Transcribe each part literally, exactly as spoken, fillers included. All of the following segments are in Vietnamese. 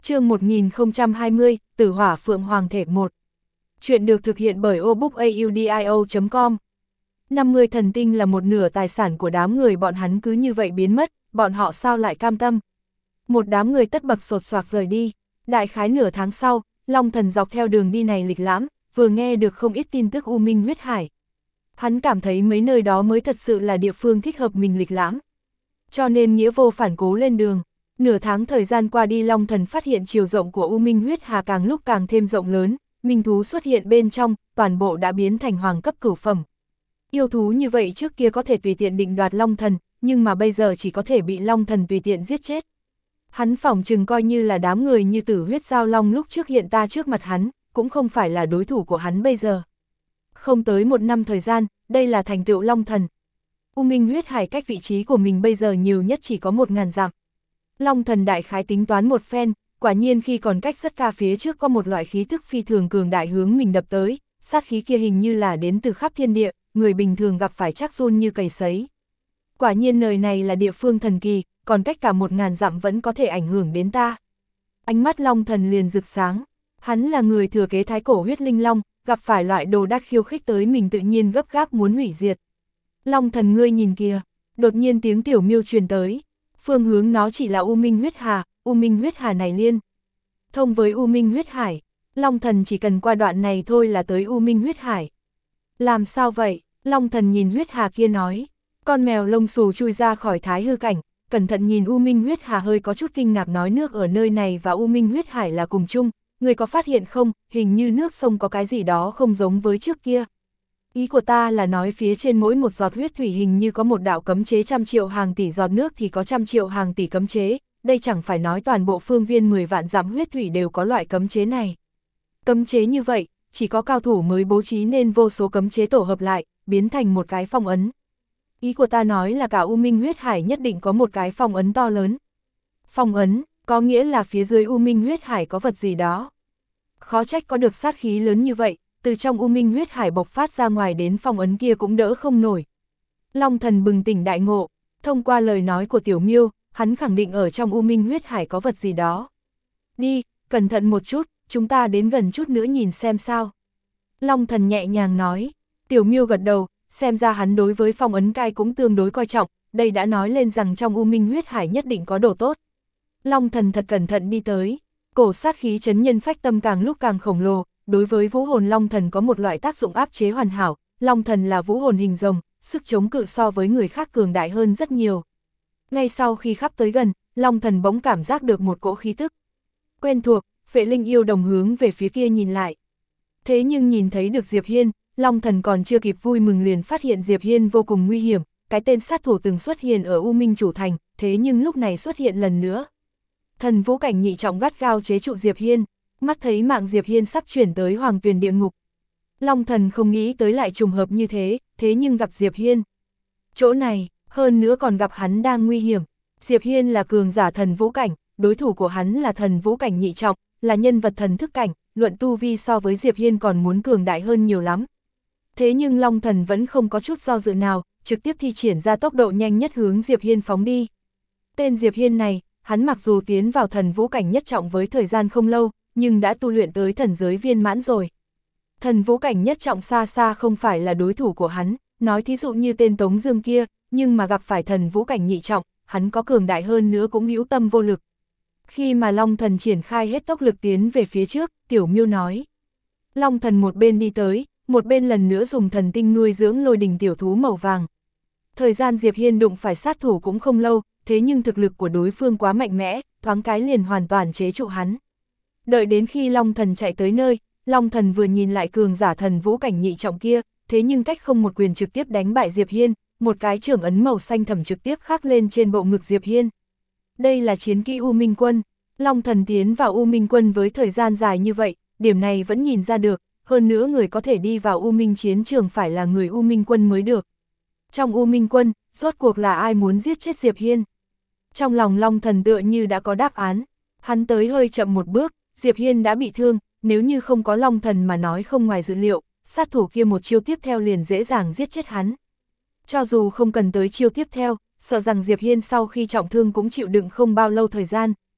Chương một nghìn không trăm hai mươi, Tử Hỏa Phượng Hoàng Thể một. Chuyện được thực hiện bởi obookaudio chấm com. năm mươi thần tinh là một nửa tài sản của đám người bọn hắn cứ như vậy biến mất, bọn họ sao lại cam tâm. Một đám người tất bật sột soạc rời đi, đại khái nửa tháng sau, Long Thần dọc theo đường đi này lịch lãm, vừa nghe được không ít tin tức U Minh huyết hải. Hắn cảm thấy mấy nơi đó mới thật sự là địa phương thích hợp mình lịch lãm. Cho nên nghĩa vô phản cố lên đường. Nửa tháng thời gian qua đi, Long Thần phát hiện chiều rộng của U Minh huyết hà càng lúc càng thêm rộng lớn, minh thú xuất hiện bên trong, toàn bộ đã biến thành hoàng cấp cửu phẩm. Yêu thú như vậy trước kia có thể tùy tiện định đoạt Long Thần, nhưng mà bây giờ chỉ có thể bị Long Thần tùy tiện giết chết. Hắn phỏng chừng coi như là đám người như Tử Huyết Giao Long lúc trước hiện ta trước mặt hắn, cũng không phải là đối thủ của hắn bây giờ. Không tới một năm thời gian, đây là thành tựu Long Thần. U Minh huyết hải cách vị trí của mình bây giờ nhiều nhất chỉ có một ngàn dặm. Long Thần đại khái tính toán một phen, quả nhiên khi còn cách rất xa phía trước có một loại khí thức phi thường cường đại hướng mình đập tới, sát khí kia hình như là đến từ khắp thiên địa, người bình thường gặp phải chắc run như cầy sấy. Quả nhiên nơi này là địa phương thần kỳ, còn cách cả một ngàn dặm vẫn có thể ảnh hưởng đến ta. Ánh mắt Long Thần liền rực sáng, hắn là người thừa kế thái cổ huyết linh long, gặp phải loại đồ đắc khiêu khích tới mình tự nhiên gấp gáp muốn hủy diệt. Long Thần ngươi nhìn kìa, đột nhiên tiếng Tiểu Miêu truyền tới. Phương hướng nó chỉ là U Minh huyết hà, U Minh huyết hà này liên thông với U Minh huyết hải. Long Thần chỉ cần qua đoạn này thôi là tới U Minh huyết hải. Làm sao vậy? Long Thần nhìn huyết hà kia nói. Con mèo lông xù chui ra khỏi thái hư cảnh, cẩn thận nhìn U Minh huyết hà hơi có chút kinh ngạc nói nước ở nơi này và U Minh huyết hải là cùng chung. Người có phát hiện không, hình như nước sông có cái gì đó không giống với trước kia. Ý của ta là nói phía trên mỗi một giọt huyết thủy hình như có một đạo cấm chế trăm triệu hàng tỷ giọt nước thì có trăm triệu hàng tỷ cấm chế, đây chẳng phải nói toàn bộ phương viên mười vạn dặm huyết thủy đều có loại cấm chế này. Cấm chế như vậy, chỉ có cao thủ mới bố trí nên vô số cấm chế tổ hợp lại, biến thành một cái phong ấn. Ý của ta nói là cả U Minh huyết hải nhất định có một cái phong ấn to lớn. Phong ấn, có nghĩa là phía dưới U Minh huyết hải có vật gì đó. Khó trách có được sát khí lớn như vậy. Từ trong U Minh huyết hải bộc phát ra ngoài đến phong ấn kia cũng đỡ không nổi. Long Thần bừng tỉnh đại ngộ, thông qua lời nói của Tiểu Miêu, hắn khẳng định ở trong U Minh huyết hải có vật gì đó. Đi, cẩn thận một chút, chúng ta đến gần chút nữa nhìn xem sao. Long Thần nhẹ nhàng nói. Tiểu Miêu gật đầu, xem ra hắn đối với phong ấn cai cũng tương đối coi trọng, đây đã nói lên rằng trong U Minh huyết hải nhất định có đồ tốt. Long Thần thật cẩn thận đi tới, cổ sát khí chấn nhân phách tâm càng lúc càng khổng lồ. Đối với vũ hồn Long Thần có một loại tác dụng áp chế hoàn hảo, Long Thần là vũ hồn hình rồng, sức chống cự so với người khác cường đại hơn rất nhiều. Ngay sau khi khắp tới gần, Long Thần bỗng cảm giác được một cỗ khí tức quen thuộc, Phệ Linh yêu đồng hướng về phía kia nhìn lại. Thế nhưng nhìn thấy được Diệp Hiên, Long Thần còn chưa kịp vui mừng liền phát hiện Diệp Hiên vô cùng nguy hiểm, cái tên sát thủ từng xuất hiện ở U Minh Chủ Thành, thế nhưng lúc này xuất hiện lần nữa. Thần vũ cảnh nhị trọng gắt gao chế trụ Diệp Hiên. Mắt thấy mạng Diệp Hiên sắp chuyển tới hoàng tuyền địa ngục. Long Thần không nghĩ tới lại trùng hợp như thế, thế nhưng gặp Diệp Hiên. Chỗ này, hơn nữa còn gặp hắn đang nguy hiểm. Diệp Hiên là cường giả thần vũ cảnh, đối thủ của hắn là thần vũ cảnh nhị trọng, là nhân vật thần thức cảnh, luận tu vi so với Diệp Hiên còn muốn cường đại hơn nhiều lắm. Thế nhưng Long Thần vẫn không có chút do dự nào, trực tiếp thi triển ra tốc độ nhanh nhất hướng Diệp Hiên phóng đi. Tên Diệp Hiên này, hắn mặc dù tiến vào thần vũ cảnh nhất trọng với thời gian không lâu, nhưng đã tu luyện tới thần giới viên mãn rồi. Thần vũ cảnh nhất trọng xa xa không phải là đối thủ của hắn, nói thí dụ như tên Tống Dương kia, nhưng mà gặp phải thần vũ cảnh nhị trọng, hắn có cường đại hơn nữa cũng hữu tâm vô lực. Khi mà Long Thần triển khai hết tốc lực tiến về phía trước, Tiểu Miêu nói. Long Thần một bên đi tới, một bên lần nữa dùng thần tinh nuôi dưỡng lôi đình tiểu thú màu vàng. Thời gian Diệp Hiên đụng phải sát thủ cũng không lâu, thế nhưng thực lực của đối phương quá mạnh mẽ, thoáng cái liền hoàn toàn chế trụ hắn. Đợi đến khi Long Thần chạy tới nơi, Long Thần vừa nhìn lại cường giả thần vũ cảnh nhị trọng kia, thế nhưng cách không một quyền trực tiếp đánh bại Diệp Hiên, một cái trưởng ấn màu xanh thẳm trực tiếp khắc lên trên bộ ngực Diệp Hiên. Đây là chiến kỹ U Minh Quân. Long Thần tiến vào U Minh Quân với thời gian dài như vậy, điểm này vẫn nhìn ra được, hơn nữa người có thể đi vào U Minh chiến trường phải là người U Minh Quân mới được. Trong U Minh Quân, rốt cuộc là ai muốn giết chết Diệp Hiên? Trong lòng Long Thần tựa như đã có đáp án, hắn tới hơi chậm một bước, Diệp Hiên đã bị thương, nếu như không có Long Thần mà nói không ngoài dự liệu, sát thủ kia một chiêu tiếp theo liền dễ dàng giết chết hắn. Cho dù không cần tới chiêu tiếp theo, sợ rằng Diệp Hiên sau khi trọng thương cũng chịu đựng không bao lâu thời gian.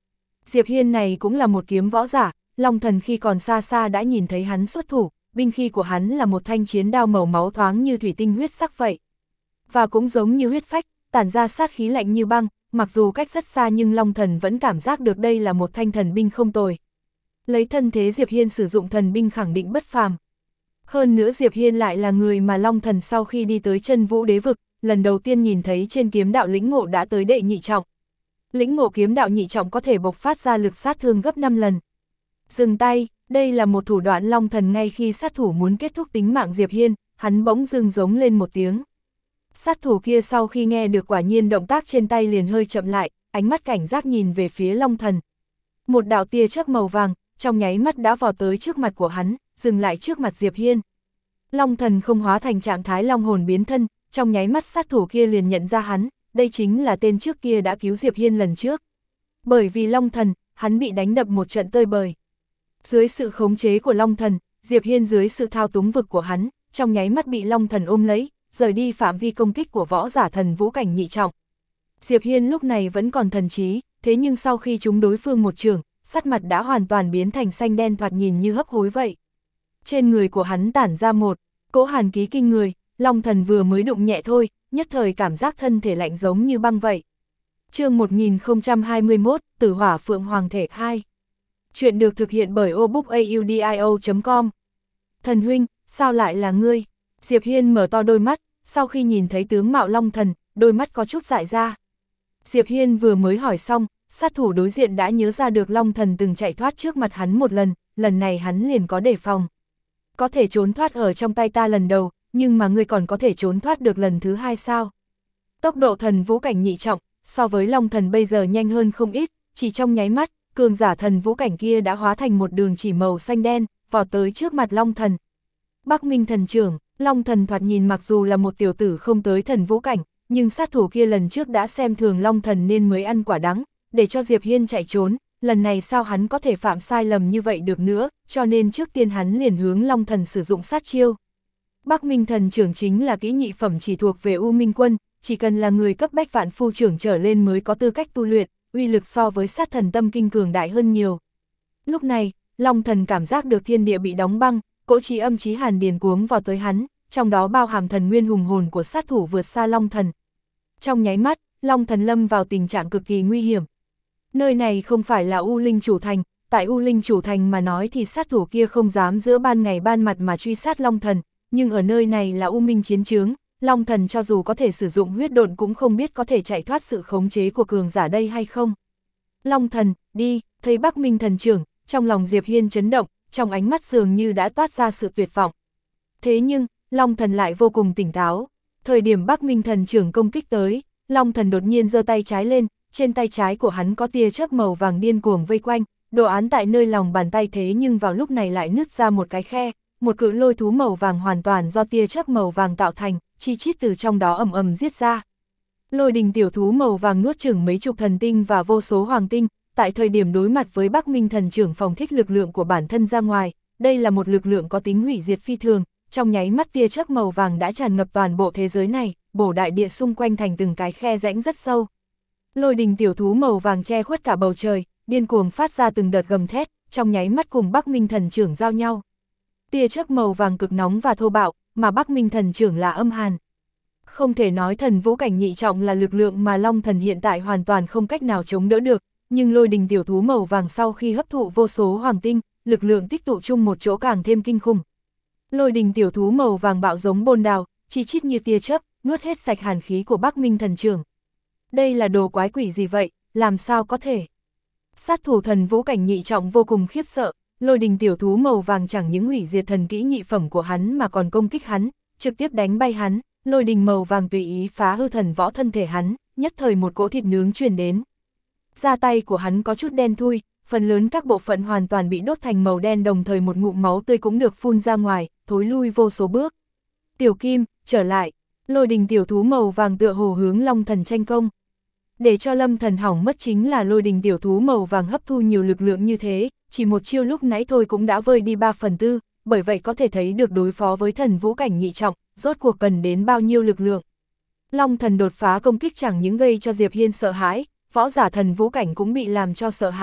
Diệp Hiên này cũng là một kiếm võ giả, Long Thần khi còn xa xa đã nhìn thấy hắn xuất thủ, binh khí của hắn là một thanh chiến đao màu máu thoáng như thủy tinh huyết sắc vậy. Và cũng giống như huyết phách, tản ra sát khí lạnh như băng, mặc dù cách rất xa nhưng Long Thần vẫn cảm giác được đây là một thanh thần binh không tồi. Lấy thân thế Diệp Hiên sử dụng thần binh khẳng định bất phàm. Hơn nữa Diệp Hiên lại là người mà Long Thần sau khi đi tới Chân Vũ Đế vực, lần đầu tiên nhìn thấy trên kiếm đạo lĩnh ngộ đã tới đệ nhị trọng. Lĩnh ngộ kiếm đạo nhị trọng có thể bộc phát ra lực sát thương gấp năm lần. Dừng tay, đây là một thủ đoạn Long Thần ngay khi sát thủ muốn kết thúc tính mạng Diệp Hiên, hắn bỗng dưng giống lên một tiếng. Sát thủ kia sau khi nghe được quả nhiên động tác trên tay liền hơi chậm lại, ánh mắt cảnh giác nhìn về phía Long Thần. Một đạo tia chớp màu vàng, trong nháy mắt đã vọt tới trước mặt của hắn, dừng lại trước mặt Diệp Hiên. Long Thần không hóa thành trạng thái long hồn biến thân, trong nháy mắt sát thủ kia liền nhận ra hắn, đây chính là tên trước kia đã cứu Diệp Hiên lần trước. Bởi vì Long Thần, hắn bị đánh đập một trận tơi bời. Dưới sự khống chế của Long Thần, Diệp Hiên dưới sự thao túng vực của hắn, trong nháy mắt bị Long Thần ôm lấy, rời đi phạm vi công kích của võ giả thần vũ cảnh nhị trọng. Diệp Hiên lúc này vẫn còn thần trí, thế nhưng sau khi chúng đối phương một trường, sắc mặt đã hoàn toàn biến thành xanh đen thoạt nhìn như hấp hối vậy. Trên người của hắn tản ra một cỗ hàn khí kinh người, Long Thần vừa mới đụng nhẹ thôi, nhất thời cảm giác thân thể lạnh giống như băng vậy. Chương một nghìn không trăm hai mươi mốt, Tử Hỏa Phượng Hoàng Thể hai. Chuyện được thực hiện bởi obookaudio chấm com. Thần huynh, sao lại là ngươi? Diệp Hiên mở to đôi mắt, sau khi nhìn thấy tướng mạo Long Thần, đôi mắt có chút dại ra. Diệp Hiên vừa mới hỏi xong, sát thủ đối diện đã nhớ ra được Long Thần từng chạy thoát trước mặt hắn một lần, lần này hắn liền có đề phòng. Có thể trốn thoát ở trong tay ta lần đầu, nhưng mà ngươi còn có thể trốn thoát được lần thứ hai sao? Tốc độ thần vũ cảnh nhị trọng, so với Long Thần bây giờ nhanh hơn không ít, chỉ trong nháy mắt, cường giả thần vũ cảnh kia đã hóa thành một đường chỉ màu xanh đen, vọt tới trước mặt Long Thần. Bắc Minh Thần Trưởng, Long Thần thoạt nhìn mặc dù là một tiểu tử không tới thần vũ cảnh, nhưng sát thủ kia lần trước đã xem thường Long Thần nên mới ăn quả đắng, để cho Diệp Hiên chạy trốn, lần này sao hắn có thể phạm sai lầm như vậy được nữa, cho nên trước tiên hắn liền hướng Long Thần sử dụng sát chiêu. Bắc Minh Thần Trưởng chính là kỹ nhị phẩm chỉ thuộc về U Minh Quân, chỉ cần là người cấp bách vạn phu trưởng trở lên mới có tư cách tu luyện, uy lực so với sát thần tâm kinh cường đại hơn nhiều. Lúc này, Long Thần cảm giác được thiên địa bị đóng băng, cỗ chí âm chí hàn điền cuống vào tới hắn, trong đó bao hàm thần nguyên hùng hồn của sát thủ vượt xa Long Thần. Trong nháy mắt, Long Thần lâm vào tình trạng cực kỳ nguy hiểm. Nơi này không phải là U Linh Chủ Thành, tại U Linh Chủ Thành mà nói thì sát thủ kia không dám giữa ban ngày ban mặt mà truy sát Long Thần, nhưng ở nơi này là U Minh chiến trướng, Long Thần cho dù có thể sử dụng huyết độn cũng không biết có thể chạy thoát sự khống chế của cường giả đây hay không. Long Thần, đi, thấy Bắc Minh Thần Trưởng, trong lòng Diệp Hiên chấn động, trong ánh mắt dường như đã toát ra sự tuyệt vọng. Thế nhưng, Long Thần lại vô cùng tỉnh táo. Thời điểm Bắc Minh Thần Trưởng công kích tới, Long Thần đột nhiên giơ tay trái lên, trên tay trái của hắn có tia chớp màu vàng điên cuồng vây quanh, đồ án tại nơi lòng bàn tay thế nhưng vào lúc này lại nứt ra một cái khe, một cự lôi thú màu vàng hoàn toàn do tia chớp màu vàng tạo thành, chi chít từ trong đó ầm ầm giết ra. Lôi đình tiểu thú màu vàng nuốt chửng mấy chục thần tinh và vô số hoàng tinh, tại thời điểm đối mặt với Bắc Minh Thần Trưởng phóng thích lực lượng của bản thân ra ngoài, đây là một lực lượng có tính hủy diệt phi thường, trong nháy mắt tia chớp màu vàng đã tràn ngập toàn bộ thế giới này, bổ đại địa xung quanh thành từng cái khe rãnh rất sâu. Lôi đình tiểu thú màu vàng che khuất cả bầu trời, điên cuồng phát ra từng đợt gầm thét, trong nháy mắt cùng Bắc Minh Thần Trưởng giao nhau. Tia chớp màu vàng cực nóng và thô bạo, mà Bắc Minh Thần Trưởng là âm hàn. Không thể nói thần vũ cảnh nhị trọng là lực lượng mà Long Thần hiện tại hoàn toàn không cách nào chống đỡ được, nhưng lôi đình tiểu thú màu vàng sau khi hấp thụ vô số hoàng tinh, lực lượng tích tụ chung một chỗ càng thêm kinh khủng. Lôi đình tiểu thú màu vàng bạo giống bôn đào, chi chít như tia chớp, nuốt hết sạch hàn khí của Bắc Minh Thần Trưởng. Đây là đồ quái quỷ gì vậy, làm sao có thể? Sát thủ thần vũ cảnh nhị trọng vô cùng khiếp sợ, lôi đình tiểu thú màu vàng chẳng những hủy diệt thần kỹ nhị phẩm của hắn mà còn công kích hắn, trực tiếp đánh bay hắn, lôi đình màu vàng tùy ý phá hư thần võ thân thể hắn, nhất thời một cỗ thịt nướng truyền đến. Da tay của hắn có chút đen thui, phần lớn các bộ phận hoàn toàn bị đốt thành màu đen, đồng thời một ngụm máu tươi cũng được phun ra ngoài, thối lui vô số bước. Tiểu Kim, trở lại, lôi đình tiểu thú màu vàng tựa hồ hướng Long Thần tranh công. Để cho Lâm Thần hỏng mất chính là lôi đình tiểu thú màu vàng hấp thu nhiều lực lượng như thế, chỉ một chiêu lúc nãy thôi cũng đã vơi đi ba phần tư, bởi vậy có thể thấy được đối phó với thần vũ cảnh nhị trọng, rốt cuộc cần đến bao nhiêu lực lượng. Long Thần đột phá công kích chẳng những gây cho Diệp Hiên sợ hãi, võ giả thần vũ cảnh cũng bị làm cho sợ hãi,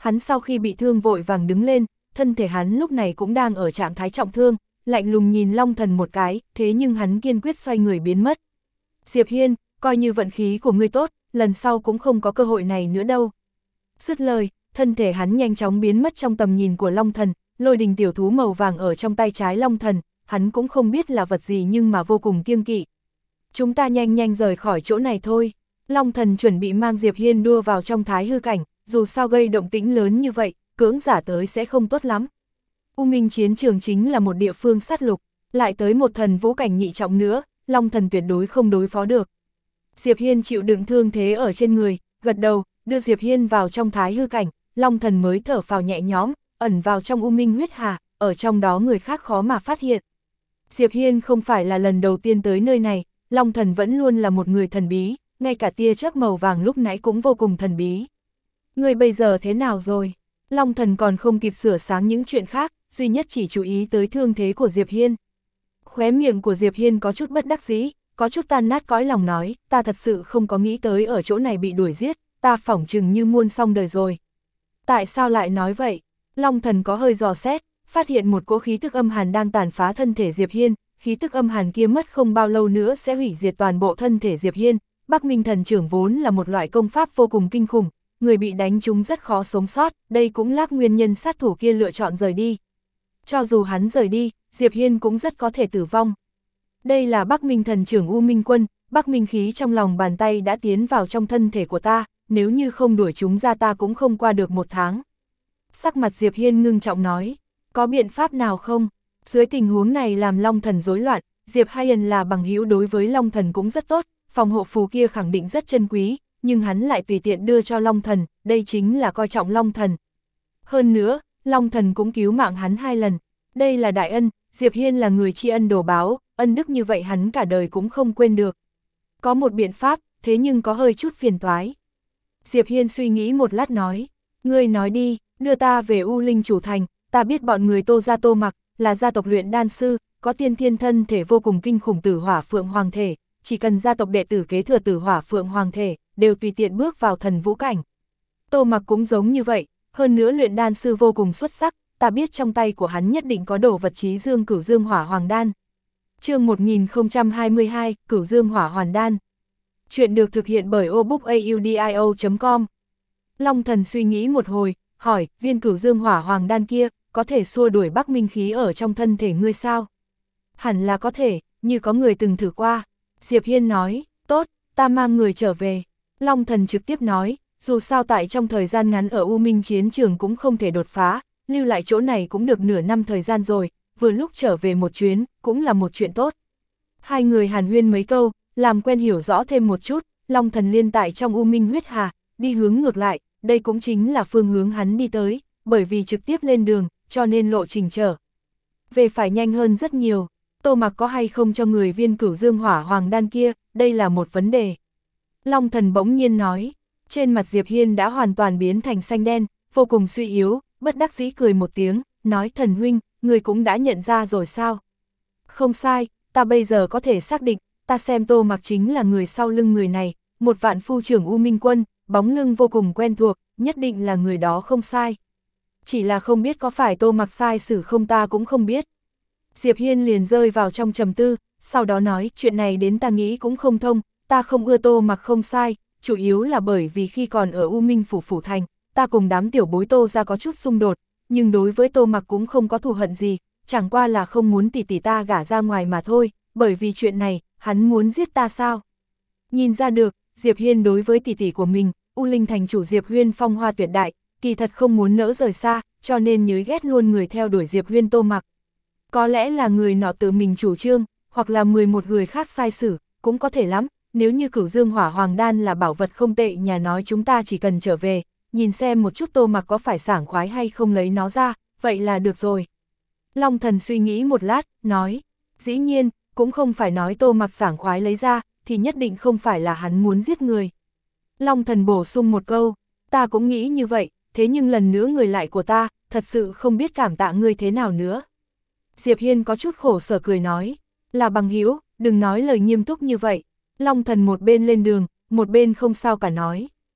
hắn sau khi bị thương vội vàng đứng lên, thân thể hắn lúc này cũng đang ở trạng thái trọng thương, lạnh lùng nhìn Long Thần một cái, thế nhưng hắn kiên quyết xoay người biến mất. Diệp Hiên, coi như vận khí của ngươi tốt, lần sau cũng không có cơ hội này nữa đâu. Dứt lời, thân thể hắn nhanh chóng biến mất trong tầm nhìn của Long Thần, lôi đình tiểu thú màu vàng ở trong tay trái Long Thần, hắn cũng không biết là vật gì nhưng mà vô cùng kiêng kỵ. Chúng ta nhanh nhanh rời khỏi chỗ này thôi. Long Thần chuẩn bị mang Diệp Hiên đua vào trong thái hư cảnh, dù sao gây động tĩnh lớn như vậy, cưỡng giả tới sẽ không tốt lắm. U Minh chiến trường chính là một địa phương sát lục, lại tới một thần vũ cảnh nhị trọng nữa, Long Thần tuyệt đối không đối phó được. Diệp Hiên chịu đựng thương thế ở trên người, gật đầu, đưa Diệp Hiên vào trong thái hư cảnh, Long Thần mới thở phào nhẹ nhõm, ẩn vào trong U Minh huyết hà, ở trong đó người khác khó mà phát hiện. Diệp Hiên không phải là lần đầu tiên tới nơi này, Long Thần vẫn luôn là một người thần bí, ngay cả tia chớp màu vàng lúc nãy cũng vô cùng thần bí. Người bây giờ thế nào rồi? Long Thần còn không kịp sửa sáng những chuyện khác, duy nhất chỉ chú ý tới thương thế của Diệp Hiên. Khóe miệng của Diệp Hiên có chút bất đắc dĩ, có chút tan nát cõi lòng nói, ta thật sự không có nghĩ tới ở chỗ này bị đuổi giết, ta phỏng chừng như muôn xong đời rồi. Tại sao lại nói vậy? Long Thần có hơi dò xét, phát hiện một cỗ khí tức âm hàn đang tàn phá thân thể Diệp Hiên, khí tức âm hàn kia mất không bao lâu nữa sẽ hủy diệt toàn bộ thân thể Diệp Hiên. Bắc Minh Thần Trưởng vốn là một loại công pháp vô cùng kinh khủng, người bị đánh trúng rất khó sống sót, đây cũng là nguyên nhân sát thủ kia lựa chọn rời đi. Cho dù hắn rời đi, Diệp Hiên cũng rất có thể tử vong. Đây là Bắc Minh Thần Trưởng U Minh Quân, Bắc Minh khí trong lòng bàn tay đã tiến vào trong thân thể của ta, nếu như không đuổi chúng ra ta cũng không qua được một tháng. Sắc mặt Diệp Hiên ngưng trọng nói, có biện pháp nào không? Dưới tình huống này làm Long Thần rối loạn, Diệp Hiên là bằng hữu đối với Long Thần cũng rất tốt, phòng hộ phù kia khẳng định rất chân quý, nhưng hắn lại tùy tiện đưa cho Long Thần, đây chính là coi trọng Long Thần. Hơn nữa, Long Thần cũng cứu mạng hắn hai lần, đây là đại ân, Diệp Hiên là người tri ân đồ báo, ân đức như vậy hắn cả đời cũng không quên được. Có một biện pháp, thế nhưng có hơi chút phiền toái. Diệp Hiên suy nghĩ một lát nói, ngươi nói đi, đưa ta về U Linh Chủ Thành, ta biết bọn người Tô gia Tô Mặc, là gia tộc luyện đan sư, có tiên thiên thân thể vô cùng kinh khủng Tử Hỏa Phượng Hoàng thể, chỉ cần gia tộc đệ tử kế thừa Tử Hỏa Phượng Hoàng thể, đều tùy tiện bước vào thần vũ cảnh. Tô Mặc cũng giống như vậy, hơn nữa luyện đan sư vô cùng xuất sắc, ta biết trong tay của hắn nhất định có đồ vật Chí Dương Cửu Dương Hỏa Hoàng đan. Chương một nghìn không trăm hai mươi hai, Cửu Dương Hỏa Hoàn đan. Chuyện được thực hiện bởi obookaudio chấm com. Long Thần suy nghĩ một hồi, hỏi, viên Cửu Dương Hỏa Hoàng đan kia, có thể xua đuổi Bắc Minh khí ở trong thân thể ngươi sao? Hẳn là có thể, như có người từng thử qua. Diệp Hiên nói, tốt, ta mang người trở về. Long Thần trực tiếp nói, dù sao tại trong thời gian ngắn ở U Minh chiến trường cũng không thể đột phá, lưu lại chỗ này cũng được nửa năm thời gian rồi, vừa lúc trở về một chuyến, cũng là một chuyện tốt. Hai người hàn huyên mấy câu, làm quen hiểu rõ thêm một chút, Long Thần liên tại trong U Minh huyết hà, đi hướng ngược lại, đây cũng chính là phương hướng hắn đi tới, bởi vì trực tiếp lên đường, cho nên lộ trình trở về phải nhanh hơn rất nhiều. Tô Mặc có hay không cho người viên Cửu Dương Hỏa Hoàng đan kia, đây là một vấn đề. Long Thần bỗng nhiên nói, trên mặt Diệp Hiên đã hoàn toàn biến thành xanh đen, vô cùng suy yếu, bất đắc dĩ cười một tiếng, nói Thần huynh, người cũng đã nhận ra rồi sao? Không sai, ta bây giờ có thể xác định, ta xem Tô Mặc chính là người sau lưng người này, một vạn phu trưởng U Minh Quân, bóng lưng vô cùng quen thuộc, nhất định là người đó không sai. Chỉ là không biết có phải Tô Mặc sai xử không ta cũng không biết. Diệp Hiên liền rơi vào trong trầm tư, sau đó nói chuyện này đến ta nghĩ cũng không thông, ta không ưa Tô Mặc không sai, chủ yếu là bởi vì khi còn ở U Minh Phủ Phủ Thành, ta cùng đám tiểu bối Tô ra có chút xung đột, nhưng đối với Tô Mặc cũng không có thù hận gì, chẳng qua là không muốn tỷ tỷ ta gả ra ngoài mà thôi, bởi vì chuyện này, hắn muốn giết ta sao? Nhìn ra được, Diệp Hiên đối với tỷ tỷ của mình, U Linh thành chủ Diệp Huyên phong hoa tuyệt đại, kỳ thật không muốn nỡ rời xa, cho nên nhớ ghét luôn người theo đuổi Diệp Huyên Tô Mặc. Có lẽ là người nọ tự mình chủ trương, hoặc là mười một người khác sai xử, cũng có thể lắm, nếu như Cửu Dương Hỏa Hoàng đan là bảo vật không tệ nhà nói chúng ta chỉ cần trở về, nhìn xem một chút Tô Mặc có phải sảng khoái hay không lấy nó ra, vậy là được rồi. Long Thần suy nghĩ một lát, nói, dĩ nhiên, cũng không phải nói Tô Mặc sảng khoái lấy ra, thì nhất định không phải là hắn muốn giết người. Long Thần bổ sung một câu, ta cũng nghĩ như vậy, thế nhưng lần nữa người lại của ta, thật sự không biết cảm tạ ngươi thế nào nữa. Diệp Hiên có chút khổ sở cười nói, là bằng hữu, đừng nói lời nghiêm túc như vậy. Long Thần một bên lên đường, một bên không sao cả nói.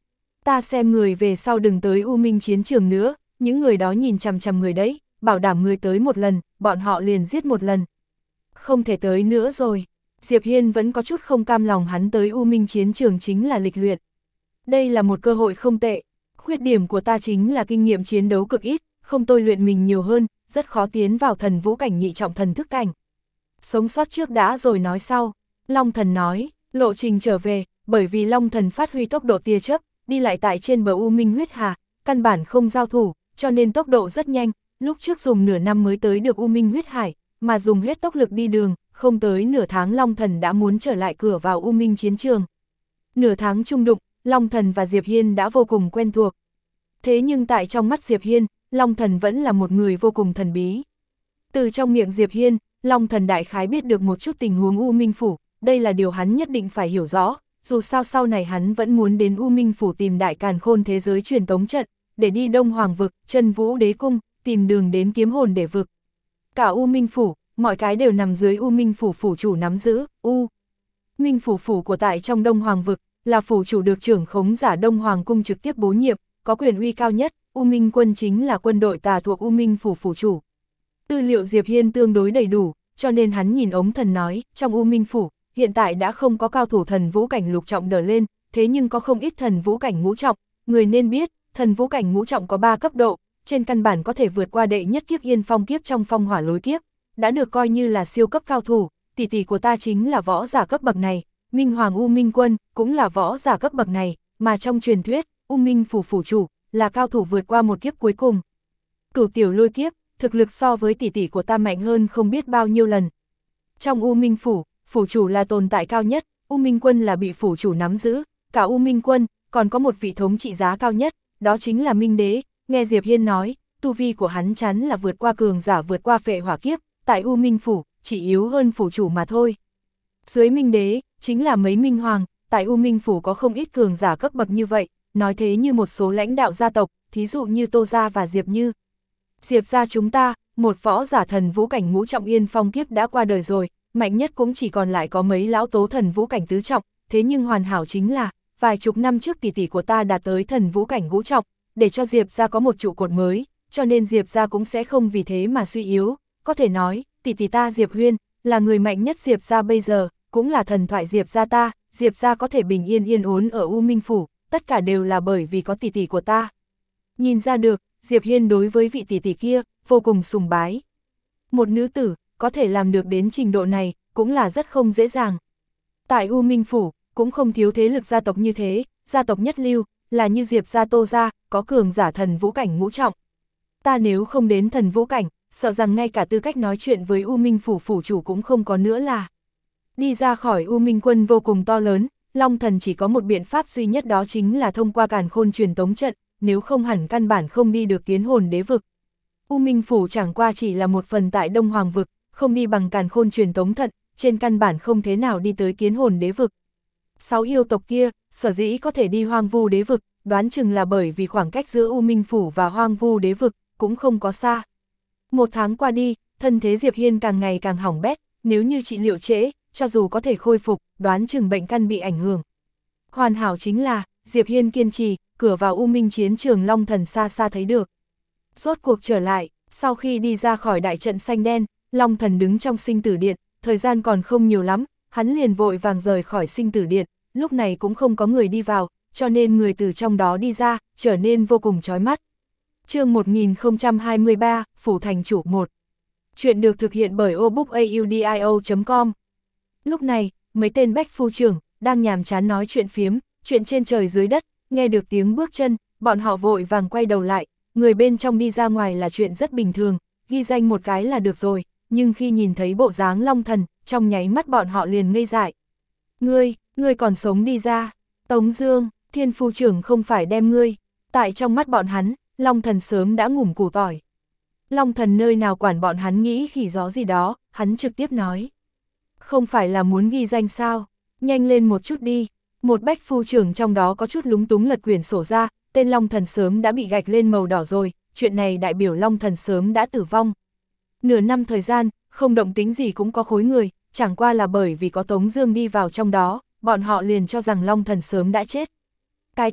Ta xem người về sau đừng tới U Minh chiến trường nữa, những người đó nhìn chằm chằm người đấy, bảo đảm người tới một lần, bọn họ liền giết một lần. Không thể tới nữa rồi. Diệp Hiên vẫn có chút không cam lòng, hắn tới U Minh chiến trường chính là lịch luyện. Đây là một cơ hội không tệ. Khuyết điểm của ta chính là kinh nghiệm chiến đấu cực ít, không tôi luyện mình nhiều hơn, rất khó tiến vào thần vũ cảnh nhị trọng thần thức cảnh. Sống sót trước đã rồi nói sau. Long Thần nói, lộ trình trở về, bởi vì Long Thần phát huy tốc độ tia chớp, đi lại tại trên bờ U Minh huyết hà, căn bản không giao thủ, cho nên tốc độ rất nhanh, lúc trước dùng nửa năm mới tới được U Minh huyết hải, mà dùng hết tốc lực đi đường, không tới nửa tháng Long Thần đã muốn trở lại cửa vào U Minh chiến trường. Nửa tháng chung đụng, Long Thần và Diệp Hiên đã vô cùng quen thuộc. Thế nhưng tại trong mắt Diệp Hiên, Long Thần vẫn là một người vô cùng thần bí. Từ trong miệng Diệp Hiên, Long Thần đại khái biết được một chút tình huống U Minh Phủ, đây là điều hắn nhất định phải hiểu rõ, dù sao sau này hắn vẫn muốn đến U Minh Phủ tìm đại càn khôn thế giới truyền tống trận, để đi Đông Hoàng vực, Chân Vũ Đế Cung, tìm đường đến Kiếm Hồn để vực. Cả U Minh Phủ, mọi cái đều nằm dưới U Minh Phủ phủ chủ nắm giữ, U Minh Phủ phủ của tại trong Đông Hoàng vực, là phủ chủ được trưởng khống giả Đông Hoàng cung trực tiếp bố nhiệm, có quyền uy cao nhất, U Minh quân chính là quân đội tà thuộc U Minh Phủ phủ chủ. Tư liệu Diệp Hiên tương đối đầy đủ, cho nên hắn nhìn ống thần nói, trong U Minh Phủ, hiện tại đã không có cao thủ thần vũ cảnh lục trọng đỡ lên, thế nhưng có không ít thần vũ cảnh ngũ trọng, người nên biết, thần vũ cảnh ngũ trọng có ba cấp độ, trên căn bản có thể vượt qua đệ nhất kiếp Yên Phong kiếp trong phong hỏa lối kiếp, đã được coi như là siêu cấp cao thủ, tỷ tỷ của ta chính là võ giả cấp bậc này, Minh Hoàng U Minh Quân cũng là võ giả cấp bậc này, mà trong truyền thuyết, U Minh Phủ phủ chủ là cao thủ vượt qua một kiếp cuối cùng. Cửu tiểu lôi kiếp, thực lực so với tỷ tỷ của ta mạnh hơn không biết bao nhiêu lần. Trong U Minh Phủ, phủ chủ là tồn tại cao nhất, U Minh Quân là bị phủ chủ nắm giữ, cả U Minh Quân còn có một vị thống trị giá cao nhất, đó chính là Minh Đế. Nghe Diệp Hiên nói, tu vi của hắn chắn là vượt qua cường giả vượt qua phệ hỏa kiếp, tại U Minh Phủ, chỉ yếu hơn phủ chủ mà thôi. Dưới Minh Đế, chính là mấy Minh Hoàng, tại U Minh Phủ có không ít cường giả cấp bậc như vậy, nói thế như một số lãnh đạo gia tộc, thí dụ như Tô Gia và Diệp Như. Diệp gia chúng ta, một võ giả thần vũ cảnh ngũ trọng Yên Phong kiếp đã qua đời rồi, mạnh nhất cũng chỉ còn lại có mấy lão tố thần vũ cảnh tứ trọng, thế nhưng hoàn hảo chính là, vài chục năm trước tỷ tỷ của ta đạt tới thần vũ cảnh ngũ trọng, để cho Diệp gia có một trụ cột mới, cho nên Diệp gia cũng sẽ không vì thế mà suy yếu, có thể nói, tỷ tỷ ta Diệp Huyên, là người mạnh nhất Diệp gia bây giờ, cũng là thần thoại Diệp gia ta, Diệp gia có thể bình yên yên ổn ở U Minh Phủ, tất cả đều là bởi vì có tỷ tỷ của ta. Nhìn ra được, Diệp Hiên đối với vị tỷ tỷ kia, vô cùng sùng bái. Một nữ tử, có thể làm được đến trình độ này, cũng là rất không dễ dàng. Tại U Minh Phủ, cũng không thiếu thế lực gia tộc như thế, gia tộc nhất lưu, là như Diệp gia Tô gia, có cường giả thần vũ cảnh ngũ trọng. Ta nếu không đến thần vũ cảnh, sợ rằng ngay cả tư cách nói chuyện với U Minh Phủ phủ chủ cũng không có nữa là. Đi ra khỏi U Minh Quân vô cùng to lớn, Long Thần chỉ có một biện pháp duy nhất, đó chính là thông qua càn khôn truyền tống trận, nếu không hẳn căn bản không đi được Kiến Hồn Đế vực. U Minh Phủ chẳng qua chỉ là một phần tại Đông Hoàng vực, không đi bằng càn khôn truyền tống trận, trên căn bản không thế nào đi tới Kiến Hồn Đế vực. Sáu yêu tộc kia, sở dĩ có thể đi Hoang Vu Đế vực, đoán chừng là bởi vì khoảng cách giữa U Minh Phủ và Hoang Vu Đế vực cũng không có xa. Một tháng qua đi, thân thế Diệp Hiên càng ngày càng hỏng bét, nếu như trị liệu trễ, cho dù có thể khôi phục, đoán chừng bệnh căn bị ảnh hưởng. Hoàn hảo chính là, Diệp Hiên kiên trì, cửa vào U Minh chiến trường Long Thần xa xa thấy được. Rốt cuộc trở lại, sau khi đi ra khỏi đại trận xanh đen, Long Thần đứng trong sinh tử điện, thời gian còn không nhiều lắm, hắn liền vội vàng rời khỏi sinh tử điện, lúc này cũng không có người đi vào, cho nên người từ trong đó đi ra, trở nên vô cùng chói mắt. Chương một nghìn không trăm hai mươi ba, Phủ Thành Chủ một. Chuyện được thực hiện bởi obookaudio chấm com. Lúc này, mấy tên bách phu trưởng, đang nhàm chán nói chuyện phiếm, chuyện trên trời dưới đất, nghe được tiếng bước chân, bọn họ vội vàng quay đầu lại, người bên trong đi ra ngoài là chuyện rất bình thường, ghi danh một cái là được rồi, nhưng khi nhìn thấy bộ dáng Long Thần, trong nháy mắt bọn họ liền ngây dại. Ngươi, ngươi còn sống đi ra, Tống Dương, Thiên phu trưởng không phải đem ngươi, tại trong mắt bọn hắn, Long Thần sớm đã ngủm củ tỏi. Long Thần nơi nào quản bọn hắn nghĩ khỉ gió gì đó, hắn trực tiếp nói. Không phải là muốn ghi danh sao, nhanh lên một chút đi. Một bách phu trưởng trong đó có chút lúng túng lật quyển sổ ra, tên Long Thần sớm đã bị gạch lên màu đỏ rồi, chuyện này đại biểu Long Thần sớm đã tử vong. Nửa năm thời gian, không động tính gì cũng có khối người, chẳng qua là bởi vì có Tống Dương đi vào trong đó, bọn họ liền cho rằng Long Thần sớm đã chết. Cái tên,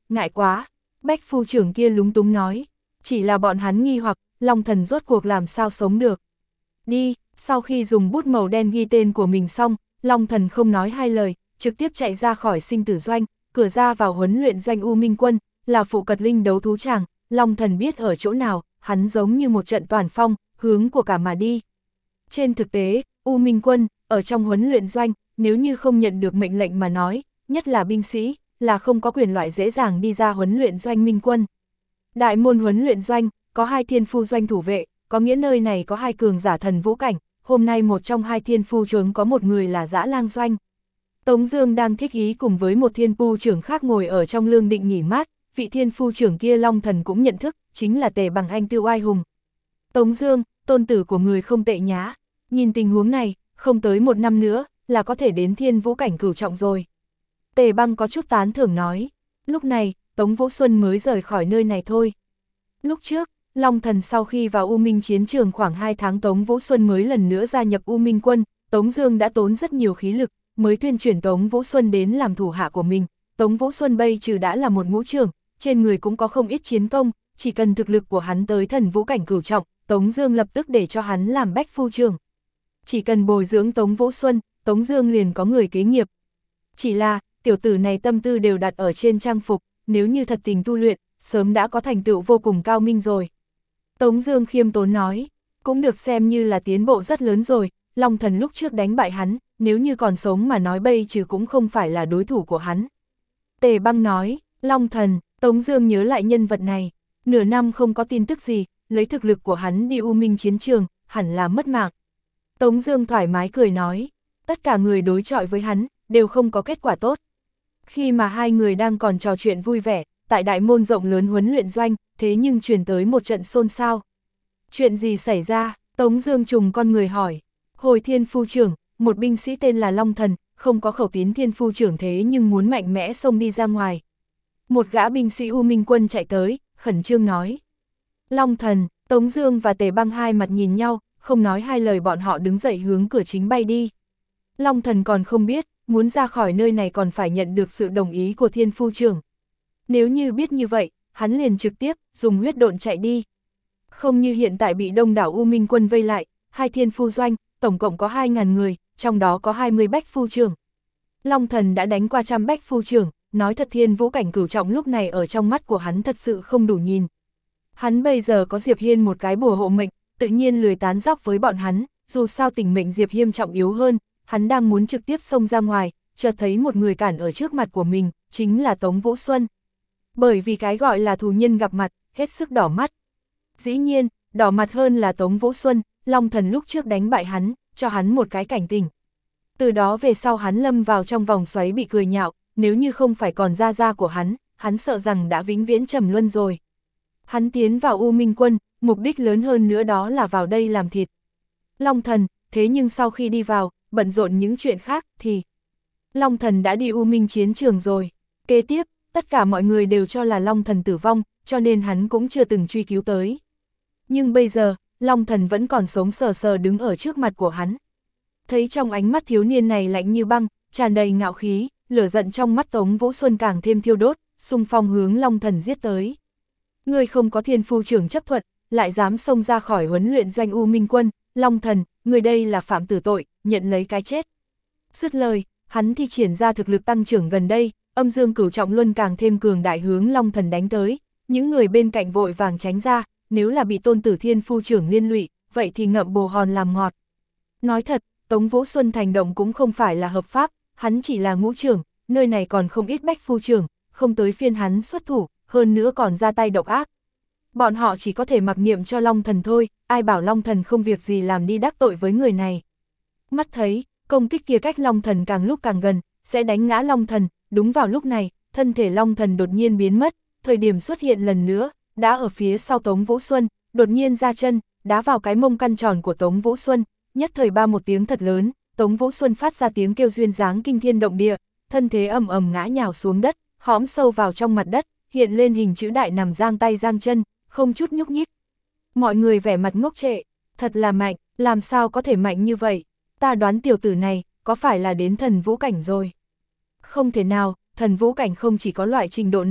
ngại quá. Bách phu trưởng kia lúng túng nói. Chỉ là bọn hắn nghi hoặc, Long Thần rốt cuộc làm sao sống được. Đi, sau khi dùng bút màu đen ghi tên của mình xong, Long Thần không nói hai lời, trực tiếp chạy ra khỏi sinh tử doanh, cửa ra vào huấn luyện doanh U Minh Quân, là phụ cật linh đấu thú tràng. Long Thần biết ở chỗ nào, hắn giống như một trận toàn phong, hướng của cả mà đi. Trên thực tế, U Minh Quân, ở trong huấn luyện doanh, nếu như không nhận được mệnh lệnh mà nói, nhất là binh sĩ, là không có quyền loại dễ dàng đi ra huấn luyện doanh Minh Quân. Đại môn huấn luyện doanh, có hai thiên phu doanh thủ vệ, có nghĩa nơi này có hai cường giả thần vũ cảnh, hôm nay một trong hai thiên phu trưởng có một người là Dã Lang doanh. Tống Dương đang thích ý cùng với một thiên phu trưởng khác ngồi ở trong lương định nghỉ mát, vị thiên phu trưởng kia Long Thần cũng nhận thức, chính là Tề Bằng Anh Tư Oai Hùng. Tống Dương, tôn tử của người không tệ nhá, nhìn tình huống này, không tới một năm nữa, là có thể đến thiên vũ cảnh cửu trọng rồi. Tề Băng có chút tán thưởng nói, lúc này, Tống Vũ Xuân mới rời khỏi nơi này thôi. Lúc trước, Long Thần sau khi vào U Minh chiến trường khoảng hai tháng Tống Vũ Xuân mới lần nữa gia nhập U Minh Quân, Tống Dương đã tốn rất nhiều khí lực, mới tuyên chuyển Tống Vũ Xuân đến làm thủ hạ của mình. Tống Vũ Xuân bây trừ đã là một ngũ trưởng, trên người cũng có không ít chiến công, chỉ cần thực lực của hắn tới thần vũ cảnh cửu trọng, Tống Dương lập tức để cho hắn làm bách phu trưởng. Chỉ cần bồi dưỡng Tống Vũ Xuân, Tống Dương liền có người kế nghiệp. Chỉ là, tiểu tử này tâm tư đều đặt ở trên trang phục, nếu như thật tình tu luyện, sớm đã có thành tựu vô cùng cao minh rồi. Tống Dương khiêm tốn nói, cũng được xem như là tiến bộ rất lớn rồi, Long Thần lúc trước đánh bại hắn, nếu như còn sống mà nói bây trừ cũng không phải là đối thủ của hắn. Tề Băng nói, Long Thần, Tống Dương nhớ lại nhân vật này, nửa năm không có tin tức gì, lấy thực lực của hắn đi U Minh chiến trường, hẳn là mất mạng. Tống Dương thoải mái cười nói, tất cả người đối chọi với hắn, đều không có kết quả tốt. Khi mà hai người đang còn trò chuyện vui vẻ, tại đại môn rộng lớn huấn luyện doanh, thế nhưng truyền tới một trận xôn xao. Chuyện gì xảy ra? Tống Dương trùng con người hỏi. Hồi thiên phu trưởng, một binh sĩ tên là Long Thần, không có khẩu tín thiên phu trưởng thế nhưng muốn mạnh mẽ xông đi ra ngoài. Một gã binh sĩ U Minh Quân chạy tới, khẩn trương nói. Long Thần, Tống Dương và Tề Băng hai mặt nhìn nhau, không nói hai lời bọn họ đứng dậy hướng cửa chính bay đi. Long Thần còn không biết, muốn ra khỏi nơi này còn phải nhận được sự đồng ý của thiên phu trưởng. Nếu như biết như vậy, hắn liền trực tiếp dùng huyết độn chạy đi. Không như hiện tại bị đông đảo U Minh Quân vây lại, hai thiên phu doanh, tổng cộng có hai nghìn người, trong đó có hai mươi bách phu trưởng. Long Thần đã đánh qua trăm bách phu trưởng, nói thật thiên vũ cảnh cửu trọng lúc này ở trong mắt của hắn thật sự không đủ nhìn. Hắn bây giờ có Diệp Hiên một cái bùa hộ mệnh, tự nhiên lười tán dóc với bọn hắn, dù sao tình mệnh Diệp Hiên trọng yếu hơn, hắn đang muốn trực tiếp xông ra ngoài, chợt thấy một người cản ở trước mặt của mình, chính là Tống Vũ Xuân. Bởi vì cái gọi là thù nhân gặp mặt, hết sức đỏ mắt. Dĩ nhiên, đỏ mặt hơn là Tống Vũ Xuân, Long Thần lúc trước đánh bại hắn, cho hắn một cái cảnh tỉnh. Từ đó về sau hắn lâm vào trong vòng xoáy bị cười nhạo, nếu như không phải còn gia gia của hắn, hắn sợ rằng đã vĩnh viễn trầm luân rồi. Hắn tiến vào U Minh Quân, mục đích lớn hơn nữa đó là vào đây làm thịt Long Thần, thế nhưng sau khi đi vào, bận rộn những chuyện khác, thì Long Thần đã đi U Minh chiến trường rồi. Kế tiếp, tất cả mọi người đều cho là Long Thần tử vong, cho nên hắn cũng chưa từng truy cứu tới. Nhưng bây giờ, Long Thần vẫn còn sống sờ sờ đứng ở trước mặt của hắn. Thấy trong ánh mắt thiếu niên này lạnh như băng, tràn đầy ngạo khí, lửa giận trong mắt Tống Vũ Xuân càng thêm thiêu đốt, xung phong hướng Long Thần giết tới. Ngươi không có thiên phu trưởng chấp thuận, lại dám xông ra khỏi huấn luyện doanh U Minh Quân, Long Thần, người đây là phạm tử tội, nhận lấy cái chết. Dứt lời, hắn thi triển ra thực lực tăng trưởng gần đây, âm dương cửu trọng luân càng thêm cường đại hướng Long Thần đánh tới, những người bên cạnh vội vàng tránh ra, nếu là bị tôn tử thiên phu trưởng liên lụy, vậy thì ngậm bồ hòn làm ngọt. Nói thật, Tống Vũ Xuân thành động cũng không phải là hợp pháp, hắn chỉ là ngũ trưởng, nơi này còn không ít bách phu trưởng, không tới phiên hắn xuất thủ, hơn nữa còn ra tay độc ác. Bọn họ chỉ có thể mặc niệm cho Long Thần thôi, ai bảo Long Thần không việc gì làm đi đắc tội với người này. Mắt thấy, công kích kia cách Long Thần càng lúc càng gần, sẽ đánh ngã Long Thần, đúng vào lúc này, thân thể Long Thần đột nhiên biến mất, thời điểm xuất hiện lần nữa, đã ở phía sau Tống Vũ Xuân, đột nhiên ra chân, đá vào cái mông căn tròn của Tống Vũ Xuân, nhất thời ba một tiếng thật lớn, Tống Vũ Xuân phát ra tiếng kêu duyên dáng kinh thiên động địa, thân thế ầm ầm ngã nhào xuống đất, hõm sâu vào trong mặt đất, hiện lên hình chữ đại nằm giang tay giang chân, không chút nhúc nhích. Mọi người vẻ mặt ngốc trệ, thật là mạnh, làm sao có thể mạnh như vậy, ta đoán tiểu tử này, có phải là đến thần vũ cảnh rồi? Không thể nào, thần vũ cảnh không chỉ có loại trình độ này,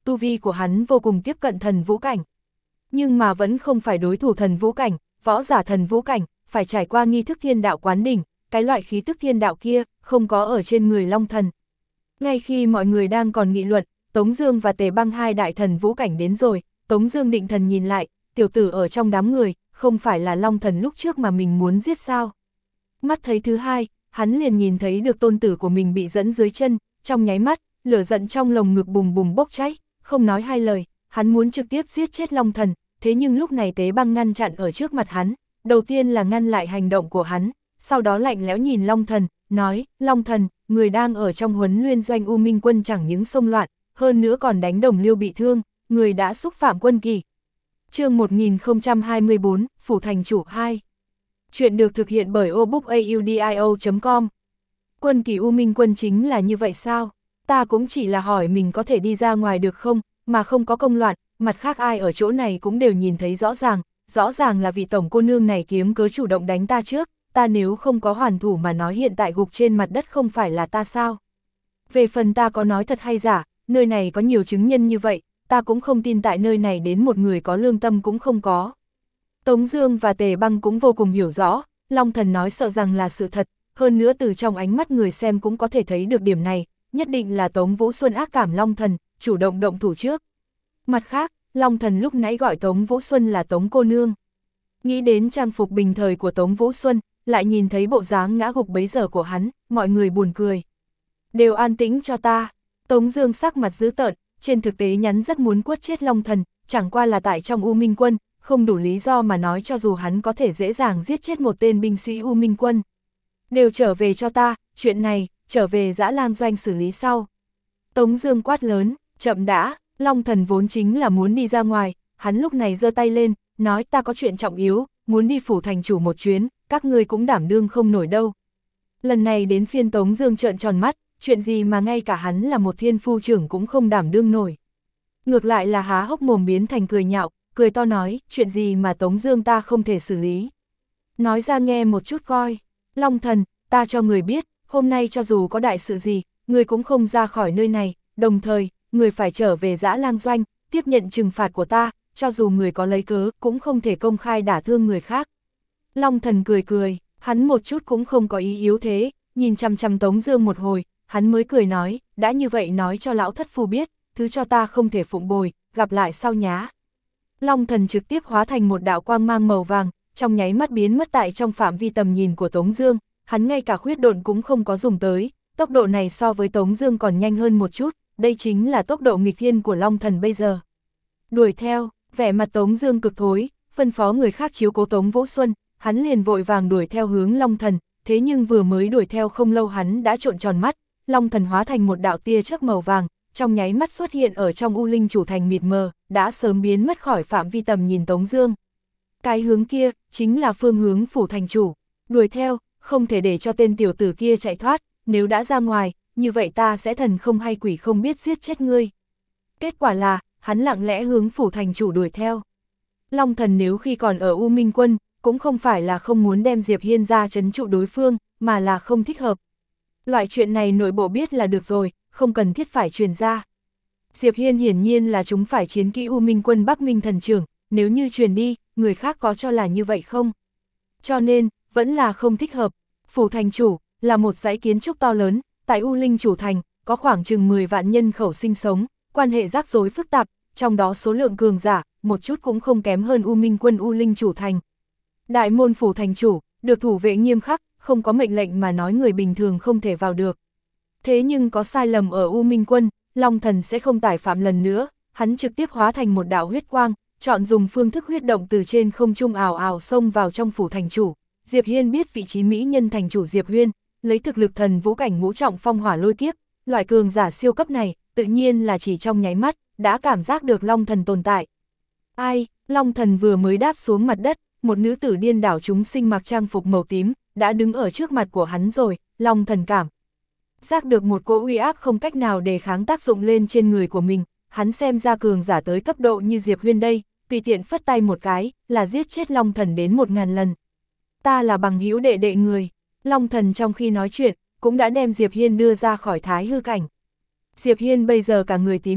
tu vi của hắn vô cùng tiếp cận thần vũ cảnh. Nhưng mà vẫn không phải đối thủ thần vũ cảnh, võ giả thần vũ cảnh, phải trải qua nghi thức thiên đạo quán đỉnh, cái loại khí tức thiên đạo kia, không có ở trên người Long Thần. Ngay khi mọi người đang còn nghị luận, Tống Dương và Tề Băng hai đại thần vũ cảnh đến rồi, Tống Dương định thần nhìn lại, tiểu tử ở trong đám người, không phải là Long Thần lúc trước mà mình muốn giết sao? Mắt thấy thứ hai, hắn liền nhìn thấy được tôn tử của mình bị dẫn dưới chân, trong nháy mắt, lửa giận trong lồng ngực bùng bùng bốc cháy, không nói hai lời, hắn muốn trực tiếp giết chết Long Thần, thế nhưng lúc này Tế Băng ngăn chặn ở trước mặt hắn, đầu tiên là ngăn lại hành động của hắn, sau đó lạnh lẽo nhìn Long Thần, nói, Long Thần, người đang ở trong huấn luyện doanh U Minh Quân chẳng những xông loạn, hơn nữa còn đánh đồng liêu bị thương, người đã xúc phạm quân kỷ. Chương một nghìn không trăm hai mươi tư, Phủ Thành Chủ hai. Chuyện được thực hiện bởi obookaudio chấm com. Quân kỷ U Minh Quân chính là như vậy sao? Ta cũng chỉ là hỏi mình có thể đi ra ngoài được không, mà không có công loạn, mặt khác ai ở chỗ này cũng đều nhìn thấy rõ ràng, rõ ràng là vị tổng cô nương này kiếm cớ chủ động đánh ta trước, ta nếu không có hoàn thủ mà nói hiện tại gục trên mặt đất không phải là ta sao? Về phần ta có nói thật hay giả, nơi này có nhiều chứng nhân như vậy, ta cũng không tin tại nơi này đến một người có lương tâm cũng không có. Tống Dương và Tề Băng cũng vô cùng hiểu rõ, Long Thần nói sợ rằng là sự thật, hơn nữa từ trong ánh mắt người xem cũng có thể thấy được điểm này, nhất định là Tống Vũ Xuân ác cảm Long Thần, chủ động động thủ trước. Mặt khác, Long Thần lúc nãy gọi Tống Vũ Xuân là Tống cô nương. Nghĩ đến trang phục bình thời của Tống Vũ Xuân, lại nhìn thấy bộ dáng ngã gục bấy giờ của hắn, mọi người buồn cười. Đều an tĩnh cho ta. Tống Dương sắc mặt dữ tợn, trên thực tế nhắn rất muốn quất chết Long Thần, chẳng qua là tại trong U Minh Quân, không đủ lý do mà nói cho dù hắn có thể dễ dàng giết chết một tên binh sĩ U Minh Quân. Đều trở về cho ta, chuyện này, trở về Dã Lang doanh xử lý sau. Tống Dương quát lớn, chậm đã, Long Thần vốn chính là muốn đi ra ngoài, hắn lúc này giơ tay lên, nói ta có chuyện trọng yếu, muốn đi Phủ Thành Chủ một chuyến, các ngươi cũng đảm đương không nổi đâu. Lần này đến phiên Tống Dương trợn tròn mắt, chuyện gì mà ngay cả hắn là một thiên phu trưởng cũng không đảm đương nổi. Ngược lại là há hốc mồm biến thành cười nhạo, cười to nói, chuyện gì mà Tống Dương ta không thể xử lý. Nói ra nghe một chút coi. Long Thần, ta cho người biết, hôm nay cho dù có đại sự gì, người cũng không ra khỏi nơi này, đồng thời, người phải trở về Dã Lang doanh, tiếp nhận trừng phạt của ta, cho dù người có lấy cớ, cũng không thể công khai đả thương người khác. Long Thần cười cười, hắn một chút cũng không có ý yếu thế, nhìn chăm chăm Tống Dương một hồi, hắn mới cười nói, đã như vậy nói cho lão thất phu biết, thứ cho ta không thể phụng bồi, gặp lại sau nhá. Long Thần trực tiếp hóa thành một đạo quang mang màu vàng, trong nháy mắt biến mất tại trong phạm vi tầm nhìn của Tống Dương, hắn ngay cả khuyết độn cũng không có dùng tới, tốc độ này so với Tống Dương còn nhanh hơn một chút, đây chính là tốc độ nghịch thiên của Long Thần bây giờ. Đuổi theo, vẻ mặt Tống Dương cực thối, phân phó người khác chiếu cố Tống Vũ Xuân, hắn liền vội vàng đuổi theo hướng Long Thần, thế nhưng vừa mới đuổi theo không lâu hắn đã trộn tròn mắt, Long Thần hóa thành một đạo tia chớp màu vàng, trong nháy mắt xuất hiện ở trong U Linh Chủ thành mịt mờ, đã sớm biến mất khỏi phạm vi tầm nhìn Tống Dương. Cái hướng kia chính là phương hướng Phủ Thành Chủ. Đuổi theo, không thể để cho tên tiểu tử kia chạy thoát, nếu đã ra ngoài, như vậy ta sẽ thần không hay quỷ không biết giết chết ngươi. Kết quả là, hắn lặng lẽ hướng Phủ Thành Chủ đuổi theo. Long Thần nếu khi còn ở U Minh Quân, cũng không phải là không muốn đem Diệp Hiên ra trấn trụ đối phương, mà là không thích hợp. Loại chuyện này nội bộ biết là được rồi, không cần thiết phải truyền ra. Diệp Hiên hiển nhiên là chúng phải chiến kỹ U Minh Quân Bắc Minh Thần Trưởng, nếu như truyền đi, người khác có cho là như vậy không? Cho nên, vẫn là không thích hợp. Phủ Thành Chủ, là một dãy kiến trúc to lớn, tại U Linh Chủ thành, có khoảng chừng mười vạn nhân khẩu sinh sống, quan hệ rắc rối phức tạp, trong đó số lượng cường giả, một chút cũng không kém hơn U Minh Quân U Linh Chủ thành. Đại môn Phủ Thành Chủ, được thủ vệ nghiêm khắc, không có mệnh lệnh mà nói người bình thường không thể vào được. Thế nhưng có sai lầm ở U Minh Quân, Long Thần sẽ không tái phạm lần nữa, hắn trực tiếp hóa thành một đạo huyết quang, chọn dùng phương thức huyết động từ trên không trung ảo ảo xông vào trong Phủ Thành Chủ. Diệp Hiên biết vị trí mỹ nhân thành chủ Diệp Huyên, lấy thực lực thần vũ cảnh ngũ trọng phong hỏa lôi kiếp, loại cường giả siêu cấp này, tự nhiên là chỉ trong nháy mắt, đã cảm giác được Long Thần tồn tại. Ai, Long Thần vừa mới đáp xuống mặt đất, một nữ tử điên đảo chúng sinh mặc trang phục màu tím, đã đứng ở trước mặt của hắn rồi, Long Thần cảm giác được một cỗ uy áp không cách nào đề kháng tác dụng lên trên người của mình, hắn xem ra cường giả tới cấp độ như Diệp Huyên đây, tùy tiện phất tay một cái, là giết chết Long Thần đến một ngàn lần. Ta là bằng hữu đệ đệ người. Long Thần trong khi nói chuyện, cũng đã đem Diệp Hiên đưa ra khỏi thái hư cảnh. Diệp Hiên bây giờ cả người tím ngắt,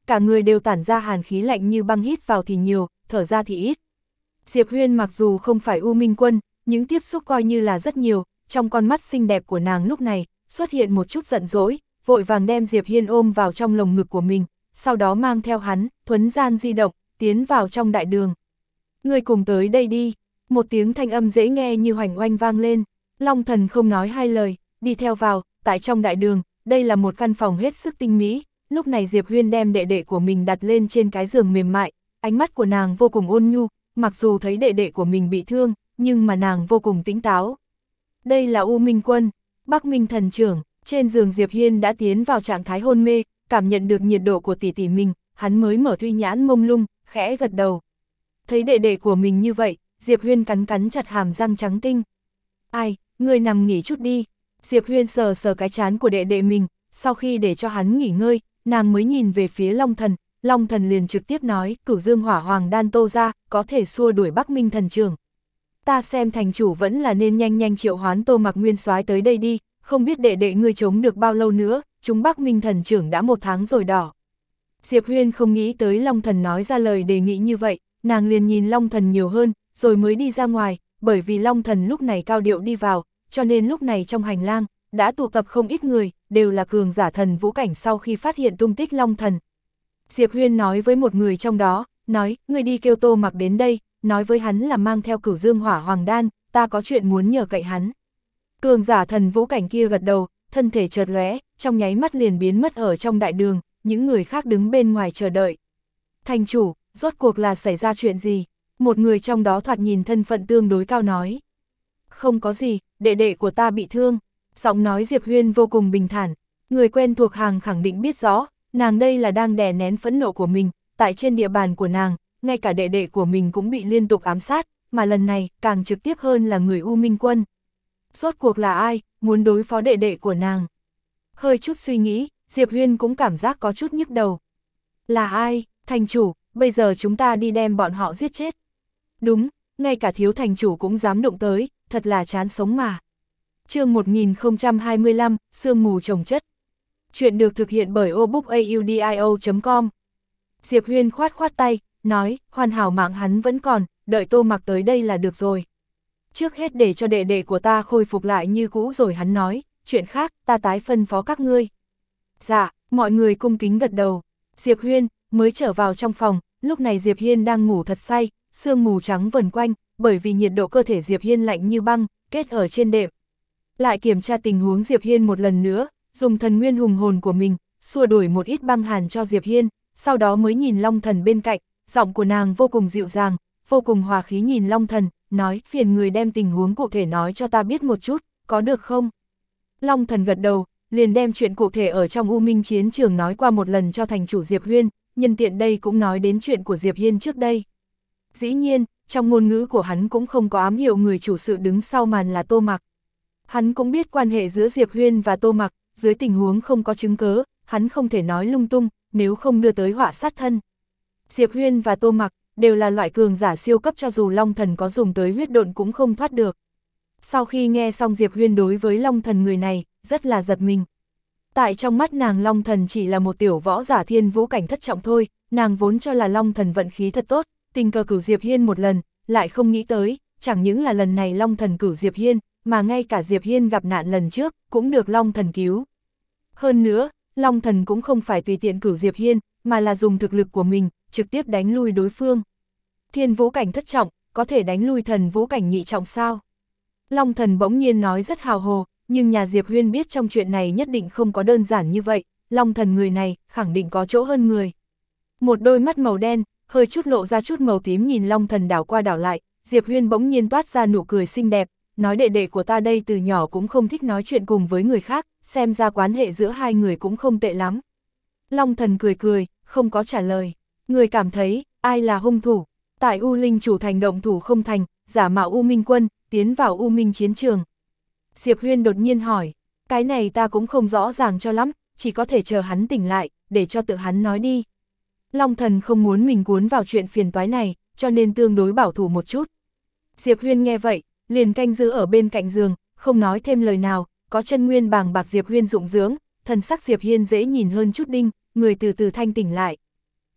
cả người đều tản ra hàn khí lạnh như băng, hít vào thì nhiều, thở ra thì ít. Diệp Huyên mặc dù không phải U Minh Quân, những tiếp xúc coi như là rất nhiều, trong con mắt xinh đẹp của nàng lúc này, xuất hiện một chút giận dỗi, vội vàng đem Diệp Hiên ôm vào trong lồng ngực của mình, sau đó mang theo hắn, thuấn gian di động, tiến vào trong đại đường. Người cùng tới đây đi, một tiếng thanh âm dễ nghe như hoành oanh vang lên, Long Thần không nói hai lời, đi theo vào, tại trong đại đường, đây là một căn phòng hết sức tinh mỹ, lúc này Diệp Huyên đem đệ đệ của mình đặt lên trên cái giường mềm mại, ánh mắt của nàng vô cùng ôn nhu, mặc dù thấy đệ đệ của mình bị thương, nhưng mà nàng vô cùng tỉnh táo. Đây là U Minh Quân, Bắc Minh thần trưởng, trên giường Diệp Hiên đã tiến vào trạng thái hôn mê, cảm nhận được nhiệt độ của tỷ tỷ mình, hắn mới mở thủy nhãn mông lung, khẽ gật đầu. Thấy đệ đệ của mình như vậy, Diệp Huyên cắn cắn chặt hàm răng trắng tinh. Ai, ngươi nằm nghỉ chút đi. Diệp Huyên sờ sờ cái trán của đệ đệ mình, sau khi để cho hắn nghỉ ngơi, nàng mới nhìn về phía Long Thần, Long Thần liền trực tiếp nói, Cửu Dương Hỏa Hoàng đan tô ra, có thể xua đuổi Bắc Minh thần trưởng. Ta xem thành chủ vẫn là nên nhanh nhanh triệu hoán Tô Mặc Nguyên soái tới đây đi, không biết đệ đệ ngươi chống được bao lâu nữa, chúng Bắc Minh thần trưởng đã một tháng rồi đỏ. Diệp Huyên không nghĩ tới Long Thần nói ra lời đề nghị như vậy, nàng liền nhìn Long Thần nhiều hơn, rồi mới đi ra ngoài, bởi vì Long Thần lúc này cao điệu đi vào, cho nên lúc này trong hành lang, đã tụ tập không ít người, đều là cường giả thần vũ cảnh sau khi phát hiện tung tích Long Thần. Diệp Huyên nói với một người trong đó, nói, người đi kêu Tô Mặc đến đây, nói với hắn là mang theo Cửu Dương Hỏa Hoàng đan, ta có chuyện muốn nhờ cậy hắn. Cường giả thần vũ cảnh kia gật đầu, thân thể chợt lóe, trong nháy mắt liền biến mất ở trong đại đường, những người khác đứng bên ngoài chờ đợi. Thành chủ, rốt cuộc là xảy ra chuyện gì? Một người trong đó thoạt nhìn thân phận tương đối cao nói. Không có gì, đệ đệ của ta bị thương. Giọng nói Diệp Huyên vô cùng bình thản, người quen thuộc hàng khẳng định biết rõ, nàng đây là đang đè nén phẫn nộ của mình, tại trên địa bàn của nàng, ngay cả đệ đệ của mình cũng bị liên tục ám sát, mà lần này càng trực tiếp hơn là người U Minh Quân. Rốt cuộc là ai, muốn đối phó đệ đệ của nàng? Hơi chút suy nghĩ, Diệp Huyên cũng cảm giác có chút nhức đầu. Là ai, thành chủ, bây giờ chúng ta đi đem bọn họ giết chết. Đúng, ngay cả thiếu thành chủ cũng dám đụng tới, thật là chán sống mà. Chương một nghìn không trăm hai mươi lăm, sương mù chồng chất. Chuyện được thực hiện bởi obookaudio chấm com. Diệp Huyên khoát khoát tay, nói, hoàn hảo mạng hắn vẫn còn, đợi Tô Mặc tới đây là được rồi. Trước hết để cho đệ đệ của ta khôi phục lại như cũ rồi hắn nói, chuyện khác, ta tái phân phó các ngươi. Dạ, mọi người cung kính gật đầu. Diệp Huyên mới trở vào trong phòng, lúc này Diệp Hiên đang ngủ thật say, sương mù trắng vần quanh, bởi vì nhiệt độ cơ thể Diệp Hiên lạnh như băng, kết ở trên đệm. Lại kiểm tra tình huống Diệp Hiên một lần nữa, dùng thần nguyên hùng hồn của mình, xua đuổi một ít băng hàn cho Diệp Hiên, sau đó mới nhìn Long Thần bên cạnh, giọng của nàng vô cùng dịu dàng, vô cùng hòa khí nhìn Long Thần, nói, phiền người đem tình huống cụ thể nói cho ta biết một chút, có được không? Long Thần gật đầu, liền đem chuyện cụ thể ở trong U Minh chiến trường nói qua một lần cho thành chủ Diệp Huyên, nhân tiện đây cũng nói đến chuyện của Diệp Hiên trước đây. Dĩ nhiên, trong ngôn ngữ của hắn cũng không có ám hiệu người chủ sự đứng sau màn là Tô Mặc. Hắn cũng biết quan hệ giữa Diệp Huyên và Tô Mặc, dưới tình huống không có chứng cớ, hắn không thể nói lung tung, nếu không đưa tới họa sát thân. Diệp Huyên và Tô Mặc đều là loại cường giả siêu cấp, cho dù Long Thần có dùng tới huyết độn cũng không thoát được. Sau khi nghe xong Diệp Huyên đối với Long Thần người này, rất là giật mình. Tại trong mắt nàng Long Thần chỉ là một tiểu võ giả thiên vũ cảnh thất trọng thôi, nàng vốn cho là Long Thần vận khí thật tốt, tình cờ cửu Diệp Hiên một lần, lại không nghĩ tới, chẳng những là lần này Long Thần cửu Diệp Hiên, mà ngay cả Diệp Hiên gặp nạn lần trước, cũng được Long Thần cứu. Hơn nữa, Long Thần cũng không phải tùy tiện cửu Diệp Hiên, mà là dùng thực lực của mình, trực tiếp đánh lui đối phương. Thiên vũ cảnh thất trọng, có thể đánh lui thần vũ cảnh nhị trọng sao? Long Thần bỗng nhiên nói rất hào hồ, nhưng nhà Diệp Huyên biết trong chuyện này nhất định không có đơn giản như vậy, Long Thần người này, khẳng định có chỗ hơn người. Một đôi mắt màu đen, hơi chút lộ ra chút màu tím nhìn Long Thần đảo qua đảo lại, Diệp Huyên bỗng nhiên toát ra nụ cười xinh đẹp, nói đệ đệ của ta đây từ nhỏ cũng không thích nói chuyện cùng với người khác, xem ra quan hệ giữa hai người cũng không tệ lắm. Long Thần cười cười, không có trả lời. Người cảm thấy, ai là hung thủ? Tại U Linh chủ thành động thủ không thành, giả mạo U Minh Quân, tiến vào U Minh chiến trường. Diệp Huyên đột nhiên hỏi, cái này ta cũng không rõ ràng cho lắm, chỉ có thể chờ hắn tỉnh lại, để cho tự hắn nói đi. Long Thần không muốn mình cuốn vào chuyện phiền toái này, cho nên tương đối bảo thủ một chút. Diệp Huyên nghe vậy, liền canh giữ ở bên cạnh giường, không nói thêm lời nào, có chân nguyên bàng bạc Diệp Huyên dụng dưỡng, thần sắc Diệp Hiên dễ nhìn hơn chút đinh, người từ từ thanh tỉnh lại.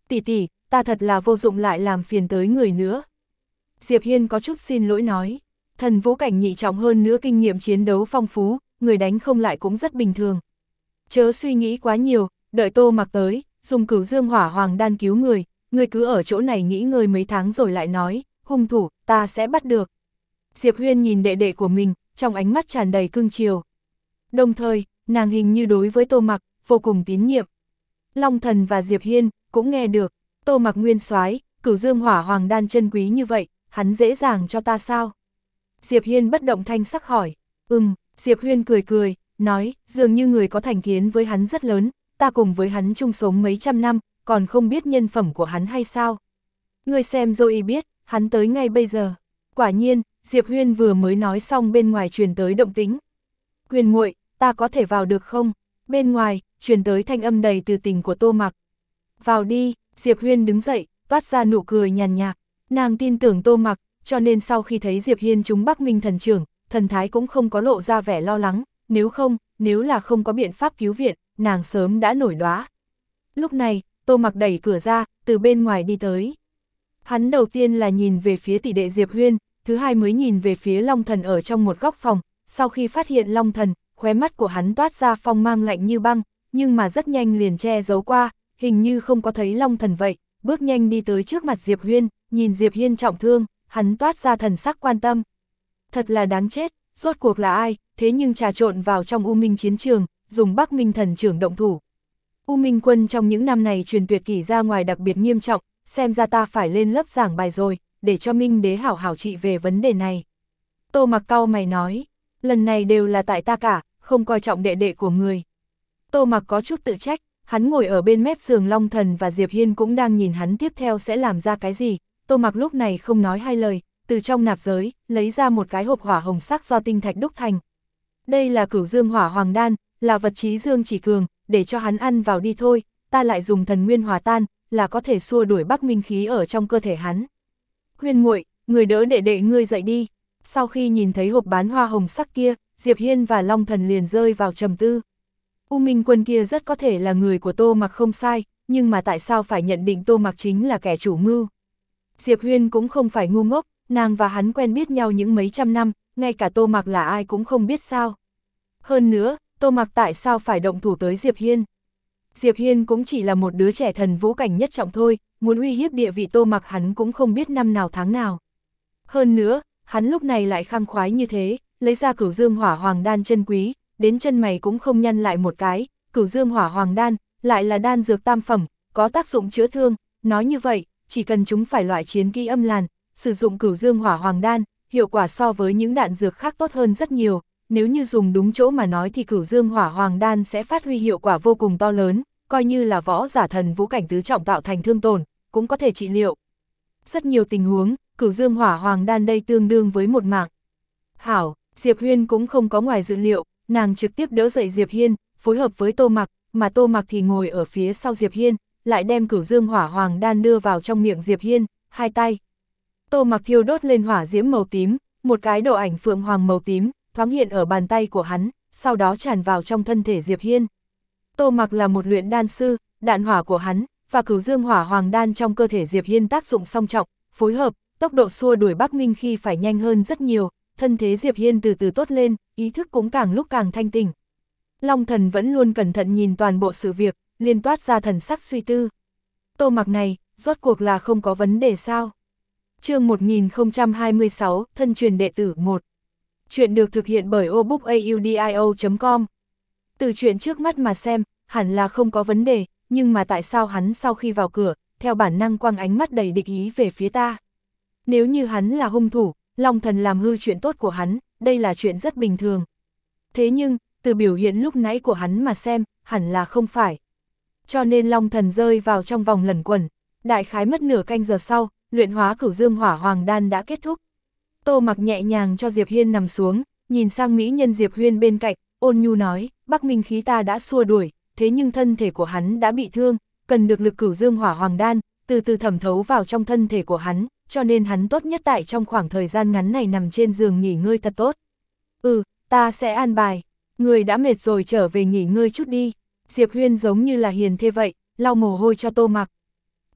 Tỷ tỷ, ta thật là vô dụng lại làm phiền tới người nữa. Diệp Hiên có chút xin lỗi nói, thần vũ cảnh nhị trọng hơn nữa kinh nghiệm chiến đấu phong phú, người đánh không lại cũng rất bình thường. Chớ suy nghĩ quá nhiều, đợi Tô Mặc tới, dùng Cửu Dương Hỏa Hoàng đan cứu người, người cứ ở chỗ này nghỉ ngơi mấy tháng rồi lại nói, hung thủ, ta sẽ bắt được. Diệp Huyên nhìn đệ đệ của mình, trong ánh mắt tràn đầy cưng chiều. Đồng thời, nàng hình như đối với Tô Mặc, vô cùng tín nhiệm. Long Thần và Diệp Hiên cũng nghe được, Tô Mặc nguyên soái, Cửu Dương Hỏa Hoàng đan chân quý như vậy, hắn dễ dàng cho ta sao? Diệp Hiên bất động thanh sắc hỏi, ừm, Diệp Huyên cười cười, nói, dường như người có thành kiến với hắn rất lớn, ta cùng với hắn chung sống mấy trăm năm, còn không biết nhân phẩm của hắn hay sao? Người xem rồi biết, hắn tới ngay bây giờ. Quả nhiên, Diệp Huyên vừa mới nói xong bên ngoài truyền tới động tĩnh. Huyền muội, ta có thể vào được không? Bên ngoài, truyền tới thanh âm đầy từ tình của Tô Mặc. Vào đi, Diệp Huyên đứng dậy, toát ra nụ cười nhàn nhạt. Nàng tin tưởng Tô Mặc, cho nên sau khi thấy Diệp Hiên trúng Bắc Minh thần trưởng, thần thái cũng không có lộ ra vẻ lo lắng, nếu không, nếu là không có biện pháp cứu viện, nàng sớm đã nổi đóa. Lúc này, Tô Mặc đẩy cửa ra, từ bên ngoài đi tới. Hắn đầu tiên là nhìn về phía tỷ đệ Diệp Huyên, thứ hai mới nhìn về phía Long Thần ở trong một góc phòng, sau khi phát hiện Long Thần, khóe mắt của hắn toát ra phong mang lạnh như băng, nhưng mà rất nhanh liền che giấu qua, hình như không có thấy Long Thần vậy, bước nhanh đi tới trước mặt Diệp Huyên, nhìn Diệp Hiên trọng thương, hắn toát ra thần sắc quan tâm. Thật là đáng chết, rốt cuộc là ai, thế nhưng trà trộn vào trong U Minh chiến trường, dùng Bắc Minh thần trưởng động thủ. U Minh quân trong những năm này truyền tuyệt kỷ ra ngoài đặc biệt nghiêm trọng, xem ra ta phải lên lớp giảng bài rồi, để cho Minh đế hảo hảo trị về vấn đề này. Tô Mặc cau mày nói, lần này đều là tại ta cả, không coi trọng đệ đệ của người. Tô Mặc có chút tự trách, hắn ngồi ở bên mép giường Long Thần và Diệp Hiên cũng đang nhìn hắn tiếp theo sẽ làm ra cái gì. Tô Mặc lúc này không nói hai lời, từ trong nạp giới, lấy ra một cái hộp hỏa hồng sắc do tinh thạch đúc thành. Đây là Cửu Dương Hỏa Hoàng đan, là vật trí dương chỉ cường, để cho hắn ăn vào đi thôi, ta lại dùng thần nguyên hòa tan, là có thể xua đuổi Bắc Minh khí ở trong cơ thể hắn. Huyên muội, người đỡ đệ đệ ngươi dậy đi. Sau khi nhìn thấy hộp bán hoa hồng sắc kia, Diệp Hiên và Long Thần liền rơi vào trầm tư. U Minh quân kia rất có thể là người của Tô Mặc không sai, nhưng mà tại sao phải nhận định Tô Mặc chính là kẻ chủ mưu? Diệp Huyên cũng không phải ngu ngốc, nàng và hắn quen biết nhau những mấy trăm năm, ngay cả Tô Mặc là ai cũng không biết sao. Hơn nữa, Tô Mặc tại sao phải động thủ tới Diệp Hiên? Diệp Hiên cũng chỉ là một đứa trẻ thần vũ cảnh nhất trọng thôi, muốn uy hiếp địa vị Tô Mặc hắn cũng không biết năm nào tháng nào. Hơn nữa, hắn lúc này lại khăng khoái như thế, lấy ra Cửu Dương Hỏa Hoàng đan chân quý, đến chân mày cũng không nhăn lại một cái, Cửu Dương Hỏa Hoàng đan, lại là đan dược tam phẩm, có tác dụng chữa thương, nói như vậy, chỉ cần chúng phải loại chiến kỹ âm làn, sử dụng Cửu Dương Hỏa Hoàng đan, hiệu quả so với những đạn dược khác tốt hơn rất nhiều, nếu như dùng đúng chỗ mà nói thì Cửu Dương Hỏa Hoàng đan sẽ phát huy hiệu quả vô cùng to lớn, coi như là võ giả thần vũ cảnh tứ trọng tạo thành thương tổn, cũng có thể trị liệu. Rất nhiều tình huống, Cửu Dương Hỏa Hoàng đan đây tương đương với một mạng. Hảo, Diệp Huyên cũng không có ngoài dự liệu, nàng trực tiếp đỡ dậy Diệp Hiên, phối hợp với Tô Mặc, mà Tô Mặc thì ngồi ở phía sau Diệp Hiên, lại đem Cửu Dương Hỏa Hoàng đan đưa vào trong miệng Diệp Hiên, hai tay. Tô Mặc thiêu đốt lên hỏa diễm màu tím, một cái đồ ảnh phượng hoàng màu tím, thoáng hiện ở bàn tay của hắn, sau đó tràn vào trong thân thể Diệp Hiên. Tô Mặc là một luyện đan sư, đạn hỏa của hắn, và Cửu Dương Hỏa Hoàng đan trong cơ thể Diệp Hiên tác dụng song trọng, phối hợp, tốc độ xua đuổi Bắc Minh khi phải nhanh hơn rất nhiều, thân thế Diệp Hiên từ từ tốt lên, ý thức cũng càng lúc càng thanh tỉnh. Long Thần vẫn luôn cẩn thận nhìn toàn bộ sự việc, liên toát ra thần sắc suy tư. Tô Mặc này, rốt cuộc là không có vấn đề sao? Chương một nghìn không trăm hai mươi sáu, thân truyền đệ tử một. Chuyện được thực hiện bởi obookaudio chấm com. Từ chuyện trước mắt mà xem, hẳn là không có vấn đề, nhưng mà tại sao hắn sau khi vào cửa, theo bản năng quăng ánh mắt đầy địch ý về phía ta? Nếu như hắn là hung thủ, Long Thần làm hư chuyện tốt của hắn, đây là chuyện rất bình thường. Thế nhưng, từ biểu hiện lúc nãy của hắn mà xem, hẳn là không phải. Cho nên Long Thần rơi vào trong vòng lẩn quẩn. Đại khái mất nửa canh giờ sau, luyện hóa Cửu Dương Hỏa Hoàng đan đã kết thúc. Tô Mặc nhẹ nhàng cho Diệp Hiên nằm xuống, nhìn sang mỹ nhân Diệp Huyên bên cạnh, ôn nhu nói, Bắc Minh khí ta đã xua đuổi, thế nhưng thân thể của hắn đã bị thương, cần được lực Cửu Dương Hỏa Hoàng đan, từ từ thẩm thấu vào trong thân thể của hắn, cho nên hắn tốt nhất tại trong khoảng thời gian ngắn này nằm trên giường nghỉ ngơi thật tốt. Ừ, ta sẽ an bài, người đã mệt rồi trở về nghỉ ngơi chút đi. Diệp Huyên giống như là hiền thê vậy, lau mồ hôi cho Tô Mặc.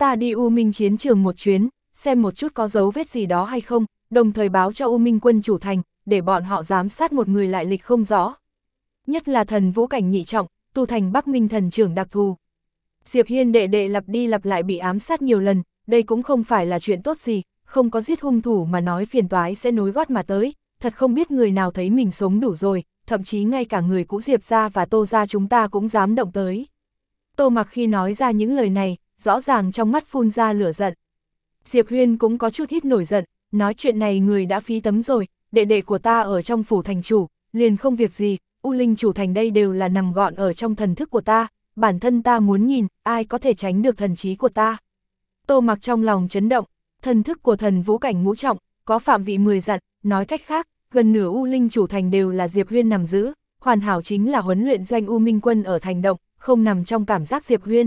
Ta đi U Minh chiến trường một chuyến, xem một chút có dấu vết gì đó hay không, đồng thời báo cho U Minh quân chủ thành, để bọn họ giám sát một người lại lịch không rõ. Nhất là thần vũ cảnh nhị trọng, tu thành Bắc Minh thần trưởng đặc thù. Diệp Hiên đệ đệ lặp đi lặp lại bị ám sát nhiều lần, đây cũng không phải là chuyện tốt gì, không có giết hung thủ mà nói phiền toái sẽ nối gót mà tới, thật không biết người nào thấy mình sống đủ rồi, thậm chí ngay cả người cũ Diệp gia và Tô gia chúng ta cũng dám động tới. Tô Mặc khi nói ra những lời này, rõ ràng trong mắt phun ra lửa giận. Diệp Huyên cũng có chút ít nổi giận, nói chuyện này người đã phí tấm rồi, đệ đệ của ta ở trong phủ thành chủ, liền không việc gì, U Linh chủ thành đây đều là nằm gọn ở trong thần thức của ta, bản thân ta muốn nhìn, ai có thể tránh được thần trí của ta. Tô Mặc trong lòng chấn động, thần thức của thần vũ cảnh ngũ trọng, có phạm vị mười dặm, nói cách khác, gần nửa U Linh chủ thành đều là Diệp Huyên nằm giữ, hoàn hảo chính là huấn luyện doanh U Minh quân ở thành động, không nằm trong cảm giác Diệp Huyên.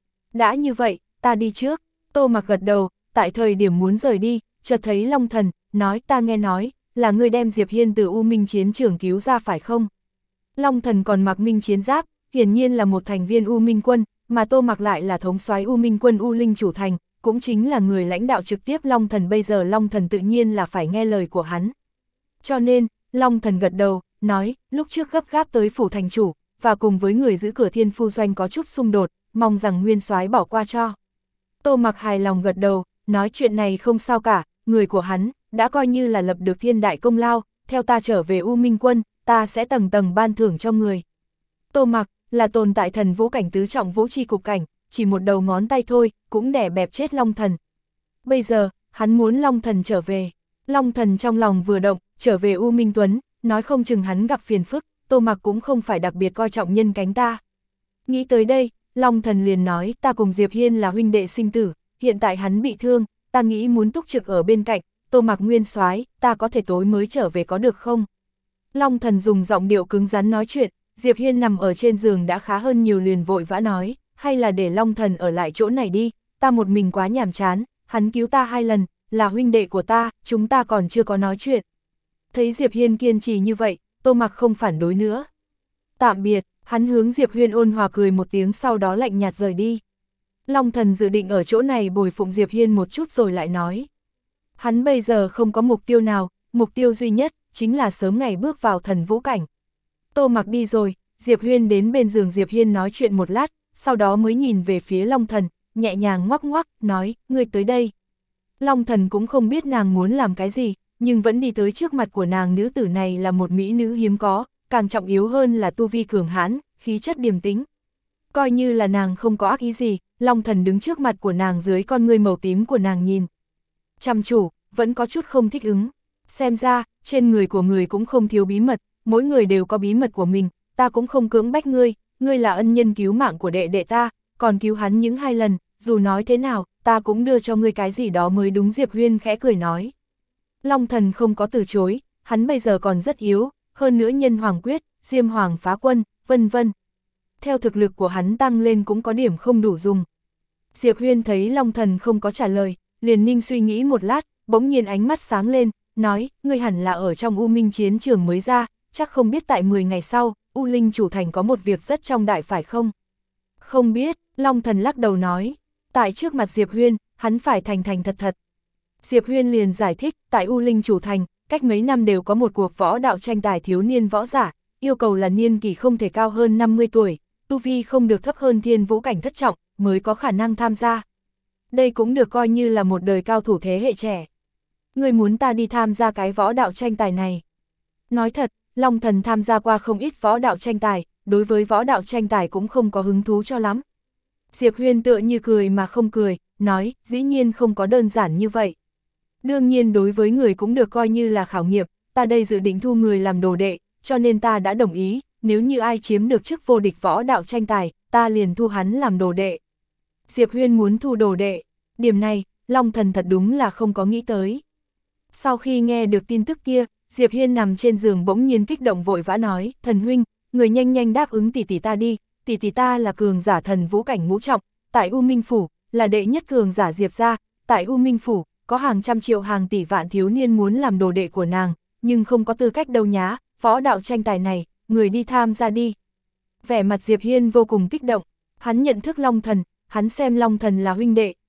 Đã như vậy, ta đi trước. Tô Mặc gật đầu, tại thời điểm muốn rời đi, chợt thấy Long Thần, nói ta nghe nói, là người đem Diệp Hiên từ U Minh chiến trường cứu ra phải không? Long Thần còn mặc minh chiến giáp, hiển nhiên là một thành viên U Minh quân, mà Tô Mặc lại là thống soái U Minh quân U Linh chủ thành, cũng chính là người lãnh đạo trực tiếp Long Thần, bây giờ Long Thần tự nhiên là phải nghe lời của hắn. Cho nên, Long Thần gật đầu, nói, lúc trước gấp gáp tới phủ thành chủ, và cùng với người giữ cửa Thiên Phu Doanh có chút xung đột, mong rằng nguyên soái bỏ qua cho. Tô Mặc hài lòng gật đầu, nói chuyện này không sao cả, người của hắn, đã coi như là lập được thiên đại công lao, theo ta trở về U Minh quân, ta sẽ tầng tầng ban thưởng cho người. Tô Mặc, là tồn tại thần vũ cảnh tứ trọng vũ chi cục cảnh, chỉ một đầu ngón tay thôi, cũng đè bẹp chết Long Thần. Bây giờ, hắn muốn Long Thần trở về. Long Thần trong lòng vừa động, trở về U Minh Tuấn, nói không chừng hắn gặp phiền phức, Tô Mặc cũng không phải đặc biệt coi trọng nhân cánh ta. Nghĩ tới đây, Long Thần liền nói, ta cùng Diệp Hiên là huynh đệ sinh tử, hiện tại hắn bị thương, ta nghĩ muốn túc trực ở bên cạnh, Tô Mặc nguyên soái, ta có thể tối mới trở về có được không? Long Thần dùng giọng điệu cứng rắn nói chuyện, Diệp Hiên nằm ở trên giường đã khá hơn nhiều, liền vội vã nói, hay là để Long Thần ở lại chỗ này đi, ta một mình quá nhàm chán, hắn cứu ta hai lần, là huynh đệ của ta, chúng ta còn chưa có nói chuyện. Thấy Diệp Hiên kiên trì như vậy, Tô Mặc không phản đối nữa. Tạm biệt, hắn hướng Diệp Huyên ôn hòa cười một tiếng, sau đó lạnh nhạt rời đi. Long Thần dự định ở chỗ này bồi phụng Diệp Hiên một chút rồi lại nói. Hắn bây giờ không có mục tiêu nào, mục tiêu duy nhất, chính là sớm ngày bước vào thần vũ cảnh. Tô Mặc đi rồi, Diệp Huyên đến bên giường Diệp Hiên nói chuyện một lát, sau đó mới nhìn về phía Long Thần, nhẹ nhàng ngoắc ngoắc, nói, ngươi tới đây. Long Thần cũng không biết nàng muốn làm cái gì, nhưng vẫn đi tới trước mặt của nàng. Nữ tử này là một mỹ nữ hiếm có, càng trọng yếu hơn là tu vi cường hãn, khí chất điềm tĩnh. Coi như là nàng không có ác ý gì, Long Thần đứng trước mặt của nàng dưới con ngươi màu tím của nàng nhìn. Chăm chủ, vẫn có chút không thích ứng. Xem ra, trên người của người cũng không thiếu bí mật, mỗi người đều có bí mật của mình, ta cũng không cưỡng bách ngươi, ngươi là ân nhân cứu mạng của đệ đệ ta, còn cứu hắn những hai lần, dù nói thế nào, ta cũng đưa cho ngươi cái gì đó mới đúng. Diệp Huyên khẽ cười nói. Long Thần không có từ chối, hắn bây giờ còn rất yếu, hơn nữa nhân hoàng quyết, diêm hoàng phá quân, vân vân. Theo thực lực của hắn tăng lên cũng có điểm không đủ dùng. Diệp Huyên thấy Long Thần không có trả lời, liền ninh suy nghĩ một lát, bỗng nhiên ánh mắt sáng lên, nói, ngươi hẳn là ở trong U Minh chiến trường mới ra, chắc không biết tại mười ngày sau, U Linh chủ thành có một việc rất trọng đại phải không? Không biết, Long Thần lắc đầu nói, tại trước mặt Diệp Huyên, hắn phải thành thành thật thật. Diệp Huyên liền giải thích, tại U Linh chủ thành, cách mấy năm đều có một cuộc võ đạo tranh tài thiếu niên võ giả, yêu cầu là niên kỷ không thể cao hơn năm mươi tuổi, tu vi không được thấp hơn thiên vũ cảnh thất trọng, mới có khả năng tham gia. Đây cũng được coi như là một đời cao thủ thế hệ trẻ. Ngươi muốn ta đi tham gia cái võ đạo tranh tài này? Nói thật, Long Thần tham gia qua không ít võ đạo tranh tài, đối với võ đạo tranh tài cũng không có hứng thú cho lắm. Diệp Huyên tựa như cười mà không cười, nói, dĩ nhiên không có đơn giản như vậy. Đương nhiên đối với người cũng được coi như là khảo nghiệm, ta đây dự định thu người làm đồ đệ, cho nên ta đã đồng ý, nếu như ai chiếm được chức vô địch võ đạo tranh tài, ta liền thu hắn làm đồ đệ. Diệp Huyên muốn thu đồ đệ, điểm này, Long Thần thật đúng là không có nghĩ tới. Sau khi nghe được tin tức kia, Diệp Hiên nằm trên giường bỗng nhiên kích động vội vã nói, thần huynh, người nhanh nhanh đáp ứng tỷ tỷ ta đi, tỷ tỷ ta là cường giả thần vũ cảnh ngũ trọng, tại U Minh Phủ, là đệ nhất cường giả Diệp gia, tại U Minh Phủ, có hàng trăm triệu hàng tỷ vạn thiếu niên muốn làm đồ đệ của nàng, nhưng không có tư cách đâu nhá, võ đạo tranh tài này, người đi tham gia đi. Vẻ mặt Diệp Hiên vô cùng kích động, hắn nhận thức Long Thần, hắn xem Long Thần là huynh đệ,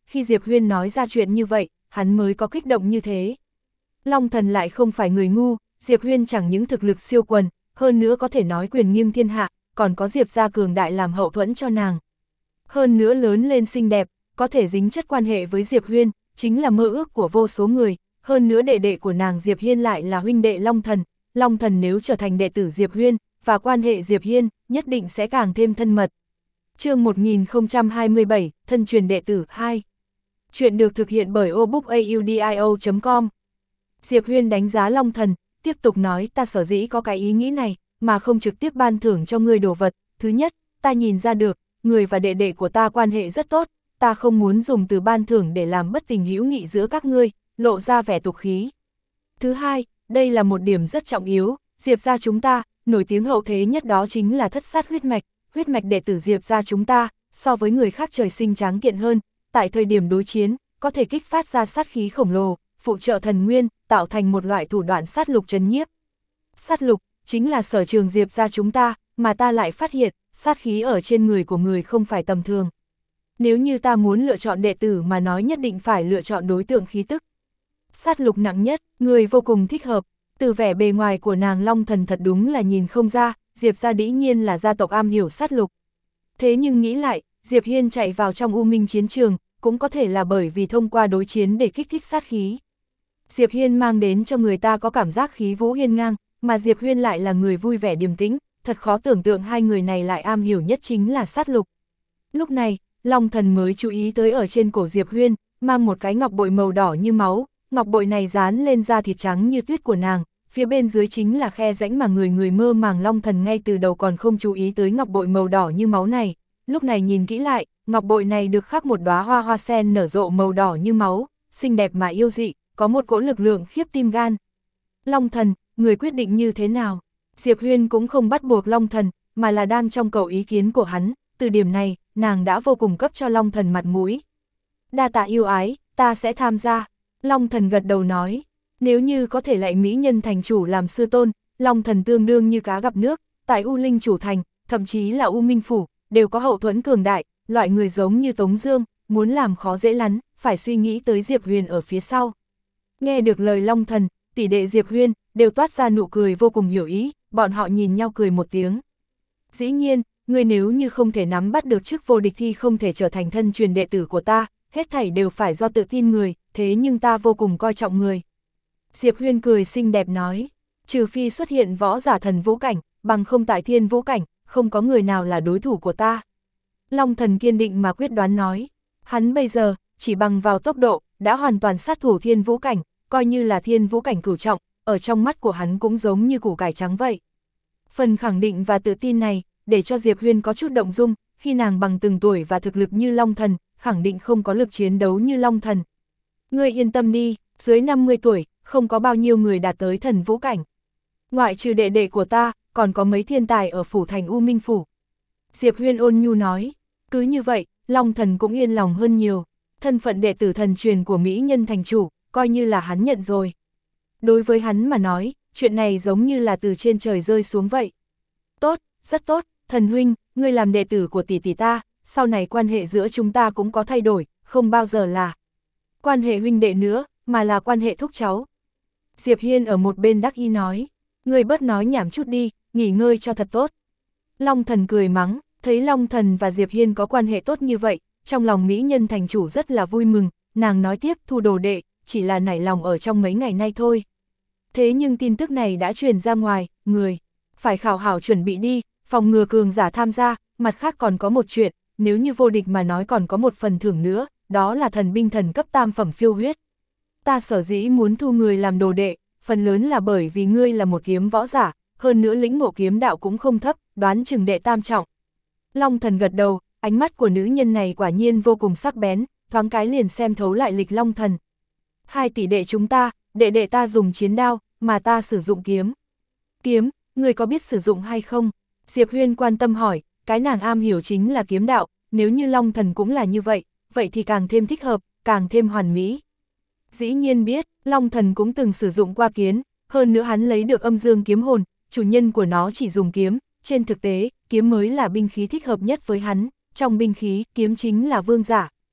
khi Diệp Huyên nói ra chuyện như vậy, hắn mới có kích động như thế. Long Thần lại không phải người ngu, Diệp Huyên chẳng những thực lực siêu quần, hơn nữa có thể nói quyền nghiêng thiên hạ, còn có Diệp gia cường đại làm hậu thuẫn cho nàng. Hơn nữa lớn lên xinh đẹp, có thể dính chất quan hệ với Diệp Huyên, chính là mơ ước của vô số người, hơn nữa đệ đệ của nàng Diệp Hiên lại là huynh đệ Long Thần, Long Thần nếu trở thành đệ tử Diệp Huyên, và quan hệ Diệp Hiên, nhất định sẽ càng thêm thân mật. Chương một nghìn không trăm hai mươi bảy, thân truyền đệ tử hai. Chuyện được thực hiện bởi obookaudio chấm com. Diệp Huyên đánh giá Long Thần, tiếp tục nói ta sở dĩ có cái ý nghĩ này, mà không trực tiếp ban thưởng cho ngươi đồ vật. Thứ nhất, ta nhìn ra được, người và đệ đệ của ta quan hệ rất tốt, ta không muốn dùng từ ban thưởng để làm bất tình hữu nghị giữa các ngươi, lộ ra vẻ tục khí. Thứ hai, đây là một điểm rất trọng yếu, Diệp gia chúng ta, nổi tiếng hậu thế nhất đó chính là thất sát huyết mạch, huyết mạch đệ tử Diệp gia chúng ta, so với người khác trời sinh tráng kiện hơn, tại thời điểm đối chiến, có thể kích phát ra sát khí khổng lồ, phụ trợ thần nguyên, tạo thành một loại thủ đoạn sát lục trấn nhiếp. Sát lục, chính là sở trường Diệp gia chúng ta, mà ta lại phát hiện, sát khí ở trên người của người không phải tầm thường. Nếu như ta muốn lựa chọn đệ tử mà nói nhất định phải lựa chọn đối tượng khí tức. Sát lục nặng nhất, người vô cùng thích hợp, từ vẻ bề ngoài của nàng Long Thần thật đúng là nhìn không ra, Diệp gia dĩ nhiên là gia tộc am hiểu sát lục. Thế nhưng nghĩ lại, Diệp Hiên chạy vào trong U Minh chiến trường, cũng có thể là bởi vì thông qua đối chiến để kích thích sát khí. Diệp Hiên mang đến cho người ta có cảm giác khí vũ hiên ngang, mà Diệp Huyên lại là người vui vẻ điềm tĩnh, thật khó tưởng tượng hai người này lại am hiểu nhất chính là sát lục. Lúc này, Long Thần mới chú ý tới ở trên cổ Diệp Huyên, mang một cái ngọc bội màu đỏ như máu, ngọc bội này dán lên da thịt trắng như tuyết của nàng, phía bên dưới chính là khe rãnh mà người người mơ màng. Long Thần ngay từ đầu còn không chú ý tới ngọc bội màu đỏ như máu này, lúc này nhìn kỹ lại, ngọc bội này được khắc một đóa hoa hoa sen nở rộ màu đỏ như máu, xinh đẹp mà yêu dị, có một cỗ lực lượng khiếp tim gan. Long Thần, người quyết định như thế nào? Diệp Huyên cũng không bắt buộc Long Thần, mà là đang trong cầu ý kiến của hắn, từ điểm này, nàng đã vô cùng cấp cho Long Thần mặt mũi. Đa tạ yêu ái, ta sẽ tham gia. Long Thần gật đầu nói, nếu như có thể lại mỹ nhân thành chủ làm sư tôn, Long Thần tương đương như cá gặp nước, tại U Linh chủ thành, thậm chí là U Minh phủ, đều có hậu thuẫn cường đại, loại người giống như Tống Dương, muốn làm khó dễ lắm, phải suy nghĩ tới Diệp Huyền ở phía sau. Nghe được lời Long Thần, tỷ đệ Diệp Huyên đều toát ra nụ cười vô cùng hiểu ý, bọn họ nhìn nhau cười một tiếng. Dĩ nhiên, ngươi nếu như không thể nắm bắt được chức vô địch thì không thể trở thành thân truyền đệ tử của ta, hết thảy đều phải do tự tin người, thế nhưng ta vô cùng coi trọng người. Diệp Huyên cười xinh đẹp nói, trừ phi xuất hiện võ giả thần vũ cảnh, bằng không tại thiên vũ cảnh, không có người nào là đối thủ của ta. Long Thần kiên định mà quyết đoán nói, hắn bây giờ, chỉ bằng vào tốc độ, đã hoàn toàn sát thủ thiên vũ cảnh, coi như là thiên vũ cảnh cửu trọng, ở trong mắt của hắn cũng giống như củ cải trắng vậy. Phần khẳng định và tự tin này, để cho Diệp Huyên có chút động dung, khi nàng bằng từng tuổi và thực lực như Long Thần, khẳng định không có lực chiến đấu như Long Thần. Ngươi yên tâm đi, dưới năm mươi tuổi, không có bao nhiêu người đạt tới thần vũ cảnh. Ngoại trừ đệ đệ của ta, còn có mấy thiên tài ở phủ thành U Minh phủ. Diệp Huyên ôn nhu nói, cứ như vậy, Long Thần cũng yên lòng hơn nhiều, thân phận đệ tử thần truyền của mỹ nhân thành chủ, coi như là hắn nhận rồi. Đối với hắn mà nói, chuyện này giống như là từ trên trời rơi xuống vậy. Tốt, rất tốt, thần huynh, ngươi làm đệ tử của tỷ tỷ ta, sau này quan hệ giữa chúng ta cũng có thay đổi, không bao giờ là quan hệ huynh đệ nữa, mà là quan hệ thúc cháu. Diệp Hiên ở một bên đắc ý nói, ngươi bớt nói nhảm chút đi, nghỉ ngơi cho thật tốt. Long Thần cười mắng, thấy Long Thần và Diệp Hiên có quan hệ tốt như vậy, trong lòng mỹ nhân thành chủ rất là vui mừng, nàng nói tiếp thu đồ đệ, chỉ là nảy lòng ở trong mấy ngày nay thôi. Thế nhưng tin tức này đã truyền ra ngoài, người phải khảo hảo chuẩn bị đi, phòng ngừa cường giả tham gia, mặt khác còn có một chuyện, nếu như vô địch mà nói còn có một phần thưởng nữa, đó là thần binh thần cấp tam phẩm phiêu huyết. Ta sở dĩ muốn thu người làm đồ đệ, phần lớn là bởi vì ngươi là một kiếm võ giả, hơn nữa lĩnh ngộ kiếm đạo cũng không thấp, đoán chừng đệ tam trọng. Long Thần gật đầu, ánh mắt của nữ nhân này quả nhiên vô cùng sắc bén, thoáng cái liền xem thấu lại lịch Long Thần. Hai tỷ đệ chúng ta, đệ đệ ta dùng chiến đao, mà ta sử dụng kiếm. Kiếm, người có biết sử dụng hay không? Diệp Huyên quan tâm hỏi, cái nàng am hiểu chính là kiếm đạo, nếu như Long Thần cũng là như vậy, vậy thì càng thêm thích hợp, càng thêm hoàn mỹ. Dĩ nhiên biết, Long Thần cũng từng sử dụng qua kiếm, hơn nữa hắn lấy được âm dương kiếm hồn, chủ nhân của nó chỉ dùng kiếm, trên thực tế, kiếm mới là binh khí thích hợp nhất với hắn, trong binh khí, kiếm chính là vương giả.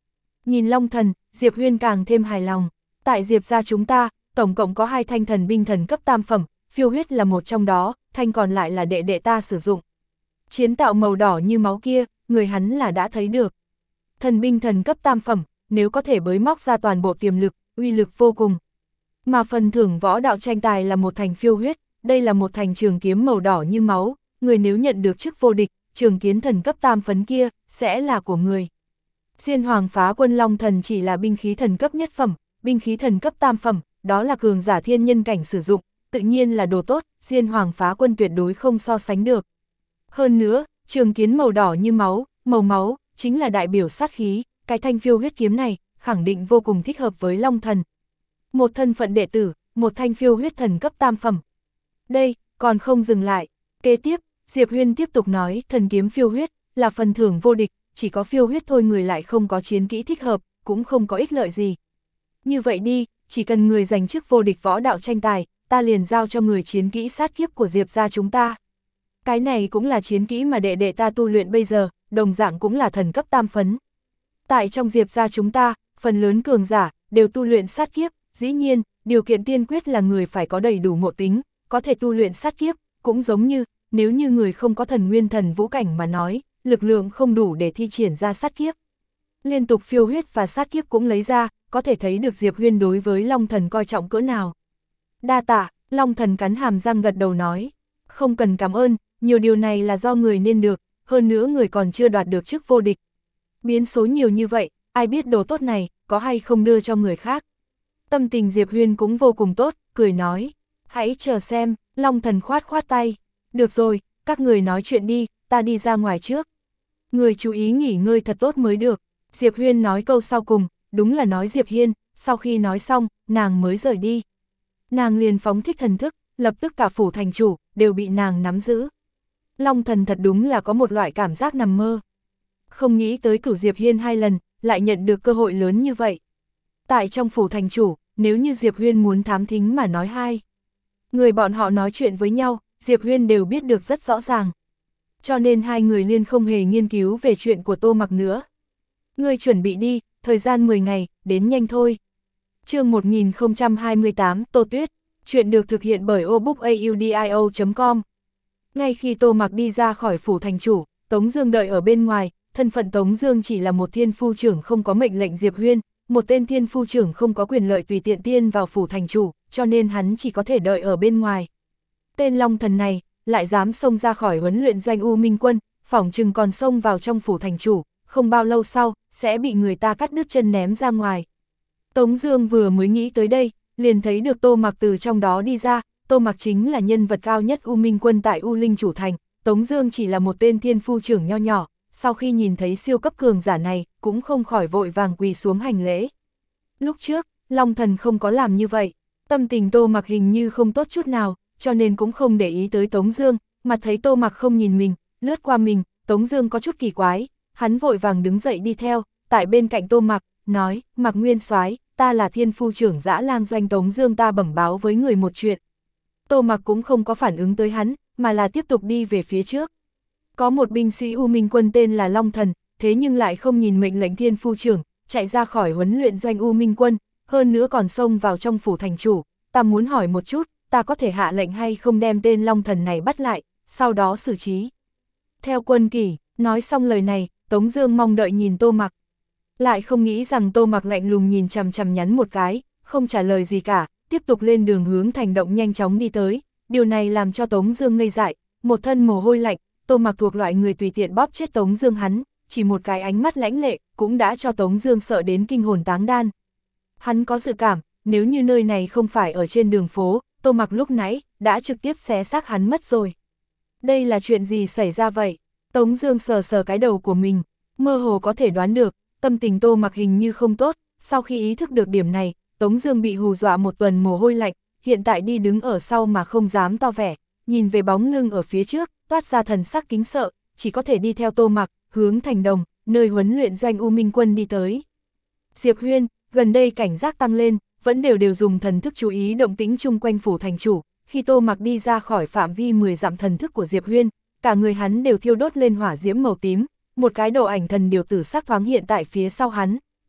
Nhìn Long Thần, Diệp Huyên càng thêm hài lòng. Tại Diệp gia chúng ta, tổng cộng có hai thanh thần binh thần cấp tam phẩm, phiêu huyết là một trong đó, thanh còn lại là đệ đệ ta sử dụng. Chiến tạo màu đỏ như máu kia, người hắn là đã thấy được. Thần binh thần cấp tam phẩm, nếu có thể bới móc ra toàn bộ tiềm lực, uy lực vô cùng. Mà phần thưởng võ đạo tranh tài là một thành phiêu huyết, đây là một thành trường kiếm màu đỏ như máu, người nếu nhận được chức vô địch, trường kiếm thần cấp tam phấn kia, sẽ là của người. Diên Hoàng Phá Quân Long Thần chỉ là binh khí thần cấp nhất phẩm, binh khí thần cấp tam phẩm, đó là cường giả thiên nhân cảnh sử dụng, tự nhiên là đồ tốt, Diên Hoàng Phá Quân tuyệt đối không so sánh được. Hơn nữa, trường kiếm màu đỏ như máu, màu máu, chính là đại biểu sát khí, cái thanh phiêu huyết kiếm này, khẳng định vô cùng thích hợp với Long Thần. Một thân phận đệ tử, một thanh phiêu huyết thần cấp tam phẩm. Đây, còn không dừng lại. Kế tiếp, Diệp Huyên tiếp tục nói, thần kiếm phiêu huyết, là phần thưởng vô địch, chỉ có phiêu huyết thôi người lại không có chiến kỹ thích hợp, cũng không có ích lợi gì. Như vậy đi, chỉ cần người giành chức vô địch võ đạo tranh tài, ta liền giao cho người chiến kỹ sát kiếp của Diệp gia chúng ta. Cái này cũng là chiến kỹ mà đệ đệ ta tu luyện bây giờ, đồng dạng cũng là thần cấp tam phấn. Tại trong Diệp gia chúng ta, phần lớn cường giả, đều tu luyện sát kiếp, dĩ nhiên, điều kiện tiên quyết là người phải có đầy đủ ngộ tính, có thể tu luyện sát kiếp, cũng giống như, nếu như người không có thần nguyên thần vũ cảnh mà nói, lực lượng không đủ để thi triển ra sát kiếp. Liên tục phiêu huyết và sát kiếp cũng lấy ra, có thể thấy được Diệp Huyên đối với Long Thần coi trọng cỡ nào. Đa tạ, Long Thần cắn hàm răng gật đầu nói, không cần cảm ơn, nhiều điều này là do người nên được, hơn nữa người còn chưa đoạt được chức vô địch. Biến số nhiều như vậy, ai biết đồ tốt này, có hay không đưa cho người khác. Tâm tình Diệp Huyên cũng vô cùng tốt, cười nói, hãy chờ xem, Long Thần khoát khoát tay, được rồi, các người nói chuyện đi, ta đi ra ngoài trước. Người chú ý nghỉ ngơi thật tốt mới được. Diệp Huyên nói câu sau cùng, đúng là nói Diệp Hiên, sau khi nói xong, nàng mới rời đi. Nàng liền phóng thích thần thức, lập tức cả phủ thành chủ, đều bị nàng nắm giữ. Long Thần thật đúng là có một loại cảm giác nằm mơ. Không nghĩ tới cửu Diệp Hiên hai lần, lại nhận được cơ hội lớn như vậy. Tại trong phủ thành chủ, nếu như Diệp Huyên muốn thám thính mà nói hai. Người bọn họ nói chuyện với nhau, Diệp Huyên đều biết được rất rõ ràng. Cho nên hai người liên không hề nghiên cứu về chuyện của Tô Mặc nữa. Ngươi chuẩn bị đi, thời gian mười ngày, đến nhanh thôi. Chương một nghìn không trăm hai mươi tám, Tô Tuyết. Chuyện được thực hiện bởi obookaudio chấm com. Ngay khi Tô Mặc đi ra khỏi phủ thành chủ, Tống Dương đợi ở bên ngoài. Thân phận Tống Dương chỉ là một thiên phu trưởng không có mệnh lệnh Diệp Huyên, một tên thiên phu trưởng không có quyền lợi tùy tiện tiên vào phủ thành chủ, cho nên hắn chỉ có thể đợi ở bên ngoài. Tên Long Thần này lại dám xông ra khỏi huấn luyện doanh U Minh Quân, phỏng chừng còn xông vào trong phủ thành chủ, không bao lâu sau sẽ bị người ta cắt đứt chân ném ra ngoài. Tống Dương vừa mới nghĩ tới đây, liền thấy được Tô Mặc từ trong đó đi ra. Tô Mặc chính là nhân vật cao nhất U Minh Quân tại U Linh Chủ Thành. Tống Dương chỉ là một tên thiên phu trưởng nho nhỏ. Sau khi nhìn thấy siêu cấp cường giả này, cũng không khỏi vội vàng quỳ xuống hành lễ. Lúc trước, Long Thần không có làm như vậy, tâm tình Tô Mặc hình như không tốt chút nào, cho nên cũng không để ý tới Tống Dương, mà thấy Tô Mặc không nhìn mình, lướt qua mình, Tống Dương có chút kỳ quái, hắn vội vàng đứng dậy đi theo, tại bên cạnh Tô Mặc, nói, Mặc Nguyên Soái, ta là thiên phu trưởng Dã Lang Doanh Tống Dương, ta bẩm báo với người một chuyện. Tô Mặc cũng không có phản ứng tới hắn, mà là tiếp tục đi về phía trước. Có một binh sĩ U Minh Quân tên là Long Thần, thế nhưng lại không nhìn mệnh lệnh thiên phu trưởng, chạy ra khỏi huấn luyện doanh U Minh Quân, hơn nữa còn xông vào trong phủ thành chủ. Ta muốn hỏi một chút, ta có thể hạ lệnh hay không đem tên Long Thần này bắt lại, sau đó xử trí. Theo quân kỷ, nói xong lời này, Tống Dương mong đợi nhìn Tô Mặc. Lại không nghĩ rằng Tô Mặc lạnh lùng nhìn chằm chằm nhắn một cái, không trả lời gì cả, tiếp tục lên đường hướng thành động nhanh chóng đi tới. Điều này làm cho Tống Dương ngây dại, một thân mồ hôi lạnh. Tô Mặc thuộc loại người tùy tiện bóp chết Tống Dương hắn, chỉ một cái ánh mắt lãnh lệ cũng đã cho Tống Dương sợ đến kinh hồn táng đan. Hắn có dự cảm, nếu như nơi này không phải ở trên đường phố, Tô Mặc lúc nãy đã trực tiếp xé xác hắn mất rồi. Đây là chuyện gì xảy ra vậy? Tống Dương sờ sờ cái đầu của mình, mơ hồ có thể đoán được, tâm tình Tô Mặc hình như không tốt. Sau khi ý thức được điểm này, Tống Dương bị hù dọa một tuần mồ hôi lạnh, hiện tại đi đứng ở sau mà không dám to vẻ, nhìn về bóng lưng ở phía trước, toát ra thần sắc kính sợ, chỉ có thể đi theo Tô Mặc, hướng thành đồng, nơi huấn luyện doanh U Minh Quân đi tới. Diệp Huyên, gần đây cảnh giác tăng lên, vẫn đều đều dùng thần thức chú ý động tĩnh chung quanh phủ thành chủ. Khi Tô Mặc đi ra khỏi phạm vi mười dặm thần thức của Diệp Huyên, cả người hắn đều thiêu đốt lên hỏa diễm màu tím, một cái đồ ảnh thần điều tử sắc thoáng hiện tại phía sau hắn,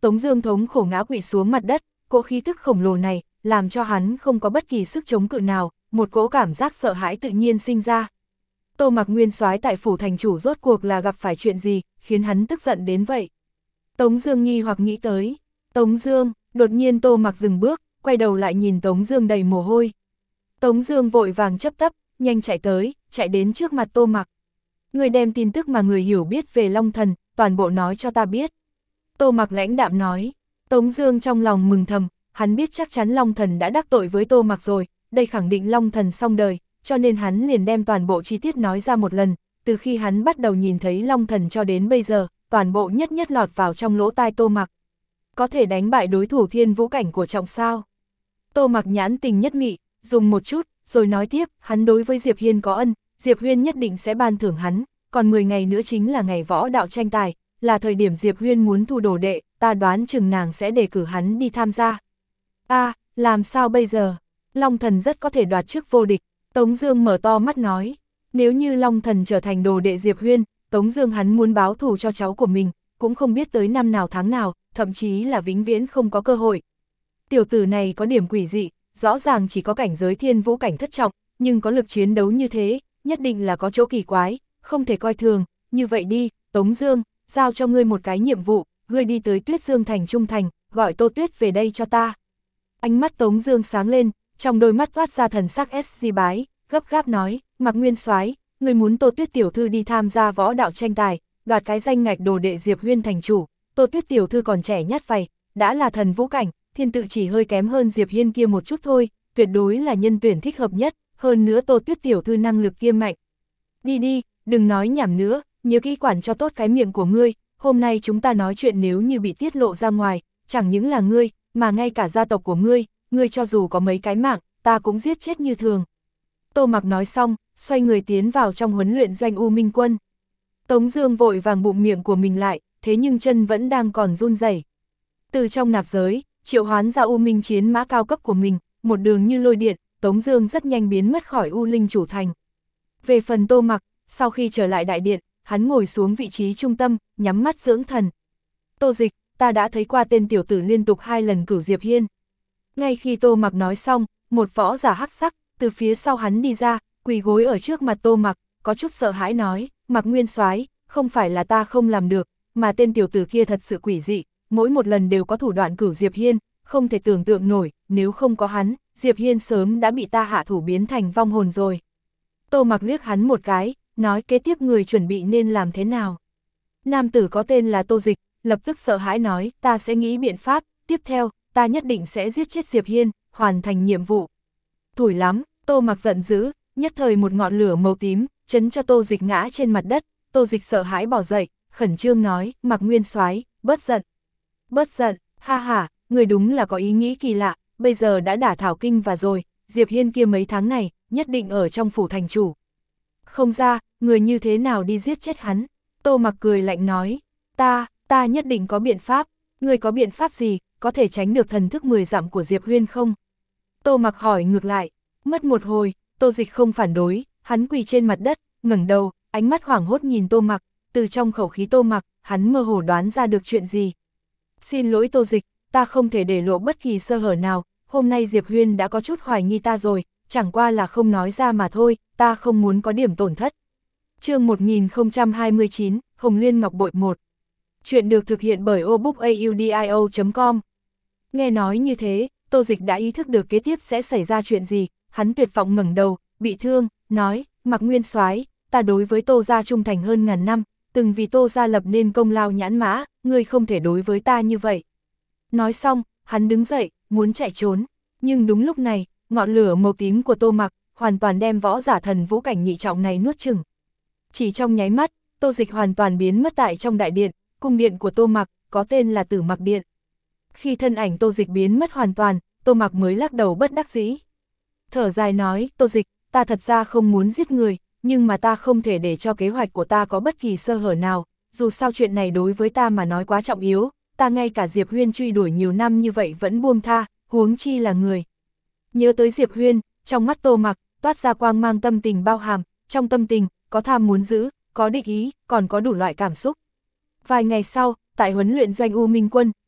Tống Dương thống khổ ngã quỵ xuống mặt đất, cỗ khí tức khổng lồ này, làm cho hắn không có bất kỳ sức chống cự nào, một cỗ cảm giác sợ hãi tự nhiên sinh ra. Tô Mặc nguyên soái tại phủ thành chủ rốt cuộc là gặp phải chuyện gì, khiến hắn tức giận đến vậy? Tống Dương nghi hoặc nghĩ tới. Tống Dương, đột nhiên Tô Mặc dừng bước, quay đầu lại nhìn Tống Dương đầy mồ hôi. Tống Dương vội vàng chấp tấp, nhanh chạy tới, chạy đến trước mặt Tô Mặc. Người đem tin tức mà người hiểu biết về Long Thần, toàn bộ nói cho ta biết. Tô Mặc lãnh đạm nói. Tống Dương trong lòng mừng thầm, hắn biết chắc chắn Long Thần đã đắc tội với Tô Mặc rồi, đây khẳng định Long Thần xong đời, cho nên hắn liền đem toàn bộ chi tiết nói ra một lần. Từ khi hắn bắt đầu nhìn thấy Long Thần cho đến bây giờ, toàn bộ nhất nhất lọt vào trong lỗ tai Tô Mặc. Có thể đánh bại đối thủ thiên vũ cảnh của trọng sao? Tô Mặc nhãn tình nhất mị, dùng một chút, rồi nói tiếp, hắn đối với Diệp Hiên có ân, Diệp Huyên nhất định sẽ ban thưởng hắn, còn mười ngày nữa chính là ngày võ đạo tranh tài, là thời điểm Diệp Huyên muốn thu đồ đệ, ta đoán chừng nàng sẽ đề cử hắn đi tham gia. A, à, làm sao bây giờ? Long Thần rất có thể đoạt chức vô địch. Tống Dương mở to mắt nói, nếu như Long Thần trở thành đồ đệ Diệp Huyên, Tống Dương hắn muốn báo thù cho cháu của mình, cũng không biết tới năm nào tháng nào, thậm chí là vĩnh viễn không có cơ hội. Tiểu tử này có điểm quỷ dị, rõ ràng chỉ có cảnh giới thiên vũ cảnh thất trọng, nhưng có lực chiến đấu như thế, nhất định là có chỗ kỳ quái, không thể coi thường. Như vậy đi, Tống Dương, giao cho ngươi một cái nhiệm vụ, ngươi đi tới Tuyết Dương Thành Trung Thành, gọi Tô Tuyết về đây cho ta. Ánh mắt Tống Dương sáng lên, trong đôi mắt toát ra thần sắc S Di bái, gấp gáp nói, Mặc nguyên soái, ngươi muốn Tô Tuyết tiểu thư đi tham gia võ đạo tranh tài, đoạt cái danh ngạch đồ đệ Diệp Huyên thành chủ. Tô Tuyết tiểu thư còn trẻ nhát vầy, đã là thần vũ cảnh, thiên tự chỉ hơi kém hơn Diệp Hiên kia một chút thôi, tuyệt đối là nhân tuyển thích hợp nhất, hơn nữa Tô Tuyết tiểu thư năng lực kia mạnh. Đi đi, đừng nói nhảm nữa, nhớ kỹ quản cho tốt cái miệng của ngươi, hôm nay chúng ta nói chuyện nếu như bị tiết lộ ra ngoài, chẳng những là ngươi, mà ngay cả gia tộc của ngươi, ngươi cho dù có mấy cái mạng, ta cũng giết chết như thường. Tô Mặc nói xong, xoay người tiến vào trong huấn luyện doanh U Minh Quân. Tống Dương vội vàng bụng miệng của mình lại, thế nhưng chân vẫn đang còn run rẩy. Từ trong nạp giới, triệu hoán ra U Minh chiến mã cao cấp của mình, một đường như lôi điện, Tống Dương rất nhanh biến mất khỏi U Linh chủ thành. Về phần Tô Mặc, sau khi trở lại đại điện, hắn ngồi xuống vị trí trung tâm, nhắm mắt dưỡng thần. Tô Dịch, ta đã thấy qua tên tiểu tử liên tục hai lần cửu Diệp Hiên. Ngay khi Tô Mặc nói xong, một võ giả hắc sắc từ phía sau hắn đi ra, quỳ gối ở trước mặt Tô Mặc, có chút sợ hãi nói, Mặc nguyên soái, không phải là ta không làm được, mà tên tiểu tử kia thật sự quỷ dị, mỗi một lần đều có thủ đoạn cửu Diệp Hiên, không thể tưởng tượng nổi, nếu không có hắn, Diệp Hiên sớm đã bị ta hạ thủ biến thành vong hồn rồi. Tô Mặc liếc hắn một cái, nói kế tiếp người chuẩn bị nên làm thế nào. Nam tử có tên là Tô Dịch, lập tức sợ hãi nói, ta sẽ nghĩ biện pháp, tiếp theo, ta nhất định sẽ giết chết Diệp Hiên, hoàn thành nhiệm vụ. Thủi lắm, Tô Mặc giận dữ, nhất thời một ngọn lửa màu tím, chấn cho Tô Dịch ngã trên mặt đất. Tô Dịch sợ hãi bỏ dậy, khẩn trương nói, Mặc nguyên soái, bớt giận. Bớt giận, ha ha, người đúng là có ý nghĩ kỳ lạ, bây giờ đã đả thảo kinh và rồi, Diệp Hiên kia mấy tháng này, nhất định ở trong phủ thành chủ. Không ra, người như thế nào đi giết chết hắn? Tô Mặc cười lạnh nói, ta, ta nhất định có biện pháp, người có biện pháp gì, có thể tránh được thần thức mười dặm của Diệp Huyên không? Tô Mặc hỏi ngược lại, mất một hồi, Tô Dịch không phản đối, hắn quỳ trên mặt đất, ngẩng đầu, ánh mắt hoảng hốt nhìn Tô Mặc, từ trong khẩu khí Tô Mặc, hắn mơ hồ đoán ra được chuyện gì. Xin lỗi Tô Dịch, ta không thể để lộ bất kỳ sơ hở nào, hôm nay Diệp Huyên đã có chút hoài nghi ta rồi, chẳng qua là không nói ra mà thôi, ta không muốn có điểm tổn thất. Chương một nghìn không trăm hai mươi chín, Hồng Liên Ngọc Bội một. Chuyện được thực hiện bởi obookaudio chấm com. Nghe nói như thế, Tô Dịch đã ý thức được kế tiếp sẽ xảy ra chuyện gì, hắn tuyệt vọng ngẩng đầu, bị thương, nói, Mặc nguyên soái, ta đối với Tô gia trung thành hơn ngàn năm, từng vì Tô gia lập nên công lao nhãn mã, ngươi không thể đối với ta như vậy. Nói xong, hắn đứng dậy, muốn chạy trốn, nhưng đúng lúc này, ngọn lửa màu tím của Tô Mặc hoàn toàn đem võ giả thần vũ cảnh nhị trọng này nuốt chửng. Chỉ trong nháy mắt, Tô Dịch hoàn toàn biến mất tại trong đại điện, cung điện của Tô Mặc, có tên là Tử Mặc Điện. Khi thân ảnh Tô Dịch biến mất hoàn toàn, Tô Mặc mới lắc đầu bất đắc dĩ. Thở dài nói, Tô Dịch, ta thật ra không muốn giết người, nhưng mà ta không thể để cho kế hoạch của ta có bất kỳ sơ hở nào, dù sao chuyện này đối với ta mà nói quá trọng yếu, ta ngay cả Diệp Huyên truy đuổi nhiều năm như vậy vẫn buông tha, huống chi là người. Nhớ tới Diệp Huyên, trong mắt Tô Mặc toát ra quang mang tâm tình bao hàm, trong tâm tình, có tham muốn giữ, có địch ý, còn có đủ loại cảm xúc. Vài ngày sau, tại huấn luyện doanh U Minh Quân,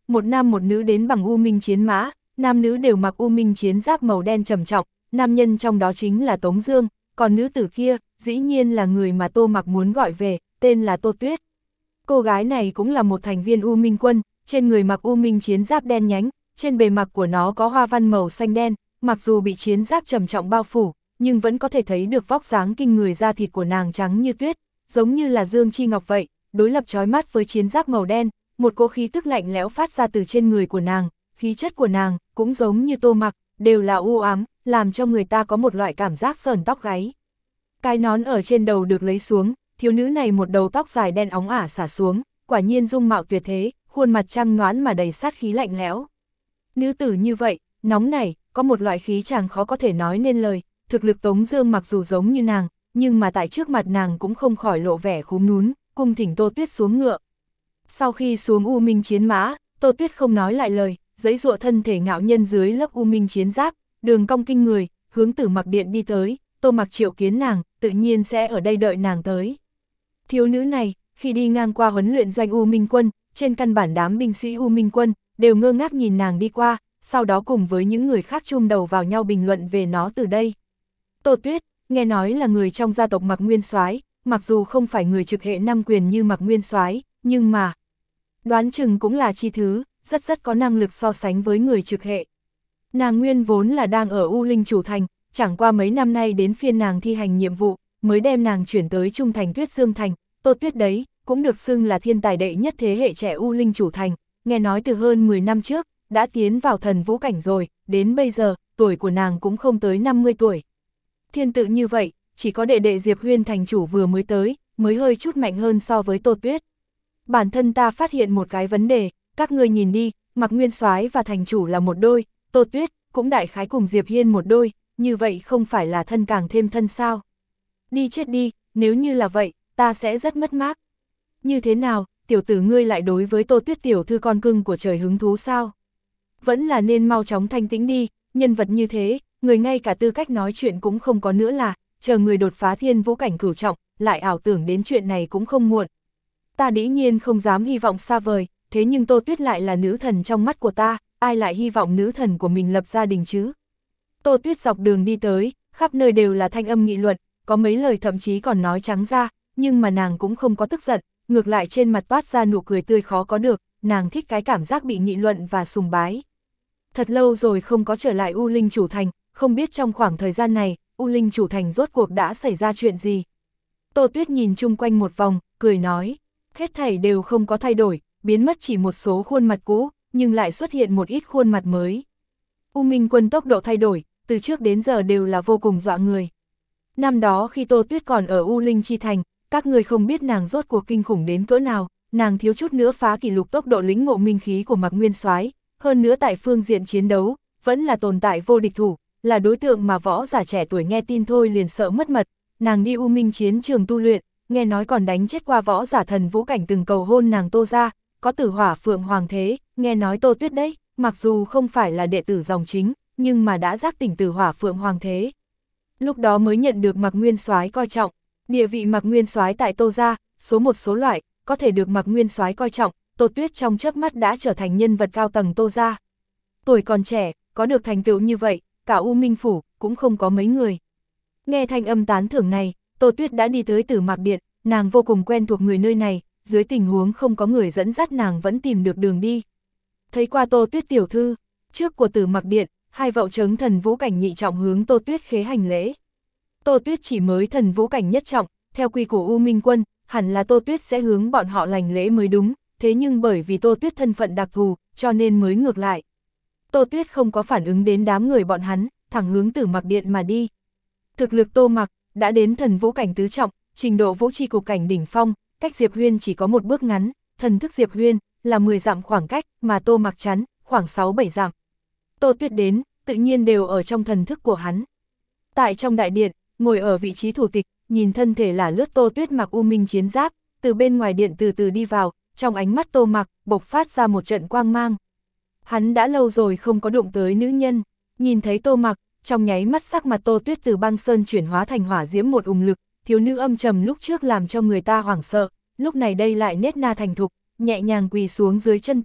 một nam một nữ đến bằng U Minh chiến mã, nam nữ đều mặc U Minh chiến giáp màu đen trầm trọng, nam nhân trong đó chính là Tống Dương, còn nữ tử kia, dĩ nhiên là người mà Tô Mặc muốn gọi về, tên là Tô Tuyết. Cô gái này cũng là một thành viên U Minh quân, trên người mặc U Minh chiến giáp đen nhánh, trên bề mặt của nó có hoa văn màu xanh đen, mặc dù bị chiến giáp trầm trọng bao phủ, nhưng vẫn có thể thấy được vóc dáng kinh người, da thịt của nàng trắng như tuyết, giống như là dương chi ngọc vậy, đối lập chói mắt với chiến giáp màu đen, một cỗ khí tức lạnh lẽo phát ra từ trên người của nàng, khí chất của nàng cũng giống như Tô Mặc, đều là u ám, làm cho người ta có một loại cảm giác sởn tóc gáy. Cái nón ở trên đầu được lấy xuống, thiếu nữ này một đầu tóc dài đen óng ả xả xuống, quả nhiên dung mạo tuyệt thế, khuôn mặt trăng nõn mà đầy sát khí lạnh lẽo. Nữ tử như vậy, nóng nảy, có một loại khí chàng khó có thể nói nên lời, thực lực Tống Dương mặc dù giống như nàng, nhưng mà tại trước mặt nàng cũng không khỏi lộ vẻ khúm núm, cung thỉnh Tô Tuyết xuống ngựa. Sau khi xuống U Minh chiến mã, Tô Tuyết không nói lại lời, giãy giụa thân thể ngạo nhân dưới lớp U Minh chiến giáp, đường cong kinh người, hướng Tử Mặc điện đi tới. Tô Mặc triệu kiến nàng, tự nhiên sẽ ở đây đợi nàng tới. Thiếu nữ này, khi đi ngang qua huấn luyện doanh U Minh quân, trên căn bản đám binh sĩ U Minh quân đều ngơ ngác nhìn nàng đi qua, sau đó cùng với những người khác chum đầu vào nhau bình luận về nó từ đây. Tô Tuyết, nghe nói là người trong gia tộc Mạc Nguyên Soái, mặc dù không phải người trực hệ năm quyền như Mạc Nguyên Soái, nhưng mà đoán chừng cũng là chi thứ, rất rất có năng lực so sánh với người trực hệ. Nàng nguyên vốn là đang ở U Linh Chủ Thành, chẳng qua mấy năm nay đến phiên nàng thi hành nhiệm vụ, mới đem nàng chuyển tới Trung Thành Tuyết Dương Thành. Tô Tuyết đấy, cũng được xưng là thiên tài đệ nhất thế hệ trẻ U Linh Chủ Thành, nghe nói từ hơn mười năm trước, đã tiến vào thần vũ cảnh rồi, đến bây giờ, tuổi của nàng cũng không tới năm mươi tuổi. Thiên tự như vậy, chỉ có đệ đệ Diệp Huyên thành chủ vừa mới tới, mới hơi chút mạnh hơn so với Tô Tuyết. Bản thân ta phát hiện một cái vấn đề, các ngươi nhìn đi, Mạc Nguyên Soái và thành chủ là một đôi, Tô Tuyết cũng đại khái cùng Diệp Hiên một đôi, như vậy không phải là thân càng thêm thân sao? Đi chết đi, nếu như là vậy, ta sẽ rất mất mát. Như thế nào, tiểu tử ngươi lại đối với Tô Tuyết tiểu thư con cưng của trời hứng thú sao? Vẫn là nên mau chóng thanh tĩnh đi, nhân vật như thế, người ngay cả tư cách nói chuyện cũng không có nữa là, chờ người đột phá thiên vũ cảnh cửu trọng, lại ảo tưởng đến chuyện này cũng không muộn. Ta dĩ nhiên không dám hy vọng xa vời, thế nhưng Tô Tuyết lại là nữ thần trong mắt của ta, ai lại hy vọng nữ thần của mình lập gia đình chứ? Tô Tuyết dọc đường đi tới, khắp nơi đều là thanh âm nghị luận, có mấy lời thậm chí còn nói trắng ra, nhưng mà nàng cũng không có tức giận, ngược lại trên mặt toát ra nụ cười tươi khó có được, nàng thích cái cảm giác bị nghị luận và sùng bái. Thật lâu rồi không có trở lại U Linh Chủ Thành, không biết trong khoảng thời gian này, U Linh Chủ Thành rốt cuộc đã xảy ra chuyện gì. Tô Tuyết nhìn chung quanh một vòng, cười nói, hết thảy đều không có thay đổi, biến mất chỉ một số khuôn mặt cũ, nhưng lại xuất hiện một ít khuôn mặt mới. U Minh quân tốc độ thay đổi, từ trước đến giờ đều là vô cùng dọa người. Năm đó khi Tô Tuyết còn ở U Linh Chi Thành, các người không biết nàng rốt cuộc kinh khủng đến cỡ nào, nàng thiếu chút nữa phá kỷ lục tốc độ lĩnh ngộ minh khí của Mạc Nguyên Soái, hơn nữa tại phương diện chiến đấu, vẫn là tồn tại vô địch thủ, là đối tượng mà võ giả trẻ tuổi nghe tin thôi liền sợ mất mật. Nàng đi U Minh chiến trường tu luyện, nghe nói còn đánh chết qua võ giả thần vũ cảnh từng cầu hôn nàng Tô gia, có Tử Hỏa Phượng Hoàng thế, nghe nói Tô Tuyết đấy, mặc dù không phải là đệ tử dòng chính, nhưng mà đã giác tỉnh Tử Hỏa Phượng Hoàng thế. Lúc đó mới nhận được Mạc Nguyên Soái coi trọng, địa vị Mạc Nguyên Soái tại Tô gia, số một số loại, có thể được Mạc Nguyên Soái coi trọng, Tô Tuyết trong chớp mắt đã trở thành nhân vật cao tầng Tô gia. Tuổi còn trẻ, có được thành tựu như vậy, cả U Minh phủ cũng không có mấy người. Nghe thanh âm tán thưởng này, Tô Tuyết đã đi tới Tử Mạc điện, nàng vô cùng quen thuộc người nơi này, dưới tình huống không có người dẫn dắt nàng vẫn tìm được đường đi. Thấy qua Tô Tuyết tiểu thư, trước của Tử Mạc điện, hai vậu trớn thần vũ cảnh nhị trọng hướng Tô Tuyết khế hành lễ. Tô Tuyết chỉ mới thần vũ cảnh nhất trọng, theo quy của U Minh quân, hẳn là Tô Tuyết sẽ hướng bọn họ lành lễ mới đúng, thế nhưng bởi vì Tô Tuyết thân phận đặc thù, cho nên mới ngược lại. Tô Tuyết không có phản ứng đến đám người bọn hắn, thẳng hướng Tử Mạc điện mà đi. Thực lực Tô Mặc đã đến thần vũ cảnh tứ trọng, trình độ vũ chi cục cảnh đỉnh phong, cách Diệp Huyên chỉ có một bước ngắn, thần thức Diệp Huyên là mười dặm khoảng cách, mà Tô Mặc chắn khoảng sáu bảy dặm. Tô Tuyết đến, tự nhiên đều ở trong thần thức của hắn. Tại trong đại điện, ngồi ở vị trí thủ tịch, nhìn thân thể là lướt Tô Tuyết mặc U Minh chiến giáp, từ bên ngoài điện từ từ đi vào, trong ánh mắt Tô Mặc bộc phát ra một trận quang mang. Hắn đã lâu rồi không có đụng tới nữ nhân, nhìn thấy Tô Mặc, trong nháy mắt sắc mặt Tô Tuyết từ băng sơn chuyển hóa thành hỏa diễm một ùng lực, thiếu nữ âm trầm lúc trước làm cho người ta hoảng sợ, lúc này đây lại nết na thành thục, nhẹ nhàng quỳ xuống dưới chân Tô Mặc,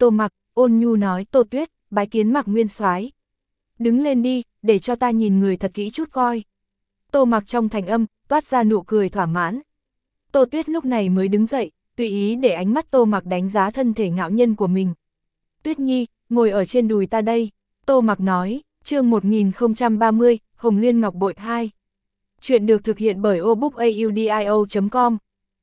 ôn nhu nói Tô Tuyết, bái kiến Mạc Nguyên Soái. Đứng lên đi, để cho ta nhìn người thật kỹ chút coi. Tô Mặc trong thành âm, toát ra nụ cười thỏa mãn. Tô Tuyết lúc này mới đứng dậy, tùy ý để ánh mắt Tô Mặc đánh giá thân thể ngạo nhân của mình. Tuyết Nhi, ngồi ở trên đùi ta đây. Tô Mặc nói, chương một nghìn không trăm ba mươi, Hồng Liên Ngọc Bội hai. Chuyện được thực hiện bởi obookaudio chấm com.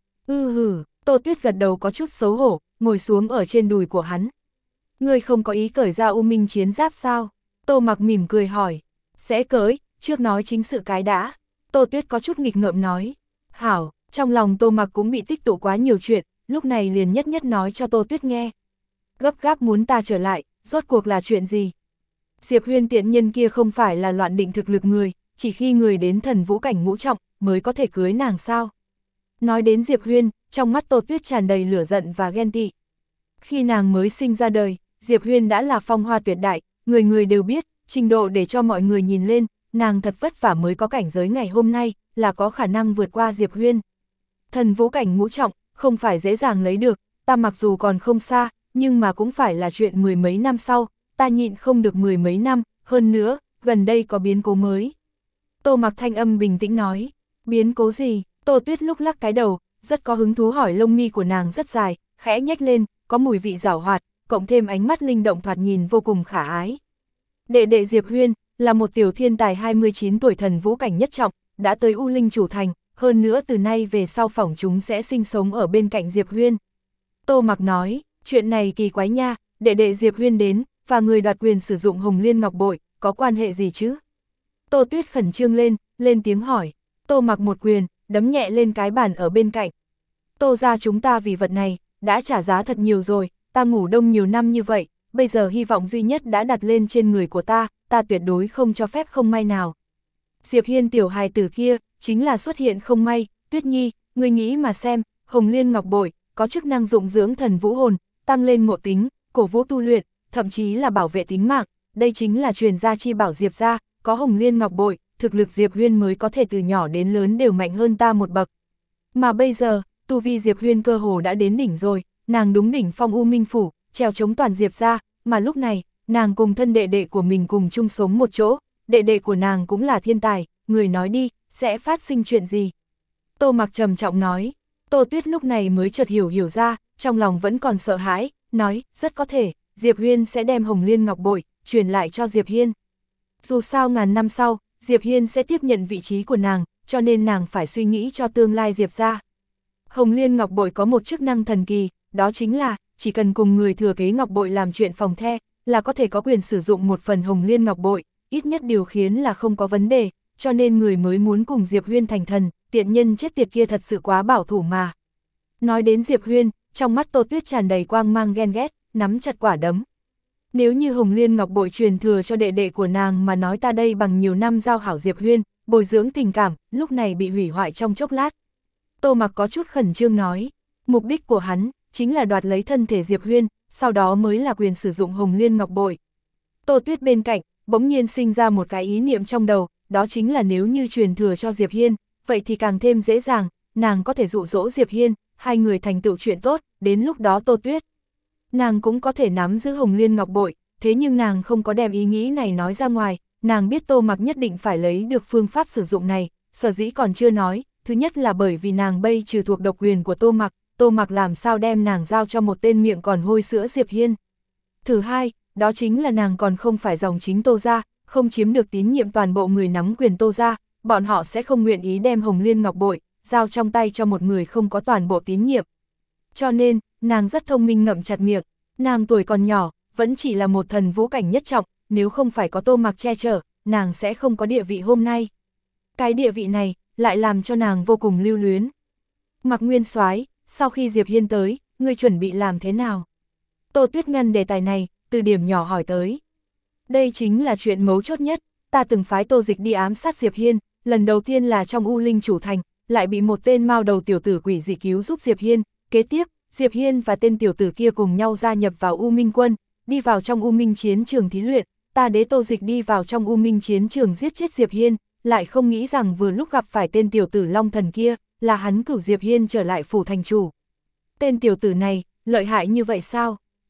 Ư hử, Tô Tuyết gật đầu có chút xấu hổ, ngồi xuống ở trên đùi của hắn. Ngươi không có ý cởi ra U Minh chiến giáp sao? Tô Mặc mỉm cười hỏi. Sẽ cởi, trước nói chính sự cái đã. Tô Tuyết có chút nghịch ngợm nói. Hảo, trong lòng Tô Mặc cũng bị tích tụ quá nhiều chuyện, lúc này liền nhất nhất nói cho Tô Tuyết nghe. Gấp gáp muốn ta trở lại, rốt cuộc là chuyện gì? Diệp Huyên tiện nhân kia không phải là loạn định thực lực người, chỉ khi người đến thần vũ cảnh ngũ trọng mới có thể cưới nàng sao? Nói đến Diệp Huyên, trong mắt Tô Tuyết tràn đầy lửa giận và ghen tị. Khi nàng mới sinh ra đời, Diệp Huyên đã là phong hoa tuyệt đại, người người đều biết, trình độ để cho mọi người nhìn lên, nàng thật vất vả mới có cảnh giới ngày hôm nay, là có khả năng vượt qua Diệp Huyên. Thần vũ cảnh ngũ trọng, không phải dễ dàng lấy được, ta mặc dù còn không xa, nhưng mà cũng phải là chuyện mười mấy năm sau, ta nhịn không được mười mấy năm, hơn nữa, gần đây có biến cố mới. Tô Mặc thanh âm bình tĩnh nói, biến cố gì? Tô Tuyết lúc lắc cái đầu, rất có hứng thú hỏi, lông mi của nàng rất dài, khẽ nhếch lên, có mùi vị giảo hoạt, cộng thêm ánh mắt linh động thoạt nhìn vô cùng khả ái. Đệ đệ Diệp Huyên, là một tiểu thiên tài hai mươi chín tuổi thần vũ cảnh nhất trọng, đã tới U Linh Chủ Thành, hơn nữa từ nay về sau phỏng chúng sẽ sinh sống ở bên cạnh Diệp Huyên. Tô Mặc nói, chuyện này kỳ quái nha, đệ đệ Diệp Huyên đến, và người đoạt quyền sử dụng Hồng Liên Ngọc Bội, có quan hệ gì chứ? Tô Tuyết khẩn trương lên, lên tiếng hỏi. Tô Mặc một quyền, đấm nhẹ lên cái bàn ở bên cạnh. Tô ra chúng ta vì vật này, đã trả giá thật nhiều rồi, ta ngủ đông nhiều năm như vậy, bây giờ hy vọng duy nhất đã đặt lên trên người của ta, ta tuyệt đối không cho phép không may nào. Diệp Hiên tiểu hài tử kia, chính là xuất hiện không may, Tuyết Nhi, ngươi nghĩ mà xem, Hồng Liên Ngọc Bội, có chức năng dụng dưỡng thần vũ hồn, tăng lên ngộ tính, cổ vũ tu luyện, thậm chí là bảo vệ tính mạng, đây chính là truyền gia chi bảo Diệp gia, có Hồng Liên Ngọc Bội, thực lực Diệp Huyên mới có thể từ nhỏ đến lớn đều mạnh hơn ta một bậc. Mà bây giờ, tu vi Diệp Huyên cơ hồ đã đến đỉnh rồi, nàng đúng đỉnh phong U Minh Phủ, treo chống toàn Diệp gia, mà lúc này, nàng cùng thân đệ đệ của mình cùng chung sống một chỗ, đệ đệ của nàng cũng là thiên tài, người nói đi, sẽ phát sinh chuyện gì? Tô Mặc trầm trọng nói. Tô Tuyết lúc này mới chợt hiểu hiểu ra, trong lòng vẫn còn sợ hãi, nói, rất có thể, Diệp Huyên sẽ đem Hồng Liên Ngọc Bội, truyền lại cho Diệp Hiên. Dù sao ngàn năm sau, Diệp Hiên sẽ tiếp nhận vị trí của nàng, cho nên nàng phải suy nghĩ cho tương lai Diệp gia. Hồng Liên Ngọc Bội có một chức năng thần kỳ, đó chính là, chỉ cần cùng người thừa kế Ngọc Bội làm chuyện phòng the, là có thể có quyền sử dụng một phần Hồng Liên Ngọc Bội, ít nhất điều khiến là không có vấn đề, cho nên người mới muốn cùng Diệp Huyên thành thần, tiện nhân chết tiệt kia thật sự quá bảo thủ mà. Nói đến Diệp Huyên, trong mắt Tô Tuyết tràn đầy quang mang ghen ghét, nắm chặt quả đấm. Nếu như Hồng Liên Ngọc Bội truyền thừa cho đệ đệ của nàng mà nói ta đây bằng nhiều năm giao hảo Diệp Huyên, bồi dưỡng tình cảm, lúc này bị hủy hoại trong chốc lát. Tô Mặc có chút khẩn trương nói, mục đích của hắn, chính là đoạt lấy thân thể Diệp Huyên, sau đó mới là quyền sử dụng Hồng Liên Ngọc Bội. Tô Tuyết bên cạnh, bỗng nhiên sinh ra một cái ý niệm trong đầu, đó chính là nếu như truyền thừa cho Diệp Hiên, vậy thì càng thêm dễ dàng, nàng có thể dụ dỗ Diệp Hiên, hai người thành tựu chuyện tốt, đến lúc đó Tô Tuyết. Nàng cũng có thể nắm giữ Hồng Liên Ngọc Bội, thế nhưng nàng không có đem ý nghĩ này nói ra ngoài, nàng biết Tô Mặc nhất định phải lấy được phương pháp sử dụng này, sở dĩ còn chưa nói, thứ nhất là bởi vì nàng bây trừ thuộc độc quyền của Tô Mặc, Tô Mặc làm sao đem nàng giao cho một tên miệng còn hôi sữa Diệp Hiên. Thứ hai, đó chính là nàng còn không phải dòng chính Tô gia, không chiếm được tín nhiệm toàn bộ người nắm quyền Tô gia, bọn họ sẽ không nguyện ý đem Hồng Liên Ngọc Bội, giao trong tay cho một người không có toàn bộ tín nhiệm. Cho nên, nàng rất thông minh ngậm chặt miệng, nàng tuổi còn nhỏ, vẫn chỉ là một thần vũ cảnh nhất trọng, nếu không phải có Tô Mặc che chở, nàng sẽ không có địa vị hôm nay. Cái địa vị này, lại làm cho nàng vô cùng lưu luyến. Mạc Nguyên Soái, sau khi Diệp Hiên tới, ngươi chuẩn bị làm thế nào? Tô Tuyết ngăn đề tài này, từ điểm nhỏ hỏi tới. Đây chính là chuyện mấu chốt nhất, ta từng phái Tô Dịch đi ám sát Diệp Hiên, lần đầu tiên là trong U Linh Chủ Thành, lại bị một tên mao đầu tiểu tử quỷ dị cứu giúp Diệp Hiên, kế tiếp, Diệp Hiên và tên tiểu tử kia cùng nhau gia nhập vào U Minh Quân, đi vào trong U Minh chiến trường thí luyện, ta đế Tô Dịch đi vào trong U Minh chiến trường giết chết Diệp Hiên, lại không nghĩ rằng vừa lúc gặp phải tên tiểu tử Long Thần kia, là hắn cửu Diệp Hiên trở lại phủ thành chủ. Tên tiểu tử này, lợi hại như vậy sao?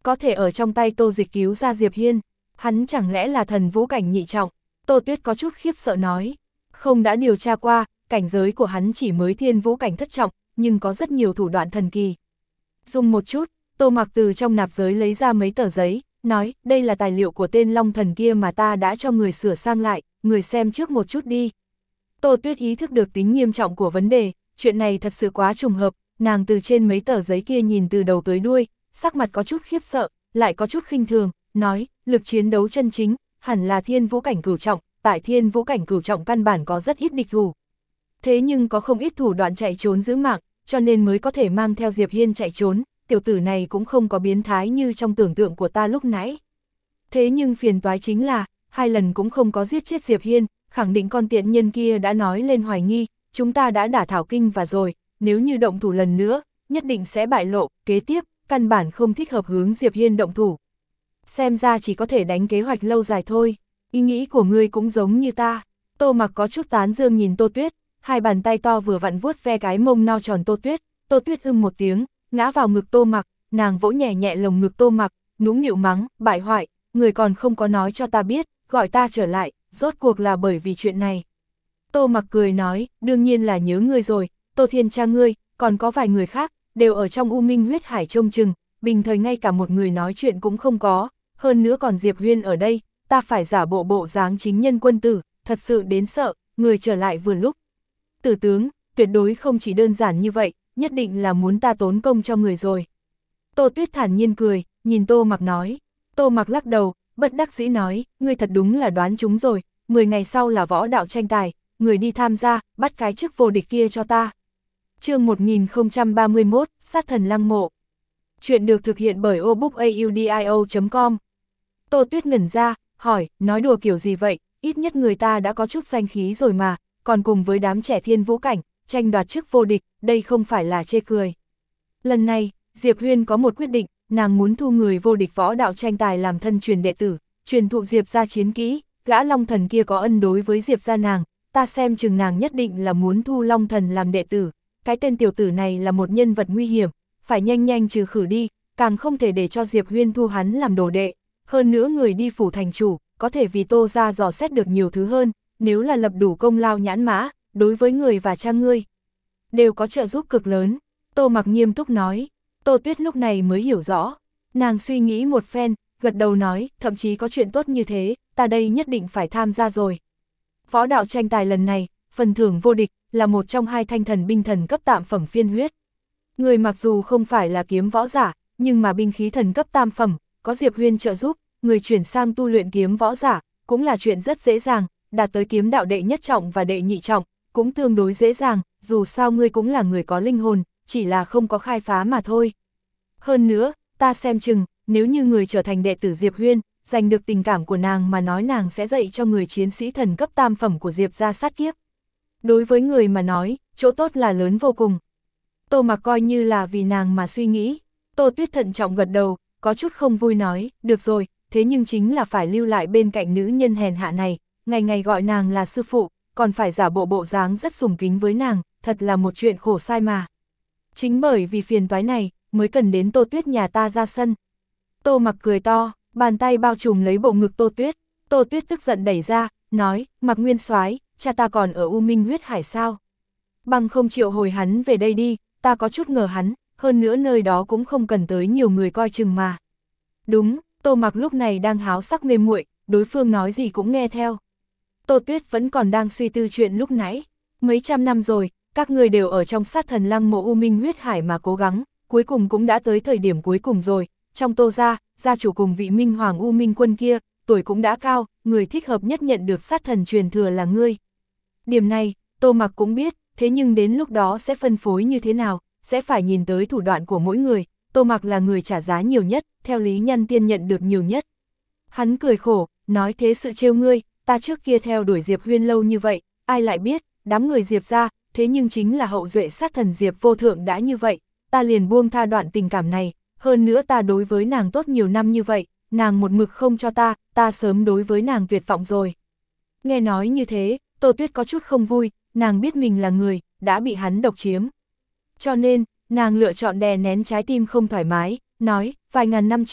có thể ở trong tay Tô Dịch cứu ra Diệp Hiên, hắn chẳng lẽ là thần vũ cảnh nhị trọng? Tô Tuyết có chút khiếp sợ nói, không đã điều tra qua, cảnh giới của hắn chỉ mới thiên vũ cảnh thất trọng, nhưng có rất nhiều thủ đoạn thần kỳ. Dùng một chút, Tô Mặc từ trong nạp giới lấy ra mấy tờ giấy, nói, đây là tài liệu của tên Long Thần kia mà ta đã cho người sửa sang lại, người xem trước một chút đi. Tô Tuyết ý thức được tính nghiêm trọng của vấn đề, chuyện này thật sự quá trùng hợp, nàng từ trên mấy tờ giấy kia nhìn từ đầu tới đuôi, sắc mặt có chút khiếp sợ, lại có chút khinh thường, nói, lực chiến đấu chân chính, hẳn là thiên vũ cảnh cửu trọng, tại thiên vũ cảnh cửu trọng căn bản có rất ít địch thủ. Thế nhưng có không ít thủ đoạn chạy trốn giữ mạng, cho nên mới có thể mang theo Diệp Hiên chạy trốn, tiểu tử này cũng không có biến thái như trong tưởng tượng của ta lúc nãy. Thế nhưng phiền toái chính là, hai lần cũng không có giết chết Diệp Hiên, khẳng định con tiện nhân kia đã nói lên hoài nghi, chúng ta đã đả thảo kinh và rồi, nếu như động thủ lần nữa, nhất định sẽ bại lộ, kế tiếp, căn bản không thích hợp hướng Diệp Hiên động thủ. Xem ra chỉ có thể đánh kế hoạch lâu dài thôi, ý nghĩ của ngươi cũng giống như ta. Tô Mặc có chút tán dương nhìn Tô Tuyết, hai bàn tay to vừa vặn vuốt ve cái mông no tròn Tô Tuyết, Tô Tuyết ưng một tiếng, ngã vào ngực Tô Mặc, nàng vỗ nhẹ nhẹ lồng ngực Tô Mặc, nũng nịu mắng, bại hoại, người còn không có nói cho ta biết, gọi ta trở lại, rốt cuộc là bởi vì chuyện này. Tô Mặc cười nói, đương nhiên là nhớ ngươi rồi, Tô Thiên cha ngươi, còn có vài người khác, đều ở trong U Minh huyết hải trông chừng, bình thời ngay cả một người nói chuyện cũng không có, hơn nữa còn Diệp Huyên ở đây, ta phải giả bộ bộ dáng chính nhân quân tử, thật sự đến sợ, người trở lại vừa lúc. Tử tướng, tuyệt đối không chỉ đơn giản như vậy, nhất định là muốn ta tốn công cho người rồi. Tô Tuyết thản nhiên cười, nhìn Tô Mặc nói. Tô Mặc lắc đầu, bất đắc dĩ nói, ngươi thật đúng là đoán chúng rồi, mười ngày sau là võ đạo tranh tài, người đi tham gia, bắt cái chức vô địch kia cho ta. Chương một nghìn không trăm ba mươi mốt, Sát thần lăng mộ. Chuyện được thực hiện bởi obookaudio chấm com. Tô Tuyết ngẩn ra, hỏi, nói đùa kiểu gì vậy, ít nhất người ta đã có chút danh khí rồi mà, còn cùng với đám trẻ thiên vũ cảnh, tranh đoạt chức vô địch, đây không phải là chê cười. Lần này, Diệp Huyên có một quyết định, nàng muốn thu người vô địch võ đạo tranh tài làm thân truyền đệ tử, truyền thụ Diệp gia chiến kỹ, gã Long Thần kia có ân đối với Diệp gia nàng, ta xem chừng nàng nhất định là muốn thu Long Thần làm đệ tử, cái tên tiểu tử này là một nhân vật nguy hiểm, phải nhanh nhanh trừ khử đi, càng không thể để cho Diệp Huyên thu hắn làm đồ đệ, hơn nữa người đi phủ thành chủ, có thể vì Tô gia dò xét được nhiều thứ hơn, nếu là lập đủ công lao nhãn mã, đối với người và cha ngươi, đều có trợ giúp cực lớn. Tô Mặc nghiêm túc nói. Tô Tuyết lúc này mới hiểu rõ, nàng suy nghĩ một phen, gật đầu nói, thậm chí có chuyện tốt như thế, ta đây nhất định phải tham gia rồi. Võ đạo tranh tài lần này, phần thưởng vô địch, là một trong hai thanh thần binh thần cấp tạm phẩm phiên huyết. Người mặc dù không phải là kiếm võ giả, nhưng mà binh khí thần cấp tam phẩm, có Diệp Huyên trợ giúp, người chuyển sang tu luyện kiếm võ giả, cũng là chuyện rất dễ dàng, đạt tới kiếm đạo đệ nhất trọng và đệ nhị trọng, cũng tương đối dễ dàng, dù sao ngươi cũng là người có linh hồn, chỉ là không có khai phá mà thôi. Hơn nữa, ta xem chừng, nếu như người trở thành đệ tử Diệp Huyên, giành được tình cảm của nàng mà nói nàng sẽ dạy cho người chiến sĩ thần cấp tam phẩm của Diệp gia sát kiếp. Đối với người mà nói, chỗ tốt là lớn vô cùng. Tô Mặc coi như là vì nàng mà suy nghĩ. Tô Tuyết thận trọng gật đầu, có chút không vui nói, được rồi, thế nhưng chính là phải lưu lại bên cạnh nữ nhân hèn hạ này, ngày ngày gọi nàng là sư phụ, còn phải giả bộ bộ dáng rất sùng kính với nàng, thật là một chuyện khổ sai mà. Chính bởi vì phiền toái này, mới cần đến Tô Tuyết nhà ta ra sân. Tô Mặc cười to, bàn tay bao trùm lấy bộ ngực Tô Tuyết, Tô Tuyết tức giận đẩy ra, nói, Mặc Nguyên Soái, cha ta còn ở U Minh huyết hải sao? Bằng không chịu hồi hắn về đây đi, ta có chút ngờ hắn, hơn nữa nơi đó cũng không cần tới nhiều người coi chừng mà. Đúng, Tô Mặc lúc này đang háo sắc mê muội, đối phương nói gì cũng nghe theo. Tô Tuyết vẫn còn đang suy tư chuyện lúc nãy, mấy trăm năm rồi, các người đều ở trong sát thần lăng mộ U Minh huyết hải mà cố gắng, cuối cùng cũng đã tới thời điểm cuối cùng rồi, trong Tô gia, gia chủ cùng vị Minh Hoàng U Minh quân kia, tuổi cũng đã cao, người thích hợp nhất nhận được sát thần truyền thừa là ngươi. Điểm này, Tô Mặc cũng biết, thế nhưng đến lúc đó sẽ phân phối như thế nào, sẽ phải nhìn tới thủ đoạn của mỗi người, Tô Mặc là người trả giá nhiều nhất, theo lý Nhân Tiên nhận được nhiều nhất. Hắn cười khổ, nói thế sự trêu ngươi, ta trước kia theo đuổi Diệp Huyên lâu như vậy, ai lại biết, đám người Diệp ra, thế nhưng chính là hậu duệ sát thần Diệp vô thượng đã như vậy, ta liền buông tha đoạn tình cảm này, hơn nữa ta đối với nàng tốt nhiều năm như vậy, nàng một mực không cho ta, ta sớm đối với nàng tuyệt vọng rồi. Nghe nói như thế, Tô Tuyết có chút không vui, nàng biết mình là người, đã bị hắn độc chiếm. Cho nên, nàng lựa chọn đè nén trái tim không thoải mái, nói, vài ngàn năm trước,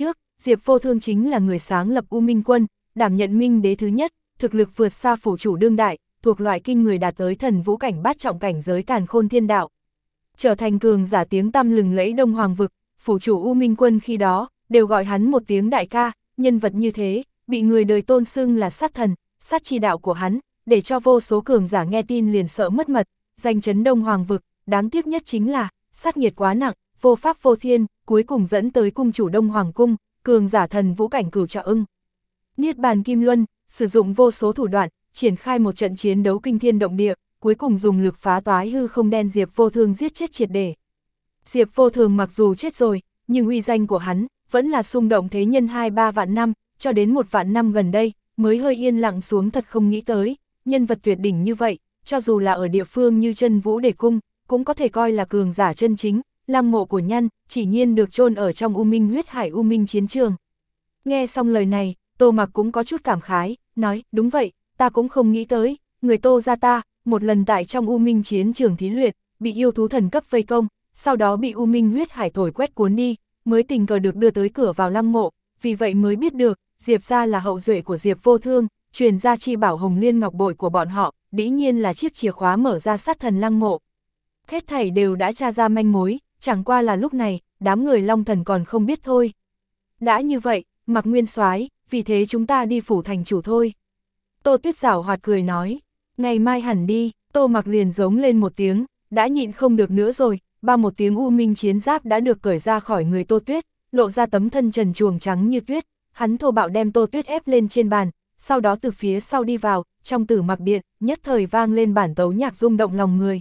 Diệp Vô Thương chính là người sáng lập U Minh Quân, đảm nhận Minh Đế thứ nhất, thực lực vượt xa phủ chủ đương đại, thuộc loại kinh người đạt tới thần vũ cảnh bát trọng cảnh giới càn khôn thiên đạo. Trở thành cường giả tiếng tăm lừng lẫy Đông Hoàng vực, phủ chủ U Minh Quân khi đó, đều gọi hắn một tiếng đại ca, nhân vật như thế, bị người đời tôn xưng là sát thần, sát chi đạo của hắn, để cho vô số cường giả nghe tin liền sợ mất mật, danh chấn Đông Hoàng vực, đáng tiếc nhất chính là, sát nghiệt quá nặng, vô pháp vô thiên, cuối cùng dẫn tới cung chủ Đông Hoàng cung, cường giả thần vũ cảnh Cửu Trọng Ưng. Niết bàn Kim Luân, sử dụng vô số thủ đoạn, triển khai một trận chiến đấu kinh thiên động địa, cuối cùng dùng lực phá toái hư không đen Diệp Vô Thương giết chết triệt để. Diệp Vô Thương mặc dù chết rồi, nhưng uy danh của hắn vẫn là xung động thế nhân hai ba vạn năm, cho đến một vạn năm gần đây, mới hơi yên lặng xuống. Thật không nghĩ tới, nhân vật tuyệt đỉnh như vậy, cho dù là ở địa phương như Chân Vũ Đế Cung, cũng có thể coi là cường giả chân chính, lăng mộ của nhân, chỉ nhiên được chôn ở trong U Minh huyết hải U Minh chiến trường. Nghe xong lời này, Tô Mặc cũng có chút cảm khái, nói, đúng vậy, ta cũng không nghĩ tới, người Tô gia ta, một lần tại trong U Minh chiến trường thí luyện, bị yêu thú thần cấp vây công, sau đó bị U Minh huyết hải thổi quét cuốn đi, mới tình cờ được đưa tới cửa vào lăng mộ, vì vậy mới biết được, Diệp gia là hậu duệ của Diệp Vô Thương, truyền ra chi bảo Hồng Liên Ngọc Bội của bọn họ, dĩ nhiên là chiếc chìa khóa mở ra sát thần lăng mộ. Hết thảy đều đã tra ra manh mối, chẳng qua là lúc này, đám người Long Thần còn không biết thôi. Đã như vậy, Mạc Nguyên Soái, vì thế chúng ta đi phủ thành chủ thôi. Tô Tuyết giảo hoạt cười nói, ngày mai hẳn đi. Tô Mặc liền giống lên một tiếng, đã nhịn không được nữa rồi, ba một tiếng U Minh chiến giáp đã được cởi ra khỏi người Tô Tuyết, lộ ra tấm thân trần truồng trắng như tuyết, hắn thô bạo đem Tô Tuyết ép lên trên bàn, sau đó từ phía sau đi vào, trong Tử Mặc điện, nhất thời vang lên bản tấu nhạc rung động lòng người.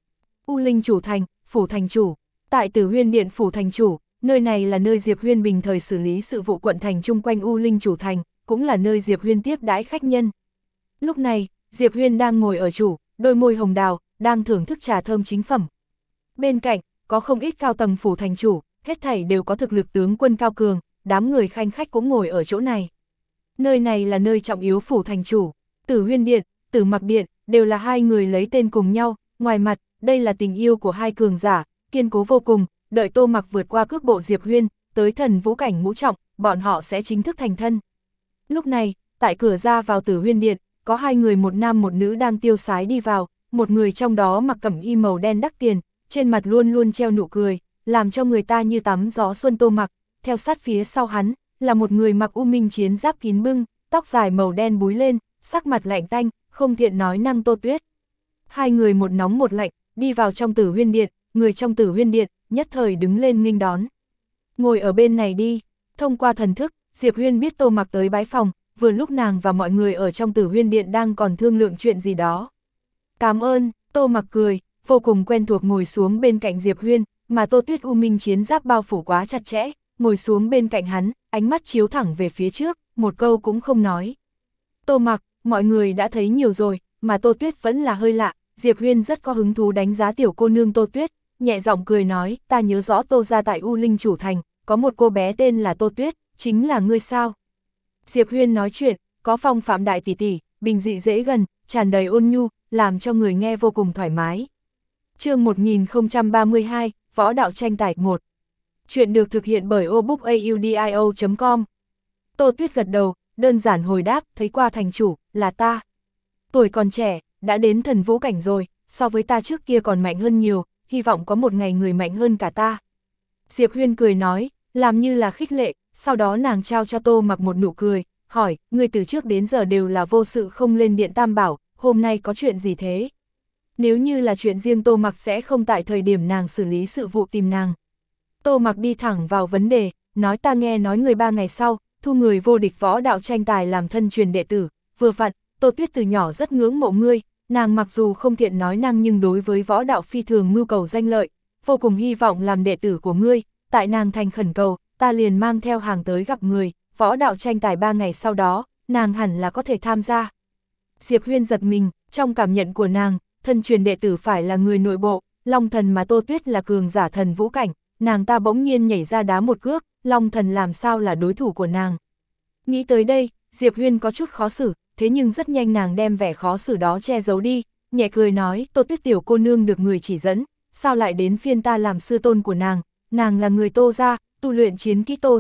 U Linh chủ thành, phủ thành chủ, tại Tử Huyên điện phủ thành chủ, nơi này là nơi Diệp Huyên bình thời xử lý sự vụ quận thành chung quanh U Linh chủ thành, cũng là nơi Diệp Huyên tiếp đãi khách nhân. Lúc này, Diệp Huyên đang ngồi ở chủ, đôi môi hồng đào, đang thưởng thức trà thơm chính phẩm. Bên cạnh, có không ít cao tầng phủ thành chủ, hết thảy đều có thực lực tướng quân cao cường, đám người khanh khách cũng ngồi ở chỗ này. Nơi này là nơi trọng yếu phủ thành chủ, Tử Huyên điện, Tử Mặc điện, đều là hai người lấy tên cùng nhau, ngoài mặt, đây là tình yêu của hai cường giả, kiên cố vô cùng, đợi Tô Mặc vượt qua cước bộ Diệp Huyên, tới thần vũ cảnh ngũ trọng, bọn họ sẽ chính thức thành thân. Lúc này, tại cửa ra vào Tử Huyên điện, có hai người một nam một nữ đang tiêu sái đi vào, một người trong đó mặc cẩm y màu đen đắt tiền, trên mặt luôn luôn treo nụ cười, làm cho người ta như tắm gió xuân Tô Mặc, theo sát phía sau hắn, là một người mặc U Minh chiến giáp kín bưng, tóc dài màu đen búi lên, sắc mặt lạnh tanh, không thiện nói năng Tô Tuyết. Hai người một nóng một lạnh, đi vào trong Tử Huyên điện, người trong Tử Huyên điện, nhất thời đứng lên nghênh đón. Ngồi ở bên này đi. Thông qua thần thức, Diệp Huyên biết Tô Mặc tới bái phòng, vừa lúc nàng và mọi người ở trong Tử Huyên điện đang còn thương lượng chuyện gì đó. Cảm ơn, Tô Mặc cười, vô cùng quen thuộc ngồi xuống bên cạnh Diệp Huyên, mà Tô Tuyết U Minh chiến giáp bao phủ quá chặt chẽ, ngồi xuống bên cạnh hắn, ánh mắt chiếu thẳng về phía trước, một câu cũng không nói. Tô Mặc, mọi người đã thấy nhiều rồi, mà Tô Tuyết vẫn là hơi lạ, Diệp Huyên rất có hứng thú đánh giá tiểu cô nương Tô Tuyết, nhẹ giọng cười nói, ta nhớ rõ Tô gia tại U Linh chủ thành, có một cô bé tên là Tô Tuyết, chính là ngươi sao? Diệp Huyên nói chuyện, có phong phạm đại tỷ tỷ, bình dị dễ gần, tràn đầy ôn nhu, làm cho người nghe vô cùng thoải mái. Chương một nghìn không trăm ba mươi hai, Võ đạo tranh tài một. Chuyện được thực hiện bởi obookaudio chấm com. Tô Tuyết gật đầu, đơn giản hồi đáp, thấy qua thành chủ, là ta. Tuổi còn trẻ, đã đến thần vũ cảnh rồi, so với ta trước kia còn mạnh hơn nhiều, hy vọng có một ngày người mạnh hơn cả ta. Diệp Huyên cười nói, làm như là khích lệ, sau đó nàng trao cho Tô Mặc một nụ cười, hỏi, người từ trước đến giờ đều là vô sự không lên điện Tam Bảo, hôm nay có chuyện gì thế? Nếu như là chuyện riêng Tô Mặc sẽ không tại thời điểm nàng xử lý sự vụ tìm nàng. Tô Mặc đi thẳng vào vấn đề, nói ta nghe nói người ba ngày sau, thu người vô địch võ đạo tranh tài làm thân truyền đệ tử, vừa vặn, Tô Tuyết từ nhỏ rất ngưỡng mộ ngươi, nàng mặc dù không thiện nói năng nhưng đối với võ đạo phi thường mưu cầu danh lợi, vô cùng hy vọng làm đệ tử của ngươi, tại nàng thành khẩn cầu, ta liền mang theo hàng tới gặp người, võ đạo tranh tài ba ngày sau đó, nàng hẳn là có thể tham gia. Diệp Huyên giật mình, trong cảm nhận của nàng, thân truyền đệ tử phải là người nội bộ, Long Thần mà Tô Tuyết là cường giả thần vũ cảnh, nàng ta bỗng nhiên nhảy ra đá một cước, Long Thần làm sao là đối thủ của nàng. Nghĩ tới đây, Diệp Huyên có chút khó xử, thế nhưng rất nhanh nàng đem vẻ khó xử đó che giấu đi, nhẹ cười nói, Tô Tuyết tiểu cô nương được người chỉ dẫn, sao lại đến phiên ta làm sư tôn của nàng, nàng là người Tô gia, tu luyện chiến kỹ Tô gia,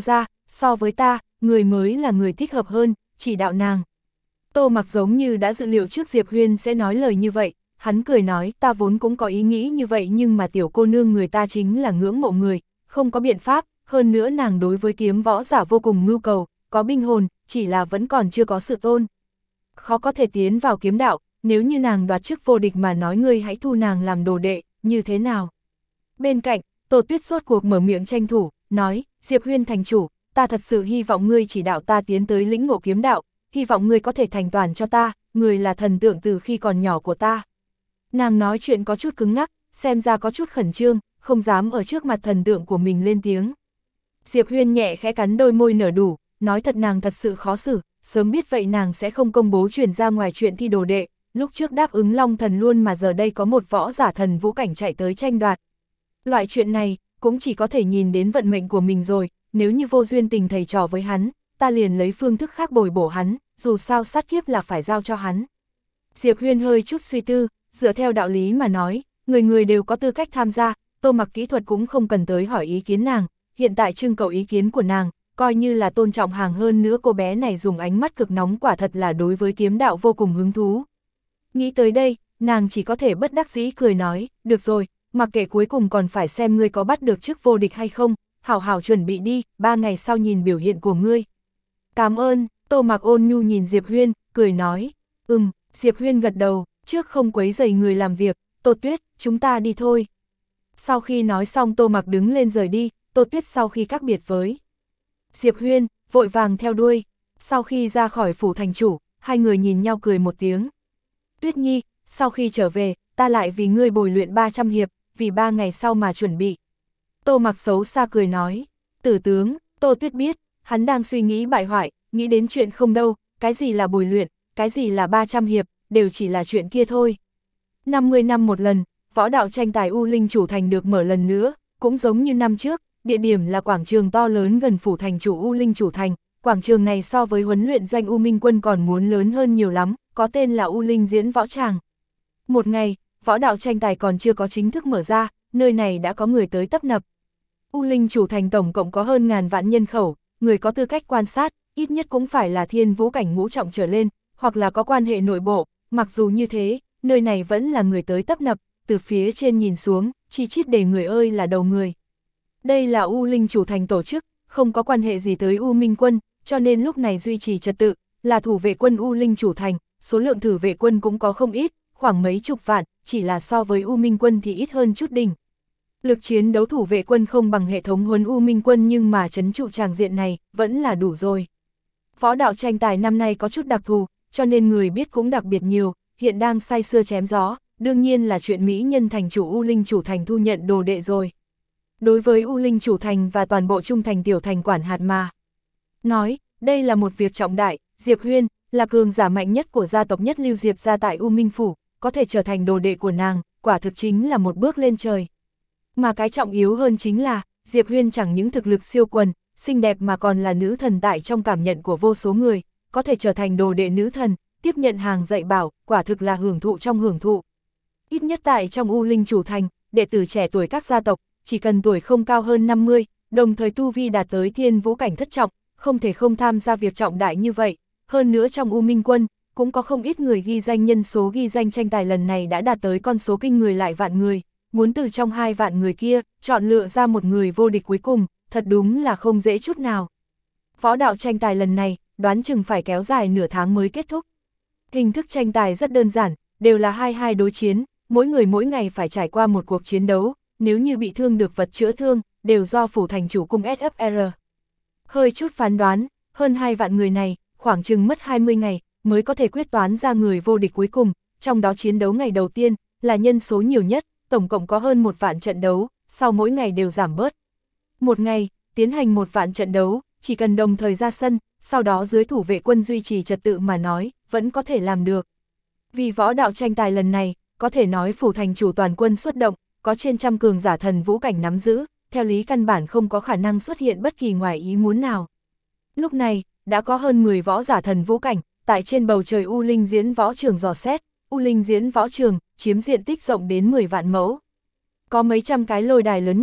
so với ta, người mới là người thích hợp hơn, chỉ đạo nàng. Tô Mặc giống như đã dự liệu trước Diệp Huyên sẽ nói lời như vậy, hắn cười nói, ta vốn cũng có ý nghĩ như vậy nhưng mà tiểu cô nương người ta chính là ngưỡng mộ người, không có biện pháp, hơn nữa nàng đối với kiếm võ giả vô cùng mưu cầu, có binh hồn, chỉ là vẫn còn chưa có sự tôn. Khó có thể tiến vào kiếm đạo, nếu như nàng đoạt chức vô địch mà nói ngươi hãy thu nàng làm đồ đệ, như thế nào? Bên cạnh, Tô Tuyết sốt cuộc mở miệng tranh thủ, nói, Diệp Huyên thành chủ, ta thật sự hy vọng ngươi chỉ đạo ta tiến tới lĩnh ngộ kiếm đạo, hy vọng ngươi có thể thành toàn cho ta, người là thần tượng từ khi còn nhỏ của ta. Nàng nói chuyện có chút cứng ngắc, xem ra có chút khẩn trương, không dám ở trước mặt thần tượng của mình lên tiếng. Diệp Huyên nhẹ khẽ cắn đôi môi nở đủ, nói thật nàng thật sự khó xử, sớm biết vậy nàng sẽ không công bố truyền ra ngoài chuyện thi đồ đệ, lúc trước đáp ứng Long Thần luôn mà giờ đây có một võ giả thần vũ cảnh chạy tới tranh đoạt. Loại chuyện này, cũng chỉ có thể nhìn đến vận mệnh của mình rồi, nếu như vô duyên tình thầy trò với hắn, ta liền lấy phương thức khác bồi bổ hắn, dù sao sát kiếp là phải giao cho hắn. Diệp Huyên hơi chút suy tư, dựa theo đạo lý mà nói, người người đều có tư cách tham gia, Tô Mặc kỹ thuật cũng không cần tới hỏi ý kiến nàng, hiện tại trưng cầu ý kiến của nàng, coi như là tôn trọng hàng hơn nữa cô bé này dùng ánh mắt cực nóng quả thật là đối với kiếm đạo vô cùng hứng thú. Nghĩ tới đây, nàng chỉ có thể bất đắc dĩ cười nói, được rồi, mặc kệ cuối cùng còn phải xem ngươi có bắt được chức vô địch hay không, hảo hảo chuẩn bị đi, ba ngày sau nhìn biểu hiện của ngươi. Cảm ơn, Tô Mặc ôn nhu nhìn Diệp Huyên, cười nói, ừm, Diệp Huyên gật đầu, trước không quấy rầy người làm việc, Tô Tuyết, chúng ta đi thôi. Sau khi nói xong Tô Mặc đứng lên rời đi, Tô Tuyết sau khi các biệt với Diệp Huyên, vội vàng theo đuôi, sau khi ra khỏi phủ thành chủ, hai người nhìn nhau cười một tiếng. Tuyết Nhi, sau khi trở về, ta lại vì ngươi bồi luyện ba trăm hiệp, vì ba ngày sau mà chuẩn bị. Tô Mặc xấu xa cười nói, tử tướng, Tô Tuyết biết, hắn đang suy nghĩ bại hoại, nghĩ đến chuyện không đâu, cái gì là bồi luyện, cái gì là ba trăm hiệp, đều chỉ là chuyện kia thôi. năm mươi năm một lần, võ đạo tranh tài U Linh Chủ Thành được mở lần nữa, cũng giống như năm trước, địa điểm là quảng trường to lớn gần phủ thành chủ U Linh Chủ Thành, quảng trường này so với huấn luyện doanh U Minh Quân còn muốn lớn hơn nhiều lắm, có tên là U Linh Diễn Võ Tràng. Một ngày, võ đạo tranh tài còn chưa có chính thức mở ra, nơi này đã có người tới tấp nập. U Linh Chủ Thành tổng cộng có hơn ngàn vạn nhân khẩu, người có tư cách quan sát, ít nhất cũng phải là thiên vũ cảnh ngũ trọng trở lên, hoặc là có quan hệ nội bộ, mặc dù như thế, nơi này vẫn là người tới tấp nập, từ phía trên nhìn xuống, chi chít để người ơi là đầu người. Đây là U Linh Chủ Thành tổ chức, không có quan hệ gì tới U Minh Quân, cho nên lúc này duy trì trật tự, là thủ vệ quân U Linh Chủ Thành, số lượng thử vệ quân cũng có không ít, khoảng mấy chục vạn, chỉ là so với U Minh Quân thì ít hơn chút đỉnh. Lực chiến đấu thủ vệ quân không bằng hệ thống huấn U Minh Quân nhưng mà trấn trụ tràng diện này, vẫn là đủ rồi. Võ đạo tranh tài năm nay có chút đặc thù, cho nên người biết cũng đặc biệt nhiều, hiện đang say sưa chém gió, đương nhiên là chuyện mỹ nhân thành chủ U Linh Chủ Thành thu nhận đồ đệ rồi. Đối với U Linh Chủ Thành và toàn bộ trung thành tiểu thành quản hạt mà nói, đây là một việc trọng đại, Diệp Huyên là cường giả mạnh nhất của gia tộc nhất lưu Diệp gia tại U Minh Phủ, có thể trở thành đồ đệ của nàng, quả thực chính là một bước lên trời. Mà cái trọng yếu hơn chính là, Diệp Huyên chẳng những thực lực siêu quần, xinh đẹp mà còn là nữ thần tại trong cảm nhận của vô số người, có thể trở thành đồ đệ nữ thần, tiếp nhận hàng dạy bảo, quả thực là hưởng thụ trong hưởng thụ. Ít nhất tại trong U Linh Chủ Thành, đệ tử trẻ tuổi các gia tộc, chỉ cần tuổi không cao hơn năm mươi, đồng thời tu vi đạt tới thiên vũ cảnh thất trọng, không thể không tham gia việc trọng đại như vậy. Hơn nữa trong U Minh Quân, cũng có không ít người ghi danh, nhân số ghi danh tranh tài lần này đã đạt tới con số kinh người lại vạn người, muốn từ trong hai vạn người kia, chọn lựa ra một người vô địch cuối cùng, thật đúng là không dễ chút nào. Võ đạo tranh tài lần này, đoán chừng phải kéo dài nửa tháng mới kết thúc. Hình thức tranh tài rất đơn giản, đều là hai hai đối chiến, mỗi người mỗi ngày phải trải qua một cuộc chiến đấu, nếu như bị thương được vật chữa thương, đều do phủ thành chủ cung ét ép rờ. Hơi chút phán đoán, hơn hai vạn người này, khoảng chừng mất hai mươi ngày, mới có thể quyết toán ra người vô địch cuối cùng, trong đó chiến đấu ngày đầu tiên, là nhân số nhiều nhất, tổng cộng có hơn một vạn trận đấu, sau mỗi ngày đều giảm bớt. Một ngày, tiến hành một vạn trận đấu, chỉ cần đồng thời ra sân, sau đó dưới thủ vệ quân duy trì trật tự mà nói, vẫn có thể làm được. Vì võ đạo tranh tài lần này, có thể nói phủ thành chủ toàn quân xuất động, có trên trăm cường giả thần vũ cảnh nắm giữ, theo lý căn bản không có khả năng xuất hiện bất kỳ ngoài ý muốn nào. Lúc này, đã có hơn mười võ giả thần vũ cảnh, tại trên bầu trời U Linh Diễn Võ Trường dò xét, U Linh Diễn Võ Trường, chiếm diện tích rộng đến mười vạn mẫu. Có mấy trăm cái lôi đài lớn nhỏ,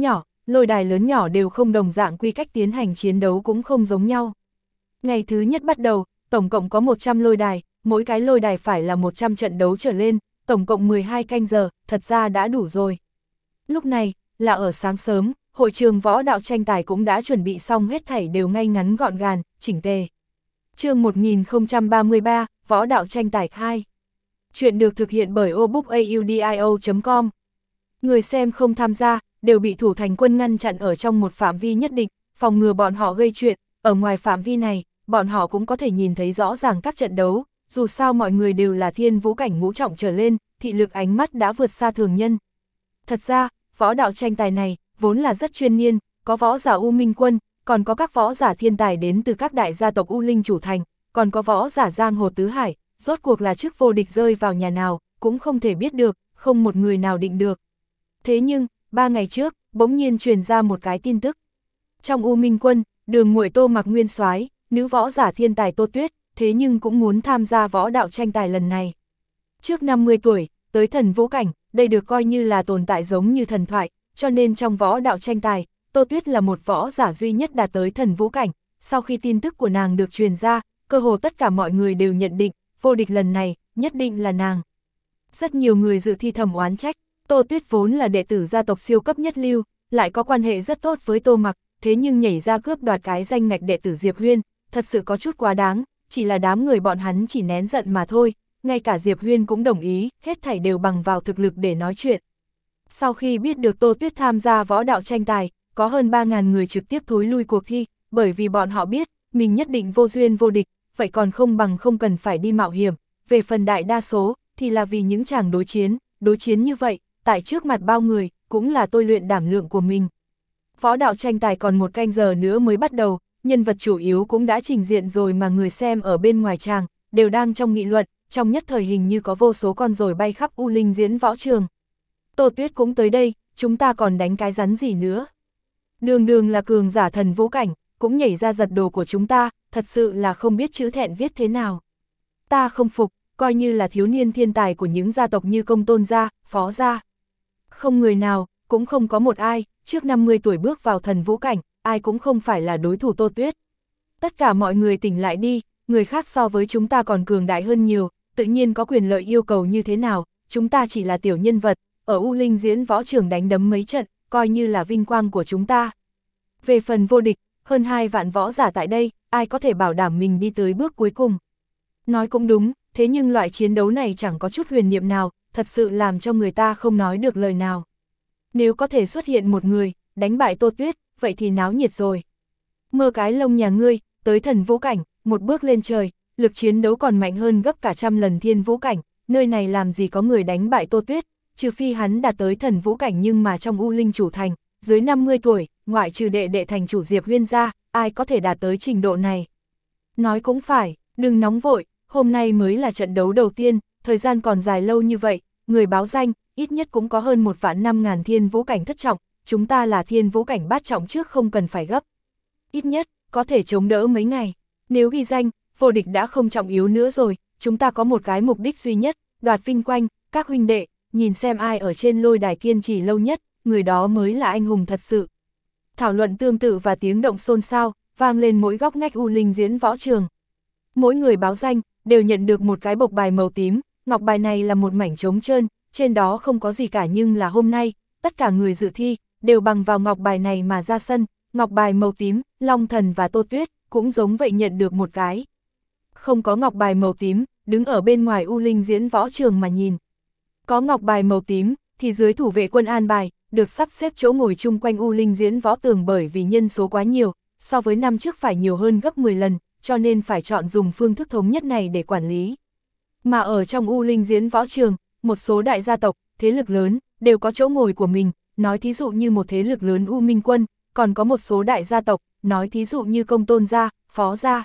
lôi đài lớn nhỏ đều không đồng dạng, quy cách tiến hành chiến đấu cũng không giống nhau. Ngày thứ nhất bắt đầu, tổng cộng có một trăm lôi đài, mỗi cái lôi đài phải là một trăm trận đấu trở lên, tổng cộng mười hai canh giờ, thật ra đã đủ rồi. Lúc này, là ở sáng sớm, hội trường võ đạo tranh tài cũng đã chuẩn bị xong, hết thảy đều ngay ngắn gọn gàng, chỉnh tề. Chương một nghìn không trăm ba mươi ba, Võ đạo tranh tài hai. Chuyện được thực hiện bởi obookaudio chấm com. Người xem không tham gia, đều bị thủ thành quân ngăn chặn ở trong một phạm vi nhất định, phòng ngừa bọn họ gây chuyện. Ở ngoài phạm vi này, bọn họ cũng có thể nhìn thấy rõ ràng các trận đấu, dù sao mọi người đều là thiên vũ cảnh ngũ trọng trở lên, thị lực ánh mắt đã vượt xa thường nhân. Thật ra, võ đạo tranh tài này, vốn là rất chuyên niên, có võ giả U Minh Quân, còn có các võ giả thiên tài đến từ các đại gia tộc U Linh chủ thành, còn có võ giả giang hồ tứ hải, rốt cuộc là chức vô địch rơi vào nhà nào, cũng không thể biết được, không một người nào định được. Thế nhưng, ba ngày trước, bỗng nhiên truyền ra một cái tin tức. Trong U Minh Quân, Đường Muội Tô Mặc Nguyên Soái, nữ võ giả thiên tài Tô Tuyết, thế nhưng cũng muốn tham gia võ đạo tranh tài lần này. Trước năm mươi tuổi, tới thần vũ cảnh, đây được coi như là tồn tại giống như thần thoại, cho nên trong võ đạo tranh tài, Tô Tuyết là một võ giả duy nhất đạt tới thần vũ cảnh. Sau khi tin tức của nàng được truyền ra, cơ hồ tất cả mọi người đều nhận định, vô địch lần này, nhất định là nàng. Rất nhiều người dự thi thầm oán trách, Tô Tuyết vốn là đệ tử gia tộc siêu cấp nhất lưu, lại có quan hệ rất tốt với Tô Mặc, thế nhưng nhảy ra cướp đoạt cái danh ngạch đệ tử Diệp Huyên, thật sự có chút quá đáng, chỉ là đám người bọn hắn chỉ nén giận mà thôi, ngay cả Diệp Huyên cũng đồng ý, hết thảy đều bằng vào thực lực để nói chuyện. Sau khi biết được Tô Tuyết tham gia võ đạo tranh tài, có hơn ba nghìn người trực tiếp thối lui cuộc thi, bởi vì bọn họ biết, mình nhất định vô duyên vô địch, vậy còn không bằng không cần phải đi mạo hiểm, về phần đại đa số, thì là vì những chàng đối chiến, đối chiến như vậy, tại trước mặt bao người, cũng là tôi luyện đảm lượng của mình. Võ đạo tranh tài còn một canh giờ nữa mới bắt đầu, nhân vật chủ yếu cũng đã trình diện rồi mà người xem ở bên ngoài tràng, đều đang trong nghị luận, trong nhất thời hình như có vô số con rồi bay khắp U Linh diễn võ trường. Tô Tuyết cũng tới đây, chúng ta còn đánh cái rắn gì nữa. Đường đường là cường giả thần vũ cảnh, cũng nhảy ra giật đồ của chúng ta, thật sự là không biết chữ thẹn viết thế nào. Ta không phục, coi như là thiếu niên thiên tài của những gia tộc như Công Tôn gia, Phó gia. Không người nào, cũng không có một ai, trước năm mươi tuổi bước vào thần vũ cảnh, ai cũng không phải là đối thủ Tô Tuyết. Tất cả mọi người tỉnh lại đi, người khác so với chúng ta còn cường đại hơn nhiều, tự nhiên có quyền lợi yêu cầu như thế nào, chúng ta chỉ là tiểu nhân vật, ở U Linh diễn võ trường đánh đấm mấy trận, coi như là vinh quang của chúng ta. Về phần vô địch, hơn hai vạn võ giả tại đây, ai có thể bảo đảm mình đi tới bước cuối cùng. Nói cũng đúng, thế nhưng loại chiến đấu này chẳng có chút huyền niệm nào, thật sự làm cho người ta không nói được lời nào. Nếu có thể xuất hiện một người, đánh bại Tô Tuyết, vậy thì náo nhiệt rồi. Mơ cái lông nhà ngươi, tới thần vũ cảnh, một bước lên trời, lực chiến đấu còn mạnh hơn gấp cả trăm lần thiên vũ cảnh, nơi này làm gì có người đánh bại Tô Tuyết, trừ phi hắn đạt tới thần vũ cảnh, nhưng mà trong U Linh chủ thành, dưới năm mươi tuổi, ngoại trừ đệ đệ thành chủ Diệp Huyên ra, ai có thể đạt tới trình độ này. Nói cũng phải, đừng nóng vội, hôm nay mới là trận đấu đầu tiên, thời gian còn dài lâu như vậy, người báo danh, ít nhất cũng có hơn một vạn năm ngàn thiên vũ cảnh thất trọng, chúng ta là thiên vũ cảnh bát trọng trước không cần phải gấp. Ít nhất, có thể chống đỡ mấy ngày, nếu ghi danh, vô địch đã không trọng yếu nữa rồi, chúng ta có một cái mục đích duy nhất, đoạt vinh quang, các huynh đệ, nhìn xem ai ở trên lôi đài kiên trì lâu nhất, người đó mới là anh hùng thật sự. Thảo luận tương tự và tiếng động xôn xao, vang lên mỗi góc ngách U Linh diễn võ trường. Mỗi người báo danh, đều nhận được một cái bộc bài màu tím, ngọc bài này là một mảnh trống trơn, trên đó không có gì cả, nhưng là hôm nay, tất cả người dự thi, đều bằng vào ngọc bài này mà ra sân, ngọc bài màu tím, Long Thần và Tô Tuyết, cũng giống vậy nhận được một cái. Không có ngọc bài màu tím, đứng ở bên ngoài U Linh diễn võ trường mà nhìn. Có ngọc bài màu tím, thì dưới thủ vệ quân an bài, được sắp xếp chỗ ngồi chung quanh U Linh diễn võ tường, bởi vì nhân số quá nhiều, so với năm trước phải nhiều hơn gấp mười lần, cho nên phải chọn dùng phương thức thống nhất này để quản lý. Mà ở trong U Linh diễn võ trường, một số đại gia tộc, thế lực lớn, đều có chỗ ngồi của mình, nói thí dụ như một thế lực lớn U Minh Quân, còn có một số đại gia tộc, nói thí dụ như Công Tôn gia, Phó gia.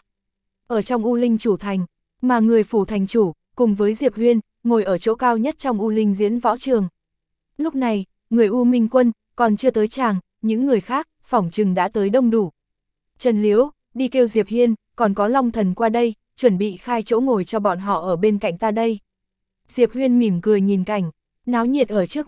Ở trong U Linh chủ thành, mà người phủ thành chủ, cùng với Diệp Huyên, ngồi ở chỗ cao nhất trong U Linh diễn võ trường. Lúc này, người U Minh Quân, còn chưa tới tràng, những người khác, phỏng chừng đã tới đông đủ. Trần Liễu, đi kêu Diệp Hiên, còn có Long Thần qua đây, chuẩn bị khai chỗ ngồi cho bọn họ ở bên cạnh ta đây. Diệp Huyên mỉm cười nhìn cảnh, náo nhiệt ở trước mắt,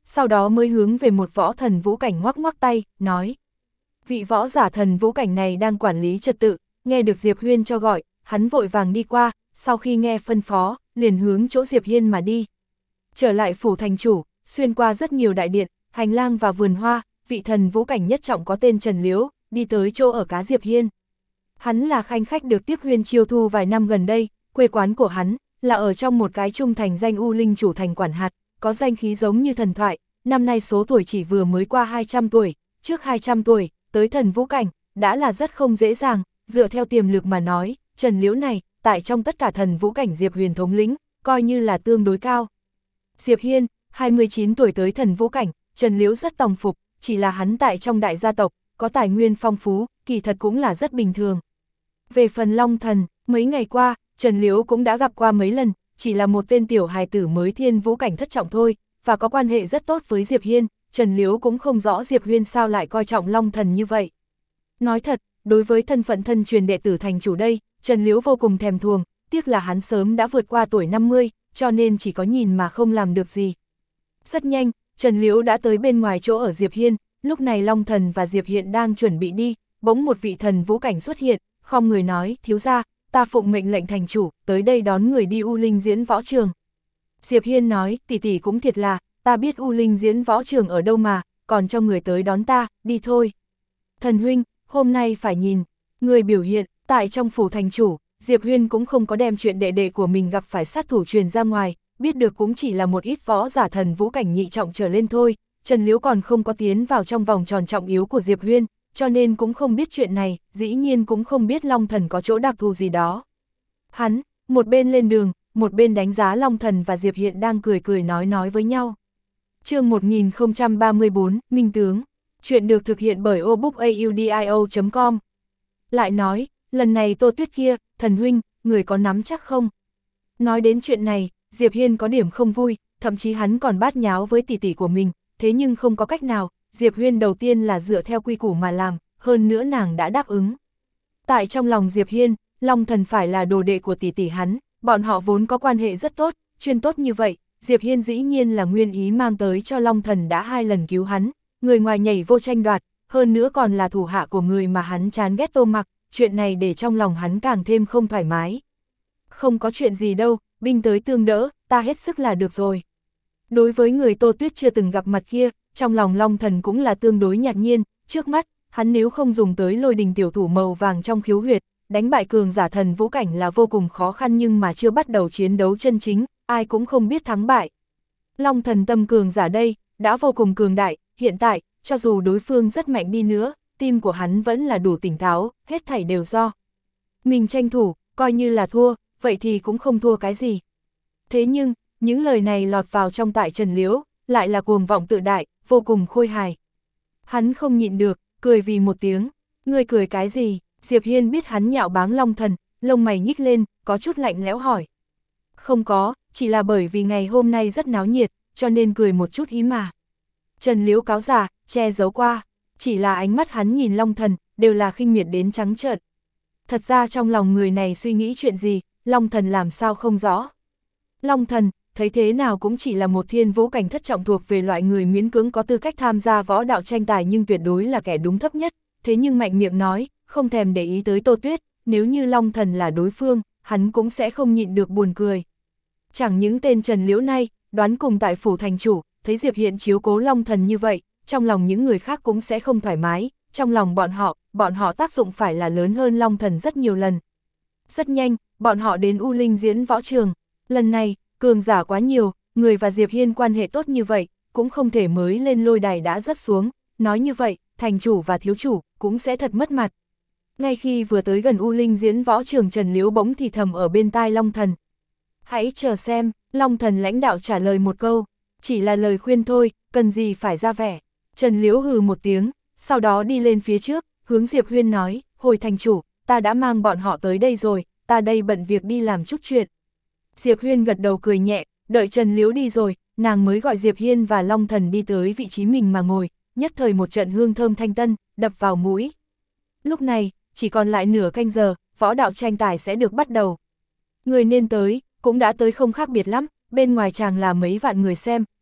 sau đó mới hướng về một võ thần vũ cảnh ngoắc ngoắc tay, nói. Vị võ giả thần vũ cảnh này đang quản lý trật tự, nghe được Diệp Huyên cho gọi, hắn vội vàng đi qua, sau khi nghe phân phó, liền hướng chỗ Diệp Hiên mà đi. Trở lại phủ thành chủ, xuyên qua rất nhiều đại điện, hành lang và vườn hoa, vị thần vũ cảnh nhất trọng có tên Trần Liễu, đi tới chỗ ở cá Diệp Hiên. Hắn là khanh khách được tiếp Huyên chiêu thu vài năm gần đây, quê quán của hắn là ở trong một cái trung thành danh U Linh chủ thành quản hạt, có danh khí giống như thần thoại, năm nay số tuổi chỉ vừa mới qua hai trăm tuổi, trước hai trăm tuổi, tới thần vũ cảnh, đã là rất không dễ dàng, dựa theo tiềm lực mà nói, Trần Liễu này, tại trong tất cả thần vũ cảnh Diệp Huyền thống lĩnh, coi như là tương đối cao. Diệp Hiên, hai mươi chín tuổi tới thần vũ cảnh, Trần Liễu rất tòng phục, chỉ là hắn tại trong đại gia tộc, có tài nguyên phong phú, kỳ thật cũng là rất bình thường. Về phần Long Thần, mấy ngày qua, Trần Liễu cũng đã gặp qua mấy lần, chỉ là một tên tiểu hài tử mới thiên vũ cảnh thất trọng thôi, và có quan hệ rất tốt với Diệp Hiên, Trần Liễu cũng không rõ Diệp Huyên sao lại coi trọng Long Thần như vậy. Nói thật, đối với thân phận thân truyền đệ tử thành chủ đây, Trần Liễu vô cùng thèm thuồng, tiếc là hắn sớm đã vượt qua tuổi năm mươi, cho nên chỉ có nhìn mà không làm được gì. Rất nhanh, Trần Liễu đã tới bên ngoài chỗ ở Diệp Hiên, lúc này Long Thần và Diệp Hiên đang chuẩn bị đi, bỗng một vị thần vũ cảnh xuất hiện, khom người nói, thiếu gia, ta phụng mệnh lệnh thành chủ, tới đây đón người đi U Linh diễn võ trường. Diệp Hiên nói, tỷ tỷ cũng thiệt là, ta biết U Linh diễn võ trường ở đâu mà, còn cho người tới đón ta, đi thôi. Thần huynh, hôm nay phải nhìn, người biểu hiện, tại trong phủ thành chủ, Diệp Huyên cũng không có đem chuyện đệ đệ của mình gặp phải sát thủ truyền ra ngoài, biết được cũng chỉ là một ít võ giả thần vũ cảnh nhị trọng trở lên thôi, Trần Liễu còn không có tiến vào trong vòng tròn trọng yếu của Diệp Huyên, cho nên cũng không biết chuyện này, dĩ nhiên cũng không biết Long Thần có chỗ đặc thù gì đó. Hắn, một bên lên đường, một bên đánh giá Long Thần và Diệp Hiên đang cười cười nói nói với nhau. Chương một nghìn không trăm ba mươi tư, Minh Tướng. Chuyện được thực hiện bởi obookaudio chấm com. Lại nói, lần này Tô Tuyết kia, thần huynh, người có nắm chắc không? Nói đến chuyện này, Diệp Hiên có điểm không vui, thậm chí hắn còn bát nháo với tỷ tỷ của mình, thế nhưng không có cách nào, Diệp Huyên đầu tiên là dựa theo quy củ mà làm, hơn nữa nàng đã đáp ứng. Tại trong lòng Diệp Hiên, Long Thần phải là đồ đệ của tỷ tỷ hắn, bọn họ vốn có quan hệ rất tốt, chuyên tốt như vậy, Diệp Hiên dĩ nhiên là nguyên ý mang tới cho Long Thần đã hai lần cứu hắn, người ngoài nhảy vô tranh đoạt, hơn nữa còn là thủ hạ của người mà hắn chán ghét Tô Mặc, chuyện này để trong lòng hắn càng thêm không thoải mái. Không có chuyện gì đâu, binh tới tương đỡ, ta hết sức là được rồi. Đối với người Tô Tuyết chưa từng gặp mặt kia, trong lòng Long Thần cũng là tương đối nhạt nhiên, trước mắt, hắn nếu không dùng tới lôi đình tiểu thủ màu vàng trong khiếu huyệt, đánh bại cường giả thần vũ cảnh là vô cùng khó khăn nhưng mà chưa bắt đầu chiến đấu chân chính, ai cũng không biết thắng bại. Long Thần tâm cường giả đây, đã vô cùng cường đại, hiện tại, cho dù đối phương rất mạnh đi nữa, tim của hắn vẫn là đủ tỉnh táo, hết thảy đều do mình tranh thủ, coi như là thua, vậy thì cũng không thua cái gì. Thế nhưng, những lời này lọt vào trong tại Trần Liễu, lại là cuồng vọng tự đại, vô cùng khôi hài. Hắn không nhịn được, cười vì một tiếng, ngươi cười cái gì? Diệp Hiên biết hắn nhạo báng Long Thần, lông mày nhích lên, có chút lạnh lẽo hỏi. Không có, chỉ là bởi vì ngày hôm nay rất náo nhiệt, cho nên cười một chút ý mà. Trần Liễu cáo giả, che giấu qua, chỉ là ánh mắt hắn nhìn Long Thần, đều là khinh miệt đến trắng trợn. Thật ra trong lòng người này suy nghĩ chuyện gì, Long Thần làm sao không rõ. Long Thần, thấy thế nào cũng chỉ là một thiên vũ cảnh thất trọng thuộc về loại người miễn cưỡng có tư cách tham gia võ đạo tranh tài nhưng tuyệt đối là kẻ đúng thấp nhất, thế nhưng mạnh miệng nói, không thèm để ý tới Tô Tuyết, nếu như Long Thần là đối phương, hắn cũng sẽ không nhịn được buồn cười. Chẳng những tên Trần Liễu này, đoán cùng tại phủ thành chủ, thấy Diệp Hiên chiếu cố Long Thần như vậy, trong lòng những người khác cũng sẽ không thoải mái, trong lòng bọn họ, bọn họ tác dụng phải là lớn hơn Long Thần rất nhiều lần. Rất nhanh, bọn họ đến U Linh diễn võ trường, lần này, cường giả quá nhiều, người và Diệp Hiên quan hệ tốt như vậy, cũng không thể mới lên lôi đài đã rớt xuống, nói như vậy, thành chủ và thiếu chủ, cũng sẽ thật mất mặt. Ngay khi vừa tới gần U Linh diễn võ trường Trần Liễu bỗng thì thầm ở bên tai Long Thần. Hãy chờ xem, Long Thần lãnh đạo trả lời một câu, chỉ là lời khuyên thôi, cần gì phải ra vẻ. Trần Liễu hừ một tiếng, sau đó đi lên phía trước, hướng Diệp Huyên nói, hồi thành chủ, ta đã mang bọn họ tới đây rồi, ta đây bận việc đi làm chút chuyện. Diệp Huyên gật đầu cười nhẹ, đợi Trần Liễu đi rồi, nàng mới gọi Diệp Hiên và Long Thần đi tới vị trí mình mà ngồi, nhất thời một trận hương thơm thanh tân, đập vào mũi. Lúc này, chỉ còn lại nửa canh giờ, võ đạo tranh tài sẽ được bắt đầu. Người nên tới, cũng đã tới không khác biệt lắm, bên ngoài chàng là mấy vạn người xem,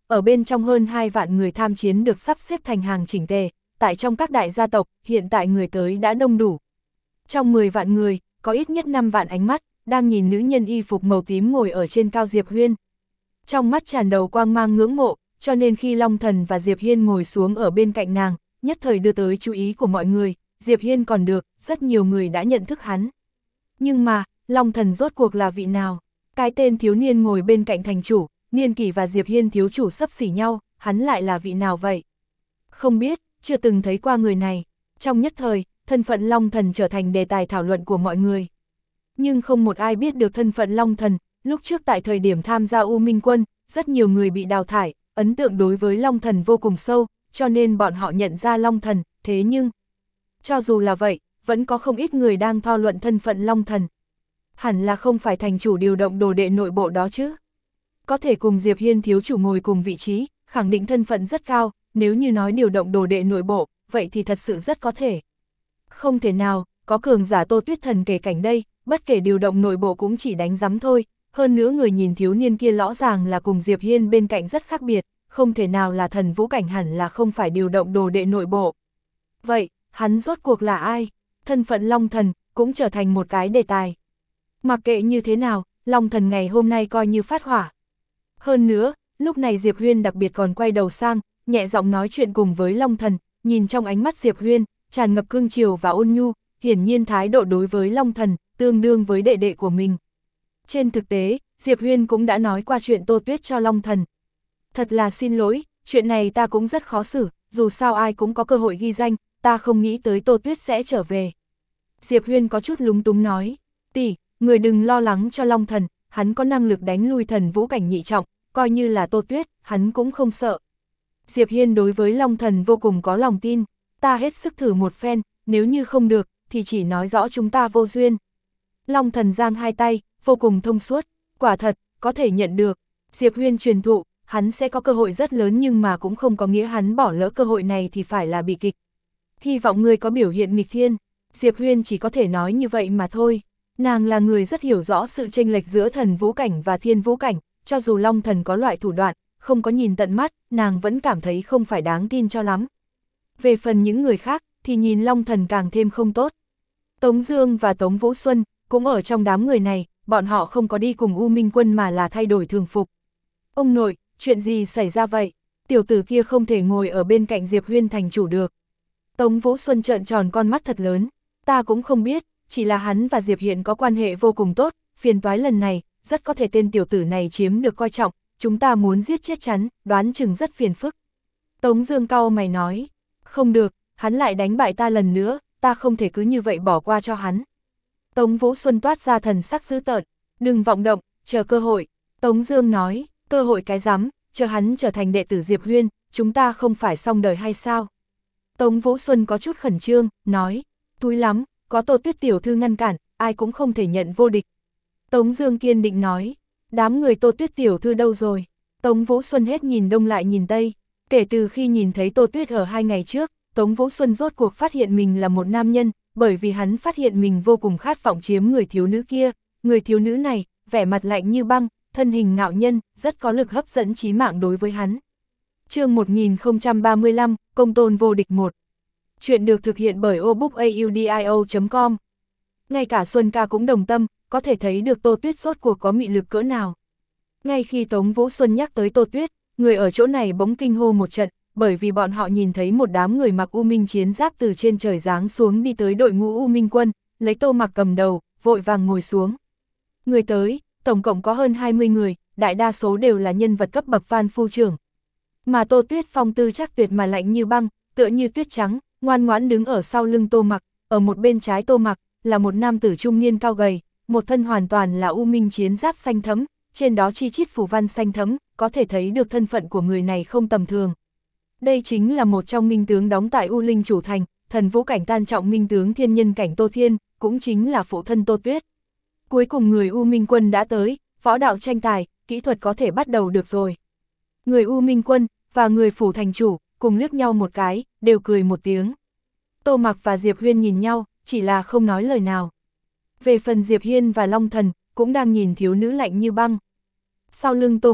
ở bên trong hơn hai vạn người tham chiến được sắp xếp thành hàng chỉnh tề, tại trong các đại gia tộc, hiện tại người tới đã đông đủ. Trong mười vạn người, có ít nhất năm vạn ánh mắt, đang nhìn nữ nhân y phục màu tím ngồi ở trên cao Diệp Huyên. Trong mắt tràn đầu quang mang ngưỡng mộ, cho nên khi Long Thần và Diệp Hiên ngồi xuống ở bên cạnh nàng, nhất thời đưa tới chú ý của mọi người. Diệp Hiên còn được, rất nhiều người đã nhận thức hắn. Nhưng mà, Long Thần rốt cuộc là vị nào? Cái tên thiếu niên ngồi bên cạnh thành chủ, niên kỷ và Diệp Hiên thiếu chủ xấp xỉ nhau, hắn lại là vị nào vậy? Không biết, chưa từng thấy qua người này. Trong nhất thời, thân phận Long Thần trở thành đề tài thảo luận của mọi người. Nhưng không một ai biết được thân phận Long Thần. Lúc trước tại thời điểm tham gia U Minh Quân, rất nhiều người bị đào thải, ấn tượng đối với Long Thần vô cùng sâu, cho nên bọn họ nhận ra Long Thần, thế nhưng, cho dù là vậy, vẫn có không ít người đang thảo luận thân phận Long Thần. Hẳn là không phải thành chủ điều động đồ đệ nội bộ đó chứ. Có thể cùng Diệp Hiên thiếu chủ ngồi cùng vị trí, khẳng định thân phận rất cao, nếu như nói điều động đồ đệ nội bộ, vậy thì thật sự rất có thể. Không thể nào, có cường giả Tô Tuyết Thần kể cảnh đây, bất kể điều động nội bộ cũng chỉ đánh giấm thôi, hơn nữa người nhìn thiếu niên kia rõ ràng là cùng Diệp Hiên bên cạnh rất khác biệt, không thể nào là thần vũ cảnh, hẳn là không phải điều động đồ đệ nội bộ. Vậy, hắn rốt cuộc là ai? Thân phận Long Thần cũng trở thành một cái đề tài. Mặc kệ như thế nào, Long Thần ngày hôm nay coi như phát hỏa. Hơn nữa, lúc này Diệp Huyên đặc biệt còn quay đầu sang, nhẹ giọng nói chuyện cùng với Long Thần, nhìn trong ánh mắt Diệp Huyên, tràn ngập cương triều và ôn nhu, hiển nhiên thái độ đối với Long Thần, tương đương với đệ đệ của mình. Trên thực tế, Diệp Huyên cũng đã nói qua chuyện Tô Tuyết cho Long Thần. Thật là xin lỗi, chuyện này ta cũng rất khó xử, dù sao ai cũng có cơ hội ghi danh, ta không nghĩ tới Tô Tuyết sẽ trở về. Diệp Huyên có chút lúng túng nói, tỷ, người đừng lo lắng cho Long Thần, hắn có năng lực đánh lui thần vũ cảnh nhị trọng, coi như là Tô Tuyết, hắn cũng không sợ. Diệp Hiên đối với Long Thần vô cùng có lòng tin, ta hết sức thử một phen, nếu như không được, thì chỉ nói rõ chúng ta vô duyên. Long Thần giang hai tay, vô cùng thông suốt, quả thật, có thể nhận được. Diệp Huyên truyền thụ, hắn sẽ có cơ hội rất lớn nhưng mà cũng không có nghĩa hắn bỏ lỡ cơ hội này thì phải là bi kịch. Hy vọng người có biểu hiện nghịch thiên, Diệp Huyên chỉ có thể nói như vậy mà thôi. Nàng là người rất hiểu rõ sự chênh lệch giữa thần vũ cảnh và thiên vũ cảnh, cho dù Long Thần có loại thủ đoạn, không có nhìn tận mắt, nàng vẫn cảm thấy không phải đáng tin cho lắm. Về phần những người khác, thì nhìn Long Thần càng thêm không tốt. Tống Dương và Tống Vũ Xuân cũng ở trong đám người này, bọn họ không có đi cùng U Minh Quân mà là thay đổi thường phục. Ông nội, chuyện gì xảy ra vậy? Tiểu tử kia không thể ngồi ở bên cạnh Diệp Huyên thành chủ được. Tống Vũ Xuân trợn tròn con mắt thật lớn, ta cũng không biết, chỉ là hắn và Diệp Hiên có quan hệ vô cùng tốt, phiền toái lần này, rất có thể tên tiểu tử này chiếm được coi trọng, chúng ta muốn giết chết chắn, đoán chừng rất phiền phức. Tống Dương cau mày nói, không được, hắn lại đánh bại ta lần nữa, ta không thể cứ như vậy bỏ qua cho hắn. Tống Vũ Xuân toát ra thần sắc dữ tợn, đừng vọng động, chờ cơ hội. Tống Dương nói, cơ hội cái rắm, chờ hắn trở thành đệ tử Diệp Huyên, chúng ta không phải xong đời hay sao? Tống Vũ Xuân có chút khẩn trương, nói, túi lắm, có Tô Tuyết tiểu thư ngăn cản, ai cũng không thể nhận vô địch. Tống Dương kiên định nói, đám người Tô Tuyết tiểu thư đâu rồi? Tống Vũ Xuân hết nhìn đông lại nhìn tây, kể từ khi nhìn thấy Tô Tuyết ở hai ngày trước, Tống Vũ Xuân rốt cuộc phát hiện mình là một nam nhân, bởi vì hắn phát hiện mình vô cùng khát vọng chiếm người thiếu nữ kia, người thiếu nữ này, vẻ mặt lạnh như băng, thân hình ngạo nhân, rất có lực hấp dẫn chí mạng đối với hắn. Chương một nghìn không trăm ba mươi lăm, Công tôn vô địch một. Chuyện được thực hiện bởi obookaudio chấm com. Ngay cả Xuân ca cũng đồng tâm, có thể thấy được Tô Tuyết rốt cuộc có mị lực cỡ nào. Ngay khi Tống Vũ Xuân nhắc tới Tô Tuyết, người ở chỗ này bỗng kinh hô một trận, bởi vì bọn họ nhìn thấy một đám người mặc U Minh chiến giáp từ trên trời giáng xuống đi tới đội ngũ U Minh Quân, lấy Tô Mặc cầm đầu, vội vàng ngồi xuống. Người tới, tổng cộng có hơn hai mươi người, đại đa số đều là nhân vật cấp bậc Van Phu trưởng. Mà Tô Tuyết phong tư chắc tuyệt mà lạnh như băng, tựa như tuyết trắng, ngoan ngoãn đứng ở sau lưng Tô Mặc, ở một bên trái Tô Mặc là một nam tử trung niên cao gầy, một thân hoàn toàn là U Minh chiến giáp xanh thẫm, trên đó chi chít phù văn xanh thẫm, có thể thấy được thân phận của người này không tầm thường. Đây chính là một trong minh tướng đóng tại U Linh Chủ Thành, thần vũ cảnh tam trọng minh tướng thiên nhân cảnh Tô Thiên, cũng chính là phụ thân Tô Tuyết. Cuối cùng người U Minh Quân đã tới, võ đạo tranh tài, kỹ thuật có thể bắt đầu được rồi. Người U Minh Quân và người phủ thành chủ cùng liếc nhau một cái, đều cười một tiếng. Tô Mặc và Diệp Huyên nhìn nhau, chỉ là không nói lời nào. Về phần Diệp Hiên và Long Thần, cũng đang nhìn thiếu nữ lạnh như băng. Sau lưng Tô Mặc,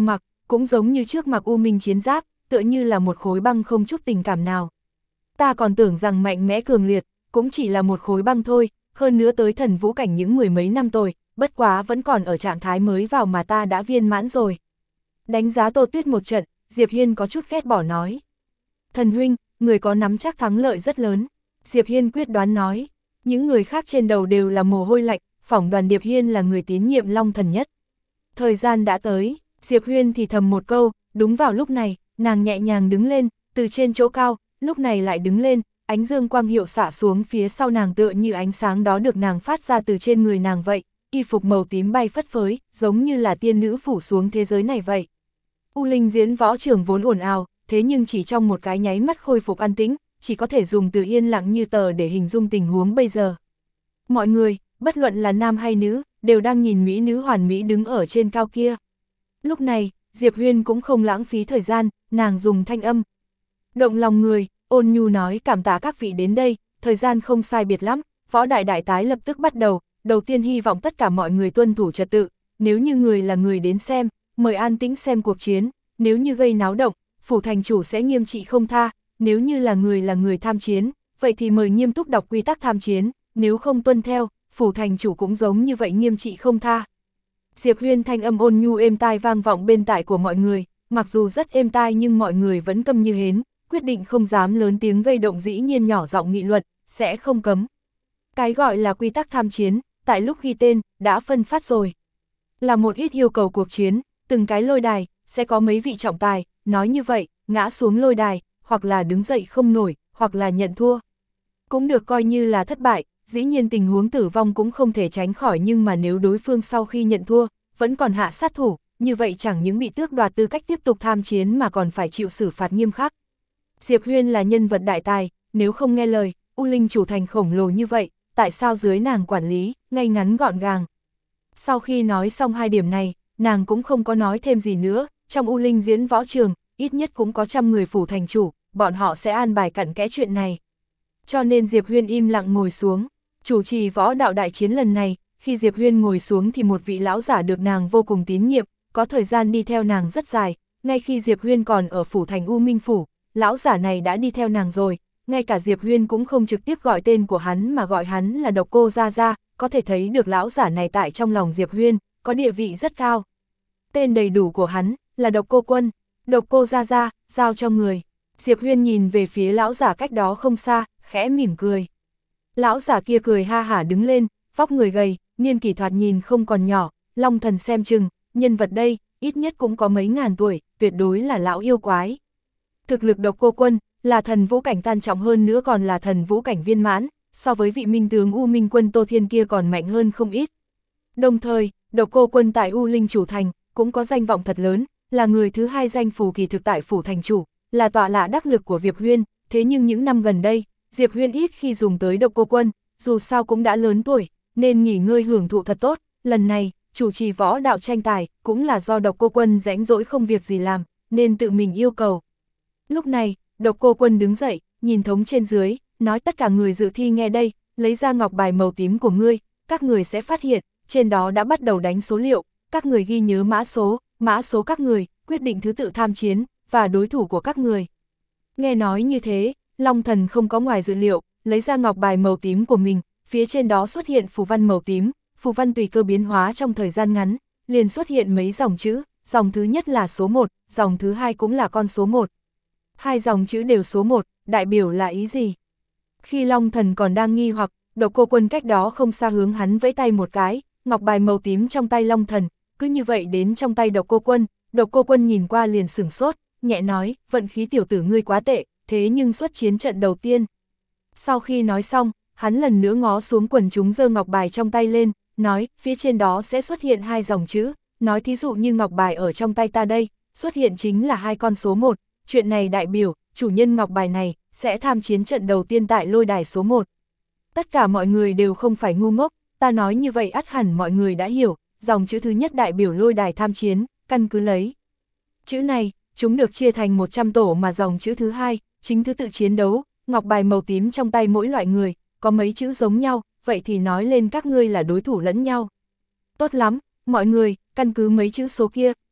cũng giống như trước mặc U Minh chiến giáp, tựa như là một khối băng không chút tình cảm nào. Ta còn tưởng rằng mạnh mẽ cường liệt, cũng chỉ là một khối băng thôi, hơn nữa tới thần vũ cảnh những mười mấy năm rồi, bất quá vẫn còn ở trạng thái mới vào mà ta đã viên mãn rồi. Đánh giá Tô Tuyết một trận, Diệp Hiên có chút ghét bỏ nói. Thần huynh, người có nắm chắc thắng lợi rất lớn. Diệp Hiên quyết đoán nói. Những người khác trên đầu đều là mồ hôi lạnh, phỏng đoàn Diệp Hiên là người tín nhiệm Long Thần nhất. Thời gian đã tới, Diệp Hiên thì thầm một câu, đúng vào lúc này, nàng nhẹ nhàng đứng lên, từ trên chỗ cao, lúc này lại đứng lên, ánh dương quang hiệu xạ xuống phía sau nàng tựa như ánh sáng đó được nàng phát ra từ trên người nàng vậy, y phục màu tím bay phất phới, giống như là tiên nữ phủ xuống thế giới này vậy. U Linh diễn võ trường vốn ồn ào, thế nhưng chỉ trong một cái nháy mắt khôi phục an tĩnh, chỉ có thể dùng từ yên lặng như tờ để hình dung tình huống bây giờ. Mọi người, bất luận là nam hay nữ, đều đang nhìn mỹ nữ hoàn mỹ đứng ở trên cao kia. Lúc này, Diệp Huyên cũng không lãng phí thời gian, nàng dùng thanh âm động lòng người, ôn nhu nói cảm tạ các vị đến đây, thời gian không sai biệt lắm, võ đại đại tái lập tức bắt đầu, đầu tiên hy vọng tất cả mọi người tuân thủ trật tự, nếu như người là người đến xem, mời an tĩnh xem cuộc chiến, nếu như gây náo động, phủ thành chủ sẽ nghiêm trị không tha, nếu như là người là người tham chiến, vậy thì mời nghiêm túc đọc quy tắc tham chiến, nếu không tuân theo, phủ thành chủ cũng giống như vậy nghiêm trị không tha. Diệp Huyên thanh âm ôn nhu êm tai vang vọng bên tai của mọi người, mặc dù rất êm tai nhưng mọi người vẫn câm như hến, quyết định không dám lớn tiếng gây động, dĩ nhiên nhỏ giọng nghị luận, sẽ không cấm. Cái gọi là quy tắc tham chiến, tại lúc ghi tên, đã phân phát rồi. Là một ít yêu cầu cuộc chiến, từng cái lôi đài, sẽ có mấy vị trọng tài, nói như vậy, ngã xuống lôi đài, hoặc là đứng dậy không nổi, hoặc là nhận thua. Cũng được coi như là thất bại, dĩ nhiên tình huống tử vong cũng không thể tránh khỏi, nhưng mà nếu đối phương sau khi nhận thua, vẫn còn hạ sát thủ, như vậy chẳng những bị tước đoạt tư cách tiếp tục tham chiến mà còn phải chịu xử phạt nghiêm khắc. Diệp Huyên là nhân vật đại tài, nếu không nghe lời, U Linh chủ thành khổng lồ như vậy, tại sao dưới nàng quản lý, ngay ngắn gọn gàng. Sau khi nói xong hai điểm này, nàng cũng không có nói thêm gì nữa, trong U Linh diễn võ trường, ít nhất cũng có trăm người phủ thành chủ, bọn họ sẽ an bài cặn kẽ chuyện này. Cho nên Diệp Huyên im lặng ngồi xuống, chủ trì võ đạo đại chiến lần này, khi Diệp Huyên ngồi xuống thì một vị lão giả được nàng vô cùng tín nhiệm, có thời gian đi theo nàng rất dài, ngay khi Diệp Huyên còn ở phủ thành U Minh Phủ, lão giả này đã đi theo nàng rồi, ngay cả Diệp Huyên cũng không trực tiếp gọi tên của hắn mà gọi hắn là Độc Cô Gia Gia, có thể thấy được lão giả này tại trong lòng Diệp Huyên, có địa vị rất cao. Tên đầy đủ của hắn là Độc Cô Quân, Độc Cô Gia Gia, giao cho người. Diệp Huyên nhìn về phía lão giả cách đó không xa, khẽ mỉm cười. Lão giả kia cười ha hả đứng lên, vóc người gầy, niên kỷ thoạt nhìn không còn nhỏ, Long Thần xem chừng, nhân vật đây, ít nhất cũng có mấy ngàn tuổi, tuyệt đối là lão yêu quái. Thực lực Độc Cô Quân, là thần vũ cảnh tam trọng, hơn nữa còn là thần vũ cảnh viên mãn, so với vị minh tướng U Minh Quân Tô Thiên kia còn mạnh hơn không ít. Đồng thời, Độc Cô Quân tại U Linh chủ thành, cũng có danh vọng thật lớn, là người thứ hai danh phù kỳ thực tại phủ thành chủ, là tọa lạ đắc lực của Diệp Huyên, thế nhưng những năm gần đây, Diệp Huyên ít khi dùng tới Độc Cô Quân, dù sao cũng đã lớn tuổi, nên nghỉ ngơi hưởng thụ thật tốt, lần này, chủ trì võ đạo tranh tài, cũng là do Độc Cô Quân rãnh rỗi không việc gì làm, nên tự mình yêu cầu. Lúc này, Độc Cô Quân đứng dậy, nhìn thống trên dưới, nói tất cả người dự thi nghe đây, lấy ra ngọc bài màu tím của ngươi, các người sẽ phát hiện, trên đó đã bắt đầu đánh số liệu, các người ghi nhớ mã số, mã số các người, quyết định thứ tự tham chiến, và đối thủ của các người. Nghe nói như thế, Long Thần không có ngoài dự liệu, lấy ra ngọc bài màu tím của mình, phía trên đó xuất hiện phù văn màu tím, phù văn tùy cơ biến hóa trong thời gian ngắn, liền xuất hiện mấy dòng chữ, dòng thứ nhất là số một, dòng thứ hai cũng là con số một. Hai dòng chữ đều số một, đại biểu là ý gì? Khi Long Thần còn đang nghi hoặc, Độc Cô Quân cách đó không xa hướng hắn vẫy tay một cái, ngọc bài màu tím trong tay Long Thần, cứ như vậy đến trong tay Độc Cô Quân, Độc Cô Quân nhìn qua liền sửng sốt, nhẹ nói, vận khí tiểu tử ngươi quá tệ, thế nhưng xuất chiến trận đầu tiên. Sau khi nói xong, hắn lần nữa ngó xuống quần chúng giơ ngọc bài trong tay lên, nói, phía trên đó sẽ xuất hiện hai dòng chữ, nói thí dụ như ngọc bài ở trong tay ta đây, xuất hiện chính là hai con số một, chuyện này đại biểu, chủ nhân ngọc bài này, sẽ tham chiến trận đầu tiên tại lôi đài số một. Tất cả mọi người đều không phải ngu ngốc, ta nói như vậy ắt hẳn mọi người đã hiểu, dòng chữ thứ nhất đại biểu lôi đài tham chiến, căn cứ lấy. Chữ này, chúng được chia thành một trăm tổ mà dòng chữ thứ hai, chính thứ tự chiến đấu, ngọc bài màu tím trong tay mỗi loại người, có mấy chữ giống nhau, vậy thì nói lên các ngươi là đối thủ lẫn nhau. Tốt lắm, mọi người, căn cứ mấy chữ số kia,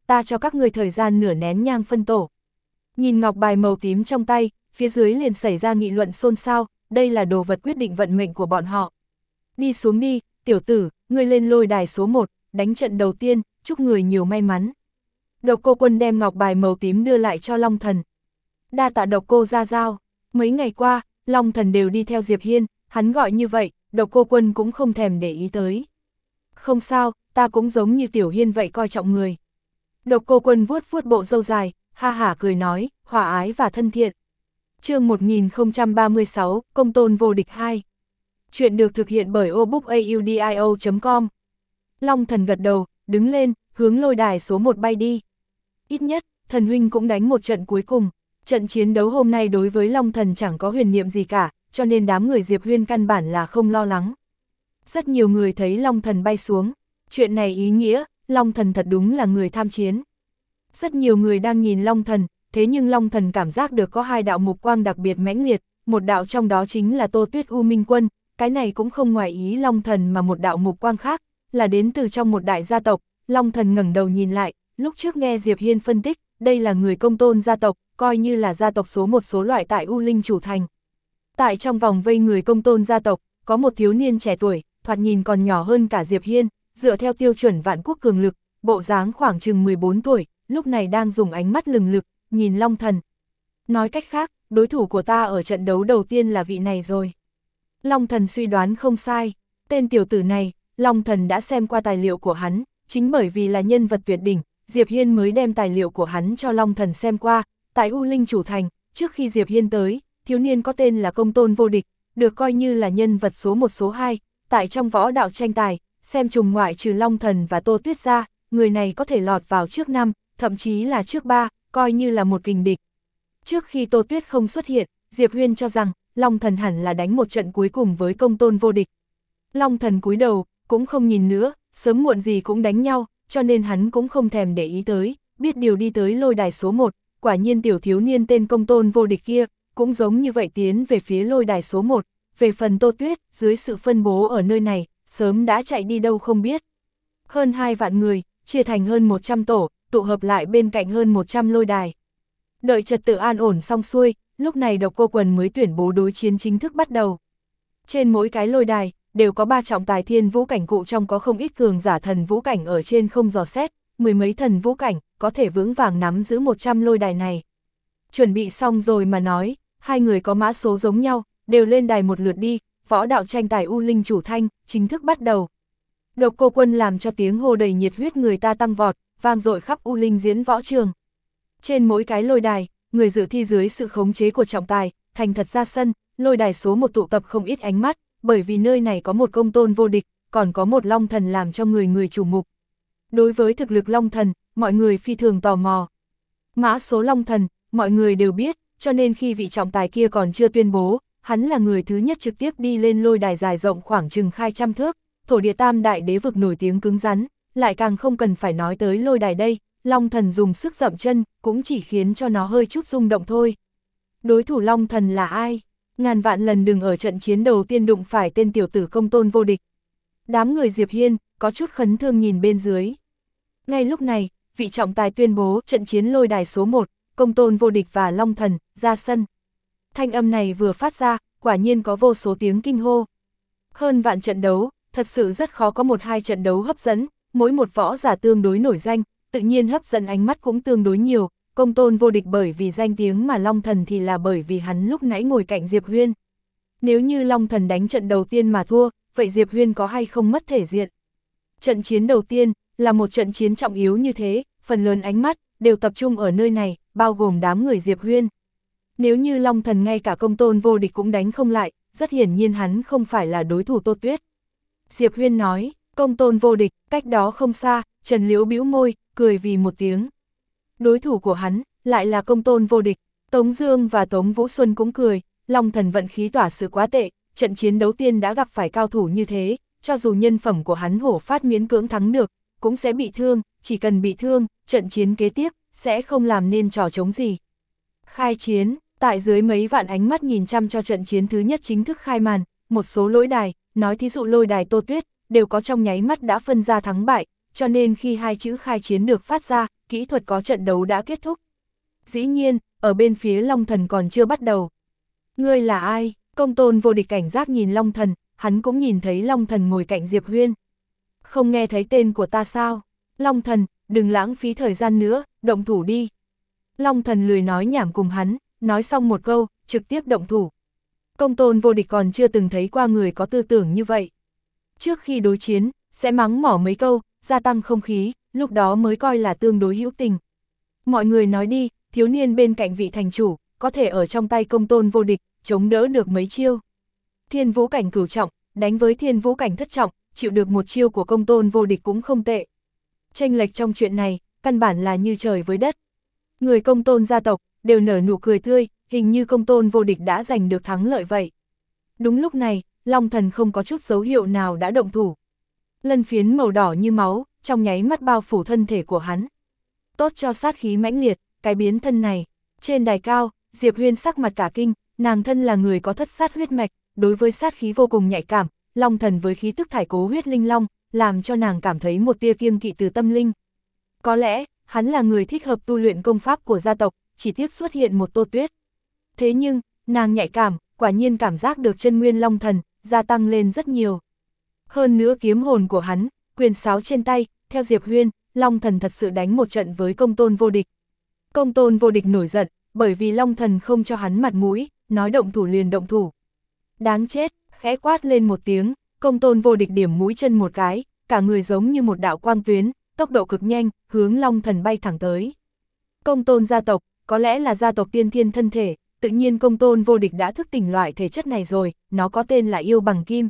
ta cho các ngươi thời gian nửa nén nhang phân tổ. Nhìn ngọc bài màu tím trong tay, phía dưới liền xảy ra nghị luận xôn xao, đây là đồ vật quyết định vận mệnh của bọn họ. Đi xuống đi, tiểu tử, ngươi lên lôi đài số một, đánh trận đầu tiên, chúc người nhiều may mắn. Độc Cô Quân đem ngọc bài màu tím đưa lại cho Long Thần. Đa tạ Độc Cô gia giao, mấy ngày qua, Long Thần đều đi theo Diệp Hiên, hắn gọi như vậy, Độc Cô Quân cũng không thèm để ý tới. Không sao, ta cũng giống như Tiểu Hiên vậy coi trọng người. Độc Cô Quân vuốt vuốt bộ râu dài, ha hả cười nói, hòa ái và thân thiện. Chương một nghìn không trăm ba mươi sáu, Công Tôn vô địch hai. Chuyện được thực hiện bởi obookaudio chấm com. Long Thần gật đầu, đứng lên, hướng lôi đài số một bay đi. Ít nhất, Thần huynh cũng đánh một trận cuối cùng. Trận chiến đấu hôm nay đối với Long Thần chẳng có huyền niệm gì cả, cho nên đám người Diệp Huyên căn bản là không lo lắng. Rất nhiều người thấy Long Thần bay xuống. Chuyện này ý nghĩa, Long Thần thật đúng là người tham chiến. Rất nhiều người đang nhìn Long Thần, thế nhưng Long Thần cảm giác được có hai đạo mục quang đặc biệt mãnh liệt, một đạo trong đó chính là Tô Tuyết U Minh Quân, cái này cũng không ngoài ý Long Thần mà một đạo mục quang khác, là đến từ trong một đại gia tộc. Long Thần ngẩng đầu nhìn lại, lúc trước nghe Diệp Hiên phân tích, đây là người Công Tôn gia tộc, coi như là gia tộc số một số loại tại U Linh Chủ Thành. Tại trong vòng vây người Công Tôn gia tộc, có một thiếu niên trẻ tuổi, thoạt nhìn còn nhỏ hơn cả Diệp Hiên, dựa theo tiêu chuẩn vạn quốc cường lực, bộ dáng khoảng chừng mười bốn tuổi, lúc này đang dùng ánh mắt lừng lực, nhìn Long Thần. Nói cách khác, đối thủ của ta ở trận đấu đầu tiên là vị này rồi. Long Thần suy đoán không sai, tên tiểu tử này, Long Thần đã xem qua tài liệu của hắn, chính bởi vì là nhân vật tuyệt đỉnh, Diệp Hiên mới đem tài liệu của hắn cho Long Thần xem qua. Tại U Linh Chủ Thành, trước khi Diệp Hiên tới, thiếu niên có tên là Công Tôn vô địch, được coi như là nhân vật số một số hai, tại trong võ đạo tranh tài, xem trùng ngoại trừ Long Thần và Tô Tuyết ra, người này có thể lọt vào trước năm, thậm chí là trước ba, coi như là một kình địch. Trước khi Tô Tuyết không xuất hiện, Diệp Huyên cho rằng, Long Thần hẳn là đánh một trận cuối cùng với Công Tôn vô địch. Long Thần cúi đầu, cũng không nhìn nữa, sớm muộn gì cũng đánh nhau, cho nên hắn cũng không thèm để ý tới, biết điều đi tới lôi đài số một, quả nhiên tiểu thiếu niên tên Công Tôn vô địch kia, cũng giống như vậy tiến về phía lôi đài số một, về phần Tô Tuyết, dưới sự phân bố ở nơi này, sớm đã chạy đi đâu không biết. Hơn hai vạn người, chia thành hơn một trăm tổ, tụ hợp lại bên cạnh hơn một trăm lôi đài. Đợi trật tự an ổn xong xuôi, lúc này Độc Cô Quần mới tuyển bố đối chiến chính thức bắt đầu. Trên mỗi cái lôi đài, đều có ba trọng tài thiên vũ cảnh cụ, trong có không ít cường giả thần vũ cảnh ở trên không dò xét, mười mấy thần vũ cảnh, có thể vững vàng nắm giữ một trăm lôi đài này. Chuẩn bị xong rồi mà nói, hai người có mã số giống nhau, đều lên đài một lượt đi, võ đạo tranh tài U Linh Chủ Thanh, chính thức bắt đầu. Độc Cô Quân làm cho tiếng hô đầy nhiệt huyết người ta tăng vọt, vang dội khắp U Linh diễn võ trường. Trên mỗi cái lôi đài, người dự thi dưới sự khống chế của trọng tài, thành thật ra sân, lôi đài số một tụ tập không ít ánh mắt, bởi vì nơi này có một Công Tôn vô địch, còn có một Long Thần làm cho người người chủ mục. Đối với thực lực Long Thần, mọi người phi thường tò mò. Mã số Long Thần, mọi người đều biết, cho nên khi vị trọng tài kia còn chưa tuyên bố, hắn là người thứ nhất trực tiếp đi lên lôi đài dài rộng khoảng chừng hai trăm thước, thổ địa tam đại đế vực nổi tiếng cứng rắn, lại càng không cần phải nói tới lôi đài đây, Long Thần dùng sức dậm chân, cũng chỉ khiến cho nó hơi chút rung động thôi. Đối thủ Long Thần là ai? Ngàn vạn lần đừng ở trận chiến đầu tiên đụng phải tên tiểu tử Công Tôn vô địch. Đám người Diệp Hiên, có chút khấn thương nhìn bên dưới. Ngay lúc này, vị trọng tài tuyên bố trận chiến lôi đài số một, Công Tôn vô địch và Long Thần, ra sân. Thanh âm này vừa phát ra, quả nhiên có vô số tiếng kinh hô. Hơn vạn trận đấu, thật sự rất khó có một hai trận đấu hấp dẫn, mỗi một võ giả tương đối nổi danh, tự nhiên hấp dẫn ánh mắt cũng tương đối nhiều. Công Tôn vô địch bởi vì danh tiếng mà Long Thần thì là bởi vì hắn lúc nãy ngồi cạnh Diệp Huyên. Nếu như Long Thần đánh trận đầu tiên mà thua, vậy Diệp Huyên có hay không mất thể diện? Trận chiến đầu tiên, là một trận chiến trọng yếu như thế, phần lớn ánh mắt, đều tập trung ở nơi này, bao gồm đám người Diệp Huyên. Nếu như Long Thần ngay cả Công Tôn vô địch cũng đánh không lại, rất hiển nhiên hắn không phải là đối thủ Tô Tuyết. Diệp Huyên nói, Công Tôn vô địch, cách đó không xa, Trần Liễu bĩu môi, cười vì một tiếng. Đối thủ của hắn, lại là Công Tôn vô địch. Tống Dương và Tống Vũ Xuân cũng cười, Long Thần vận khí tỏa sự quá tệ, trận chiến đấu tiên đã gặp phải cao thủ như thế, cho dù nhân phẩm của hắn hổ phát miễn cưỡng thắng được, cũng sẽ bị thương, chỉ cần bị thương, trận chiến kế tiếp, sẽ không làm nên trò trống gì. Khai chiến, tại dưới mấy vạn ánh mắt nhìn chăm cho trận chiến thứ nhất chính thức khai màn, một số lỗi đài, nói thí dụ lôi đài Tô Tuyết, đều có trong nháy mắt đã phân ra thắng bại, cho nên khi hai chữ khai chiến được phát ra, kỹ thuật có trận đấu đã kết thúc. Dĩ nhiên, ở bên phía Long Thần còn chưa bắt đầu. Ngươi là ai? Công tôn vô địch cảnh giác nhìn Long Thần, hắn cũng nhìn thấy Long Thần ngồi cạnh Diệp Huyên. Không nghe thấy tên của ta sao? Long Thần, đừng lãng phí thời gian nữa, động thủ đi. Long Thần lười nói nhảm cùng hắn, nói xong một câu, trực tiếp động thủ. Công tôn vô địch còn chưa từng thấy qua người có tư tưởng như vậy. Trước khi đối chiến, sẽ mắng mỏ mấy câu, gia tăng không khí, lúc đó mới coi là tương đối hữu tình. Mọi người nói đi, thiếu niên bên cạnh vị thành chủ, có thể ở trong tay công tôn vô địch, chống đỡ được mấy chiêu. Thiên vũ cảnh cửu trọng, đánh với thiên vũ cảnh thất trọng, chịu được một chiêu của công tôn vô địch cũng không tệ. Chênh lệch trong chuyện này, căn bản là như trời với đất. Người công tôn gia tộc, đều nở nụ cười tươi, hình như công tôn vô địch đã giành được thắng lợi vậy. Đúng lúc này, Long Thần không có chút dấu hiệu nào đã động thủ. Lân phiến màu đỏ như máu, trong nháy mắt bao phủ thân thể của hắn. Tốt cho sát khí mãnh liệt, cái biến thân này. Trên đài cao, Diệp Huyên sắc mặt cả kinh, nàng thân là người có thất sát huyết mạch, đối với sát khí vô cùng nhạy cảm, Long Thần với khí tức thải cố huyết linh long, làm cho nàng cảm thấy một tia kiêng kỵ từ tâm linh. Có lẽ, hắn là người thích hợp tu luyện công pháp của gia tộc, chỉ tiếc xuất hiện một Tô Tuyết. Thế nhưng, nàng nhạy cảm, quả nhiên cảm giác được chân nguyên Long Thần, gia tăng lên rất nhiều. Hơn nữa kiếm hồn của hắn, quyền sáo trên tay, theo Diệp Huyên, Long Thần thật sự đánh một trận với công tôn vô địch. Công tôn vô địch nổi giận, bởi vì Long Thần không cho hắn mặt mũi, nói động thủ liền động thủ. Đáng chết, khẽ quát lên một tiếng, công tôn vô địch điểm mũi chân một cái, cả người giống như một đạo quang tuyến, tốc độ cực nhanh, hướng Long Thần bay thẳng tới. Công tôn gia tộc, có lẽ là gia tộc tiên thiên thân thể, tự nhiên công tôn vô địch đã thức tỉnh loại thể chất này rồi, nó có tên là yêu bằng kim.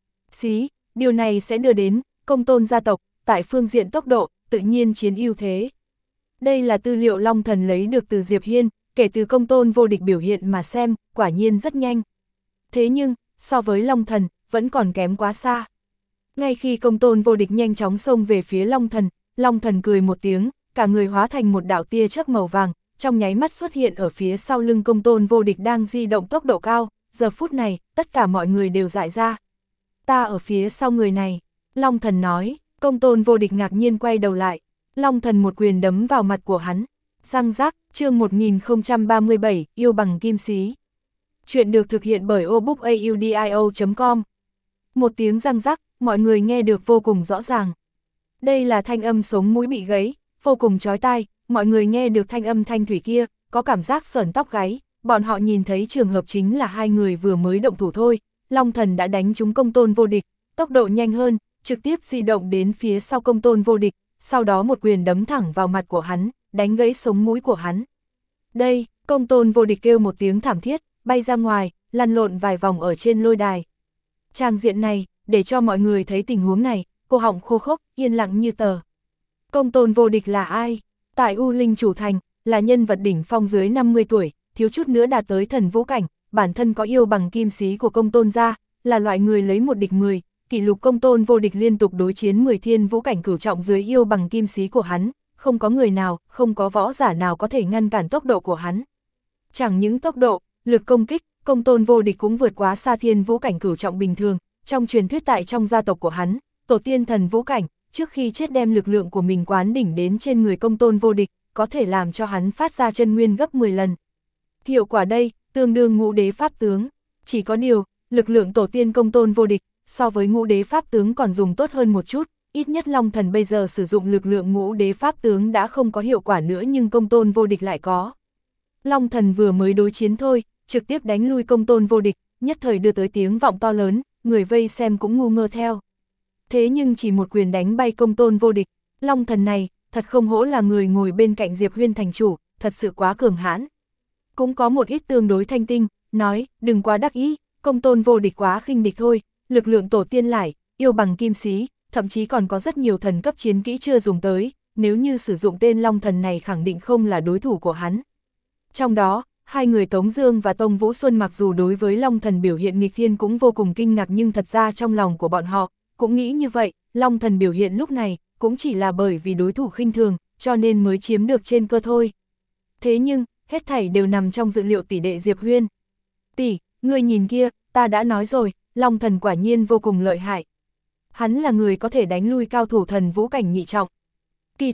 Xí, điều này sẽ đưa đến, công tôn gia tộc, tại phương diện tốc độ, tự nhiên chiến ưu thế. Đây là tư liệu Long Thần lấy được từ Diệp Hiên, kể từ công tôn vô địch biểu hiện mà xem, quả nhiên rất nhanh. Thế nhưng, so với Long Thần, vẫn còn kém quá xa. Ngay khi công tôn vô địch nhanh chóng xông về phía Long Thần, Long Thần cười một tiếng, cả người hóa thành một đạo tia chớp màu vàng, trong nháy mắt xuất hiện ở phía sau lưng công tôn vô địch đang di động tốc độ cao, giờ phút này, tất cả mọi người đều dại ra. Ta ở phía sau người này, Long Thần nói, công tôn vô địch ngạc nhiên quay đầu lại, Long Thần một quyền đấm vào mặt của hắn, răng rắc, chương một nghìn không trăm ba mươi bảy, yêu bằng kim xí. Chuyện được thực hiện bởi obookaudio chấm com. Một tiếng răng rắc, mọi người nghe được vô cùng rõ ràng. Đây là thanh âm sống mũi bị gãy, vô cùng chói tai, mọi người nghe được thanh âm thanh thủy kia, có cảm giác sởn tóc gáy, bọn họ nhìn thấy trường hợp chính là hai người vừa mới động thủ thôi, Long Thần đã đánh trúng công tôn vô địch, tốc độ nhanh hơn, trực tiếp di động đến phía sau công tôn vô địch, sau đó một quyền đấm thẳng vào mặt của hắn, đánh gãy sống mũi của hắn. Đây, công tôn vô địch kêu một tiếng thảm thiết, bay ra ngoài, lăn lộn vài vòng ở trên lôi đài. Trang diện này, để cho mọi người thấy tình huống này, cô họng khô khốc, yên lặng như tờ. Công tôn vô địch là ai? Tại U Linh Chủ Thành, là nhân vật đỉnh phong dưới năm mươi tuổi, thiếu chút nữa đạt tới thần vũ cảnh, bản thân có yêu bằng kim xí của công tôn gia, là loại người lấy một địch mười, kỷ lục công tôn vô địch liên tục đối chiến mười thiên vũ cảnh cửu trọng dưới yêu bằng kim xí của hắn, không có người nào, không có võ giả nào có thể ngăn cản tốc độ của hắn. Chẳng những tốc độ, lực công kích, công tôn vô địch cũng vượt quá xa thiên vũ cảnh cửu trọng bình thường, trong truyền thuyết tại trong gia tộc của hắn, tổ tiên thần vũ cảnh, trước khi chết đem lực lượng của mình quán đỉnh đến trên người công tôn vô địch, có thể làm cho hắn phát ra chân nguyên gấp mười lần. Hiệu quả đây, tương đương ngũ đế pháp tướng, chỉ có điều, lực lượng tổ tiên công tôn vô địch, so với ngũ đế pháp tướng còn dùng tốt hơn một chút, ít nhất Long Thần bây giờ sử dụng lực lượng ngũ đế pháp tướng đã không có hiệu quả nữa nhưng công tôn vô địch lại có. Long Thần vừa mới đối chiến thôi, trực tiếp đánh lui công tôn vô địch, nhất thời đưa tới tiếng vọng to lớn, người vây xem cũng ngu ngơ theo. Thế nhưng chỉ một quyền đánh bay công tôn vô địch, Long Thần này, thật không hổ là người ngồi bên cạnh Diệp Huyên thành chủ, thật sự quá cường hãn. Cũng có một ít tương đối thanh tinh, nói, đừng quá đắc ý, công tôn vô địch quá khinh địch thôi, lực lượng tổ tiên lại, yêu bằng kim xí, thậm chí còn có rất nhiều thần cấp chiến kỹ chưa dùng tới, nếu như sử dụng tên Long Thần này khẳng định không là đối thủ của hắn. Trong đó, hai người Tống Dương và Tông Vũ Xuân mặc dù đối với Long Thần biểu hiện nghịch thiên cũng vô cùng kinh ngạc nhưng thật ra trong lòng của bọn họ, cũng nghĩ như vậy, Long Thần biểu hiện lúc này, cũng chỉ là bởi vì đối thủ khinh thường, cho nên mới chiếm được trên cơ thôi. Thế nhưng, hết thảy đều nằm trong dự liệu tỷ đệ Diệp Huyên. Tỷ, ngươi nhìn kia, ta đã nói rồi, Long Thần quả nhiên vô cùng lợi hại. Hắn là người có thể đánh lui cao thủ thần vũ cảnh nhị trọng. Kỳ thật,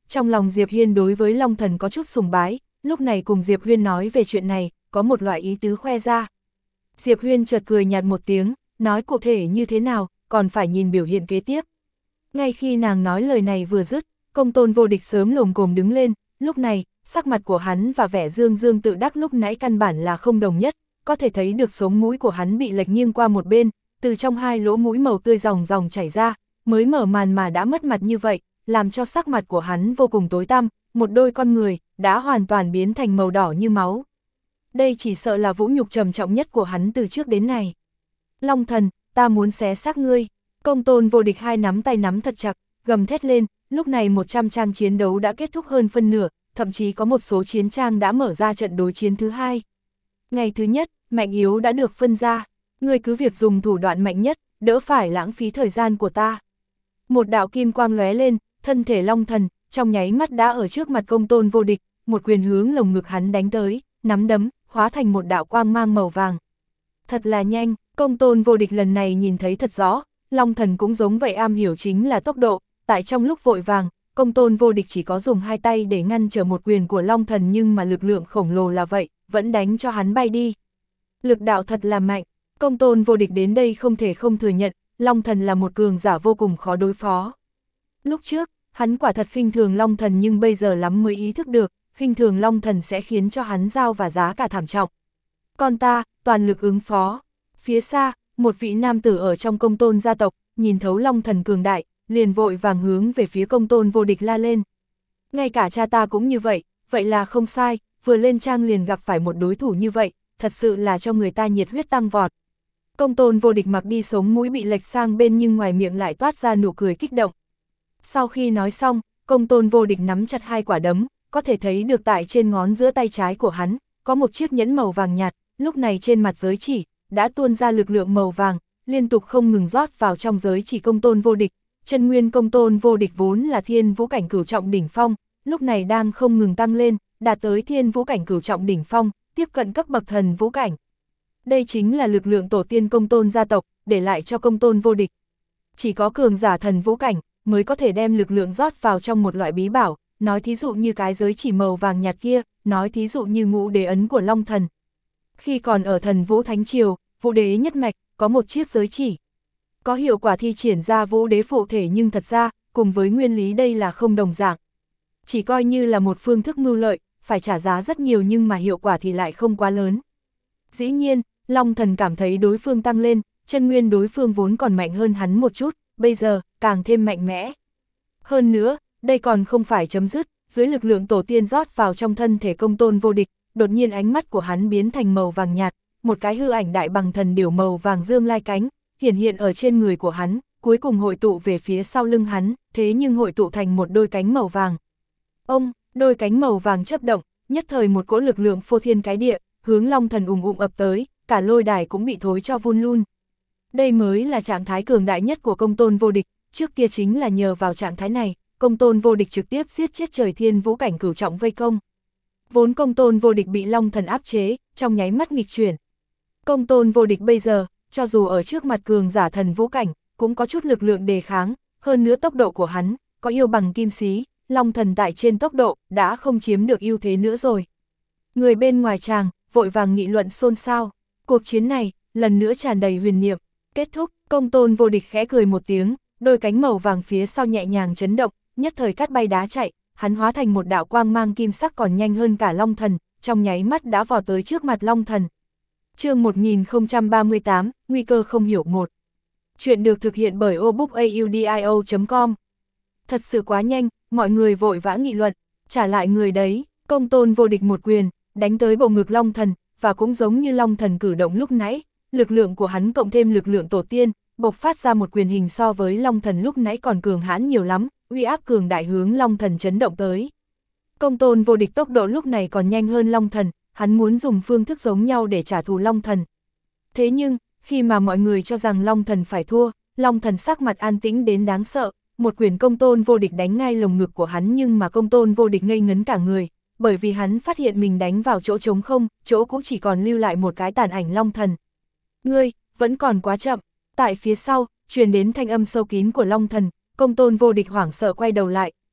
trong lòng Diệp Hiên đối với Long Thần có chút sùng bái, lúc này cùng Diệp Huyên nói về chuyện này, có một loại ý tứ khoe ra. Diệp Huyên chợt cười nhạt một tiếng, nói cụ thể như thế nào, còn phải nhìn biểu hiện kế tiếp. Ngay khi nàng nói lời này vừa dứt, Công Tôn Vô Địch sớm lồm cồm đứng lên, lúc này, sắc mặt của hắn và vẻ dương dương tự đắc lúc nãy căn bản là không đồng nhất, có thể thấy được sống mũi của hắn bị lệch nghiêng qua một bên, từ trong hai lỗ mũi màu tươi ròng ròng chảy ra, mới mở màn mà đã mất mặt như vậy, làm cho sắc mặt của hắn vô cùng tối tăm, một đôi con người đã hoàn toàn biến thành màu đỏ như máu. Đây chỉ sợ là vũ nhục trầm trọng nhất của hắn từ trước đến nay. Long Thần, ta muốn xé xác ngươi. Công Tôn Vô Địch hai nắm tay nắm thật chặt, gầm thét lên, lúc này một trăm trang chiến đấu đã kết thúc hơn phân nửa, thậm chí có một số chiến trang đã mở ra trận đối chiến thứ hai. Ngày thứ nhất, mạnh yếu đã được phân ra, ngươi cứ việc dùng thủ đoạn mạnh nhất, đỡ phải lãng phí thời gian của ta. Một đạo kim quang lóe lên, thân thể Long Thần, trong nháy mắt đã ở trước mặt Công Tôn Vô Địch, một quyền hướng lồng ngực hắn đánh tới, nắm đấm, hóa thành một đạo quang mang màu vàng. Thật là nhanh, Công Tôn Vô Địch lần này nhìn thấy thật rõ, Long Thần cũng giống vậy, am hiểu chính là tốc độ, tại trong lúc vội vàng, Công Tôn Vô Địch chỉ có dùng hai tay để ngăn trở một quyền của Long Thần, nhưng mà lực lượng khổng lồ là vậy, vẫn đánh cho hắn bay đi. Lực đạo thật là mạnh, Công Tôn Vô Địch đến đây không thể không thừa nhận, Long Thần là một cường giả vô cùng khó đối phó. Lúc trước, hắn quả thật khinh thường Long Thần, nhưng bây giờ lắm mới ý thức được, khinh thường Long Thần sẽ khiến cho hắn giao và giá cả thảm trọng. Còn ta, toàn lực ứng phó. Phía xa, một vị nam tử ở trong Công Tôn gia tộc, nhìn thấu Long Thần cường đại, liền vội vàng hướng về phía Công Tôn Vô Địch la lên. Ngay cả cha ta cũng như vậy, vậy là không sai, vừa lên trang liền gặp phải một đối thủ như vậy, thật sự là cho người ta nhiệt huyết tăng vọt. Công Tôn Vô Địch mặc đi sống mũi bị lệch sang bên, nhưng ngoài miệng lại toát ra nụ cười kích động. Sau khi nói xong, Công Tôn Vô Địch nắm chặt hai quả đấm, có thể thấy được tại trên ngón giữa tay trái của hắn, có một chiếc nhẫn màu vàng nhạt, lúc này trên mặt giới chỉ, đã tuôn ra lực lượng màu vàng, liên tục không ngừng rót vào trong giới chỉ Công Tôn Vô Địch. Chân nguyên Công Tôn Vô Địch vốn là thiên vũ cảnh cửu trọng đỉnh phong, lúc này đang không ngừng tăng lên, đạt tới thiên vũ cảnh cửu trọng đỉnh phong, tiếp cận cấp bậc thần vũ cảnh. Đây chính là lực lượng tổ tiên Công Tôn gia tộc, để lại cho Công Tôn Vô Địch. Chỉ có cường giả thần vũ cảnh, mới có thể đem lực lượng rót vào trong một loại bí bảo, nói thí dụ như cái giới chỉ màu vàng nhạt kia, nói thí dụ như ngũ đế ấn của Long Thần. Khi còn ở thần vũ thánh triều, vũ đế nhất mạch, có một chiếc giới chỉ. Có hiệu quả thi triển ra vũ đế phụ thể, nhưng thật ra, cùng với nguyên lý đây là không đồng dạng. Chỉ coi như là một phương thức mưu lợi, phải trả giá rất nhiều nhưng mà hiệu quả thì lại không quá lớn. Dĩ nhiên, Long Thần cảm thấy đối phương tăng lên, chân nguyên đối phương vốn còn mạnh hơn hắn một chút, bây giờ, càng thêm mạnh mẽ. Hơn nữa, đây còn không phải chấm dứt, dưới lực lượng tổ tiên rót vào trong thân thể Công Tôn Vô Địch, đột nhiên ánh mắt của hắn biến thành màu vàng nhạt, một cái hư ảnh đại bằng thần điểu màu vàng dương lai cánh, hiển hiện ở trên người của hắn, cuối cùng hội tụ về phía sau lưng hắn, thế nhưng hội tụ thành một đôi cánh màu vàng. Ông, đôi cánh màu vàng chớp động, nhất thời một cỗ lực lượng phô thiên cái địa, hướng Long Thần ùng ùng ập tới, cả lôi đài cũng bị thối cho vun luôn. Đây mới là trạng thái cường đại nhất của Công Tôn Vô Địch, trước kia chính là nhờ vào trạng thái này, Công Tôn Vô Địch trực tiếp giết chết trời thiên vũ cảnh cửu trọng vây công. Vốn Công Tôn Vô Địch bị Long Thần áp chế, trong nháy mắt nghịch chuyển. Công Tôn Vô Địch bây giờ, cho dù ở trước mặt cường giả thần vũ cảnh, cũng có chút lực lượng đề kháng, hơn nữa tốc độ của hắn, có yêu bằng kim xí, Long Thần tại trên tốc độ, đã không chiếm được ưu thế nữa rồi. Người bên ngoài tràng, vội vàng nghị luận xôn xao, cuộc chiến này, lần nữa tràn đầy huyền niệm. Kết thúc, Công Tôn Vô Địch khẽ cười một tiếng, đôi cánh màu vàng phía sau nhẹ nhàng chấn động, nhất thời cắt bay đá chạy, hắn hóa thành một đạo quang mang kim sắc còn nhanh hơn cả Long Thần, trong nháy mắt đã vò tới trước mặt Long Thần. Chương một nghìn không trăm ba mươi tám, nguy cơ không hiểu một. Chuyện được thực hiện bởi obookaudio chấm com. Thật sự quá nhanh, mọi người vội vã nghị luận, trả lại người đấy, Công Tôn Vô Địch một quyền, đánh tới bộ ngực Long Thần, và cũng giống như Long Thần cử động lúc nãy, lực lượng của hắn cộng thêm lực lượng tổ tiên, bộc phát ra một quyền hình so với Long Thần lúc nãy còn cường hãn nhiều lắm, uy áp cường đại hướng Long Thần chấn động tới. Công Tôn Vô Địch tốc độ lúc này còn nhanh hơn Long Thần, hắn muốn dùng phương thức giống nhau để trả thù Long Thần. Thế nhưng, khi mà mọi người cho rằng Long Thần phải thua, Long Thần sắc mặt an tĩnh đến đáng sợ, một quyền Công Tôn Vô Địch đánh ngay lồng ngực của hắn, nhưng mà Công Tôn Vô Địch ngây ngấn cả người, bởi vì hắn phát hiện mình đánh vào chỗ trống không, chỗ cũng chỉ còn lưu lại một cái tàn ảnh Long Thần. Ngươi, vẫn còn quá chậm. Tại phía sau, truyền đến thanh âm sâu kín của Long Thần, Công Tôn Vô Địch hoảng sợ quay đầu lại,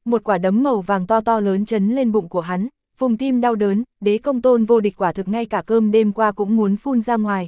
một quả đấm màu vàng to to lớn chấn lên bụng của hắn, vùng tim đau đớn, đế công tôn vô địch quả thực ngay cả cơm đêm qua cũng muốn phun ra ngoài.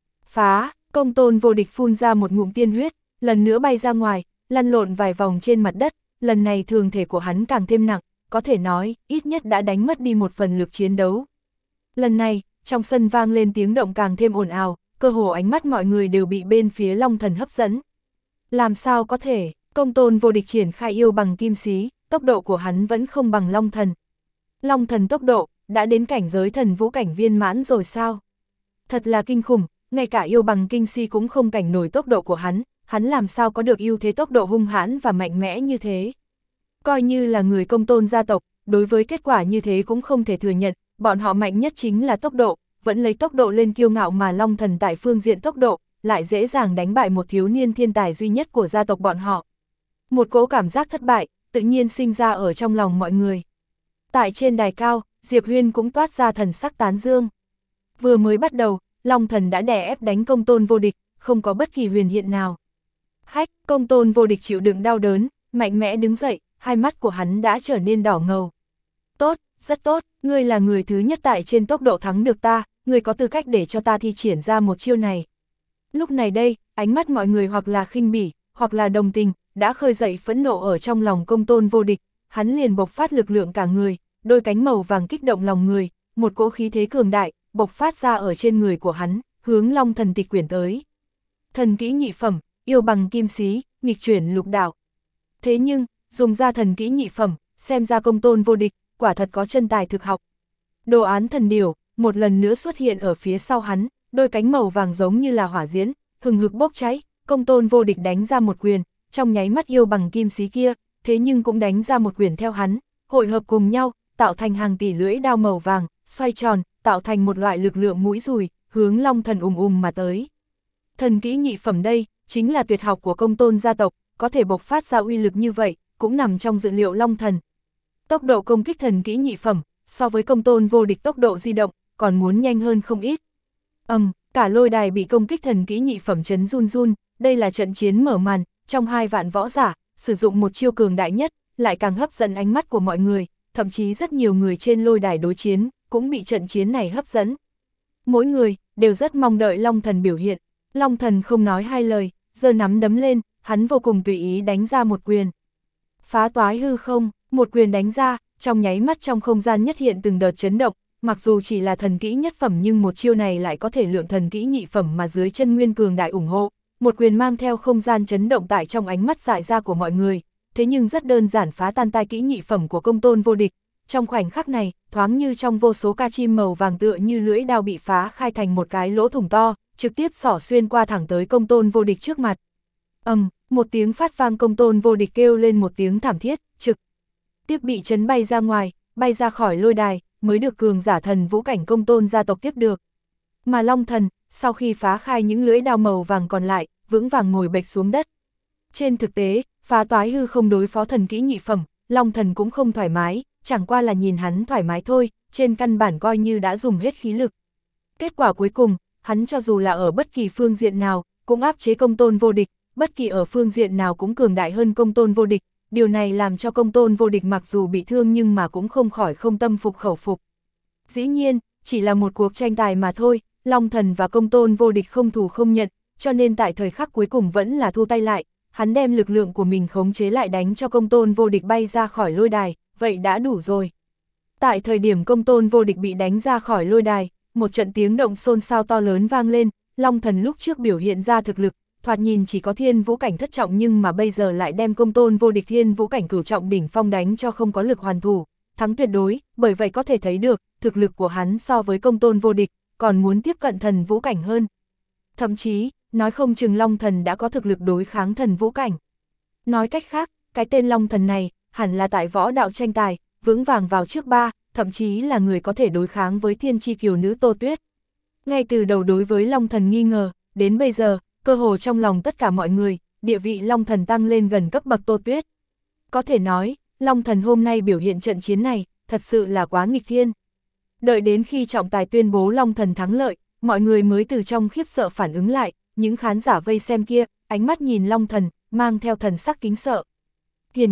Phá, công tôn vô địch phun ra một ngụm tiên huyết, lần nữa bay ra ngoài, lăn lộn vài vòng trên mặt đất, lần này thường thể của hắn càng thêm nặng, có thể nói, ít nhất đã đánh mất đi một phần lực chiến đấu. Lần này, trong sân vang lên tiếng động càng thêm ồn ào, cơ hồ ánh mắt mọi người đều bị bên phía Long Thần hấp dẫn. Làm sao có thể, công tôn vô địch triển khai yêu bằng kim xí, tốc độ của hắn vẫn không bằng Long Thần. Long Thần tốc độ, đã đến cảnh giới thần vũ cảnh viên mãn rồi sao? Thật là kinh khủng, ngay cả yêu bằng kinh si cũng không cảnh nổi tốc độ của hắn, hắn làm sao có được ưu thế tốc độ hung hãn và mạnh mẽ như thế. Coi như là người công tôn gia tộc, đối với kết quả như thế cũng không thể thừa nhận, bọn họ mạnh nhất chính là tốc độ, vẫn lấy tốc độ lên kiêu ngạo mà Long Thần tại phương diện tốc độ, lại dễ dàng đánh bại một thiếu niên thiên tài duy nhất của gia tộc bọn họ. Một cỗ cảm giác thất bại, tự nhiên sinh ra ở trong lòng mọi người. Tại trên đài cao, Diệp Huyên cũng toát ra thần sắc tán dương. Vừa mới bắt đầu, Long Thần đã đè ép đánh công tôn vô địch, không có bất kỳ huyền hiện nào. Hách, công tôn vô địch chịu đựng đau đớn, mạnh mẽ đứng dậy, hai mắt của hắn đã trở nên đỏ ngầu. Tốt, rất tốt, ngươi là người thứ nhất tại trên tốc độ thắng được ta, ngươi có tư cách để cho ta thi triển ra một chiêu này. Lúc này đây, ánh mắt mọi người hoặc là khinh bỉ, hoặc là đồng tình, đã khơi dậy phẫn nộ ở trong lòng công tôn vô địch, hắn liền bộc phát lực lượng cả người, đôi cánh màu vàng kích động lòng người, một cỗ khí thế cường đại, bộc phát ra ở trên người của hắn, hướng Long Thần tịch quyển tới. Thần kỹ nhị phẩm, yêu bằng kim xí, nghịch chuyển lục đạo. Thế nhưng, dùng ra thần kỹ nhị phẩm, xem ra công tôn vô địch, quả thật có chân tài thực học. Đồ án thần điểu, một lần nữa xuất hiện ở phía sau hắn, đôi cánh màu vàng giống như là hỏa diễm, hừng hực bốc cháy, công tôn vô địch đánh ra một quyền, trong nháy mắt yêu bằng kim xí kia, thế nhưng cũng đánh ra một quyền theo hắn, hội hợp cùng nhau, tạo thành hàng tỷ lưỡi đao màu vàng, xoay tròn, tạo thành một loại lực lượng mũi dùi, hướng Long Thần ùm ùm mà tới. Thần kỹ nhị phẩm đây, chính là tuyệt học của công tôn gia tộc, có thể bộc phát ra uy lực như vậy, cũng nằm trong dự liệu Long Thần. Tốc độ công kích thần kỹ nhị phẩm, so với công tôn vô địch tốc độ di động, còn muốn nhanh hơn không ít. Ầm, um, cả lôi đài bị công kích thần kỹ nhị phẩm chấn run run, đây là trận chiến mở màn, trong hai vạn võ giả, sử dụng một chiêu cường đại nhất, lại càng hấp dẫn ánh mắt của mọi người, thậm chí rất nhiều người trên lôi đài đối chiến, cũng bị trận chiến này hấp dẫn. Mỗi người, đều rất mong đợi Long Thần biểu hiện. Long Thần không nói hai lời, giơ nắm đấm lên, hắn vô cùng tùy ý đánh ra một quyền. Phá toái hư không, một quyền đánh ra, trong nháy mắt trong không gian nhất hiện từng đợt chấn động, mặc dù chỉ là thần kỹ nhất phẩm nhưng một chiêu này lại có thể lượng thần kỹ nhị phẩm mà dưới chân nguyên cường đại ủng hộ. Một quyền mang theo không gian chấn động tại trong ánh mắt dại ra của mọi người, thế nhưng rất đơn giản phá tan tai kỹ nhị phẩm của công tôn vô địch. Trong khoảnh khắc này, thoáng như trong vô số ca chim màu vàng tựa như lưỡi đao bị phá khai thành một cái lỗ thủng to, trực tiếp xỏ xuyên qua thẳng tới công tôn vô địch trước mặt. Ầm, um, một tiếng phát vang, công tôn vô địch kêu lên một tiếng thảm thiết, trực tiếp bị chấn bay ra ngoài, bay ra khỏi lôi đài, mới được cường giả thần vũ cảnh công tôn gia tộc tiếp được. Mà Long Thần, sau khi phá khai những lưỡi đao màu vàng còn lại, vững vàng ngồi bệt xuống đất. Trên thực tế, phá toái hư không đối phó thần kỹ nhị phẩm, Long Thần cũng không thoải mái, chẳng qua là nhìn hắn thoải mái thôi, trên căn bản coi như đã dùng hết khí lực. Kết quả cuối cùng, hắn cho dù là ở bất kỳ phương diện nào, cũng áp chế công tôn vô địch, bất kỳ ở phương diện nào cũng cường đại hơn công tôn vô địch, điều này làm cho công tôn vô địch mặc dù bị thương nhưng mà cũng không khỏi không tâm phục khẩu phục. Dĩ nhiên, chỉ là một cuộc tranh tài mà thôi, Long Thần và công tôn vô địch không thù không nhận, cho nên tại thời khắc cuối cùng vẫn là thu tay lại, hắn đem lực lượng của mình khống chế lại đánh cho công tôn vô địch bay ra khỏi lôi đài, vậy đã đủ rồi. Tại thời điểm công tôn vô địch bị đánh ra khỏi lôi đài, một trận tiếng động xôn xao to lớn vang lên, Long Thần lúc trước biểu hiện ra thực lực, thoạt nhìn chỉ có thiên vũ cảnh thất trọng nhưng mà bây giờ lại đem công tôn vô địch thiên vũ cảnh cửu trọng đỉnh phong đánh cho không có lực hoàn thủ, thắng tuyệt đối, bởi vậy có thể thấy được, thực lực của hắn so với công tôn vô địch, còn muốn tiếp cận thần vũ cảnh hơn. Thậm chí, nói không chừng Long Thần đã có thực lực đối kháng thần vũ cảnh. Nói cách khác, cái tên Long Thần này, hẳn là tại võ đạo tranh tài, vững vàng vào trước ba, thậm chí là người có thể đối kháng với thiên chi kiều nữ Tô Tuyết. Ngay từ đầu đối với Long Thần nghi ngờ, đến bây giờ, cơ hồ trong lòng tất cả mọi người, địa vị Long Thần tăng lên gần cấp bậc Tô Tuyết. Có thể nói, Long Thần hôm nay biểu hiện trận chiến này, thật sự là quá nghịch thiên. Đợi đến khi trọng tài tuyên bố Long Thần thắng lợi, mọi người mới từ trong khiếp sợ phản ứng lại, những khán giả vây xem kia, ánh mắt nhìn Long Thần, mang theo thần sắc kính sợ. Hiển nhiên,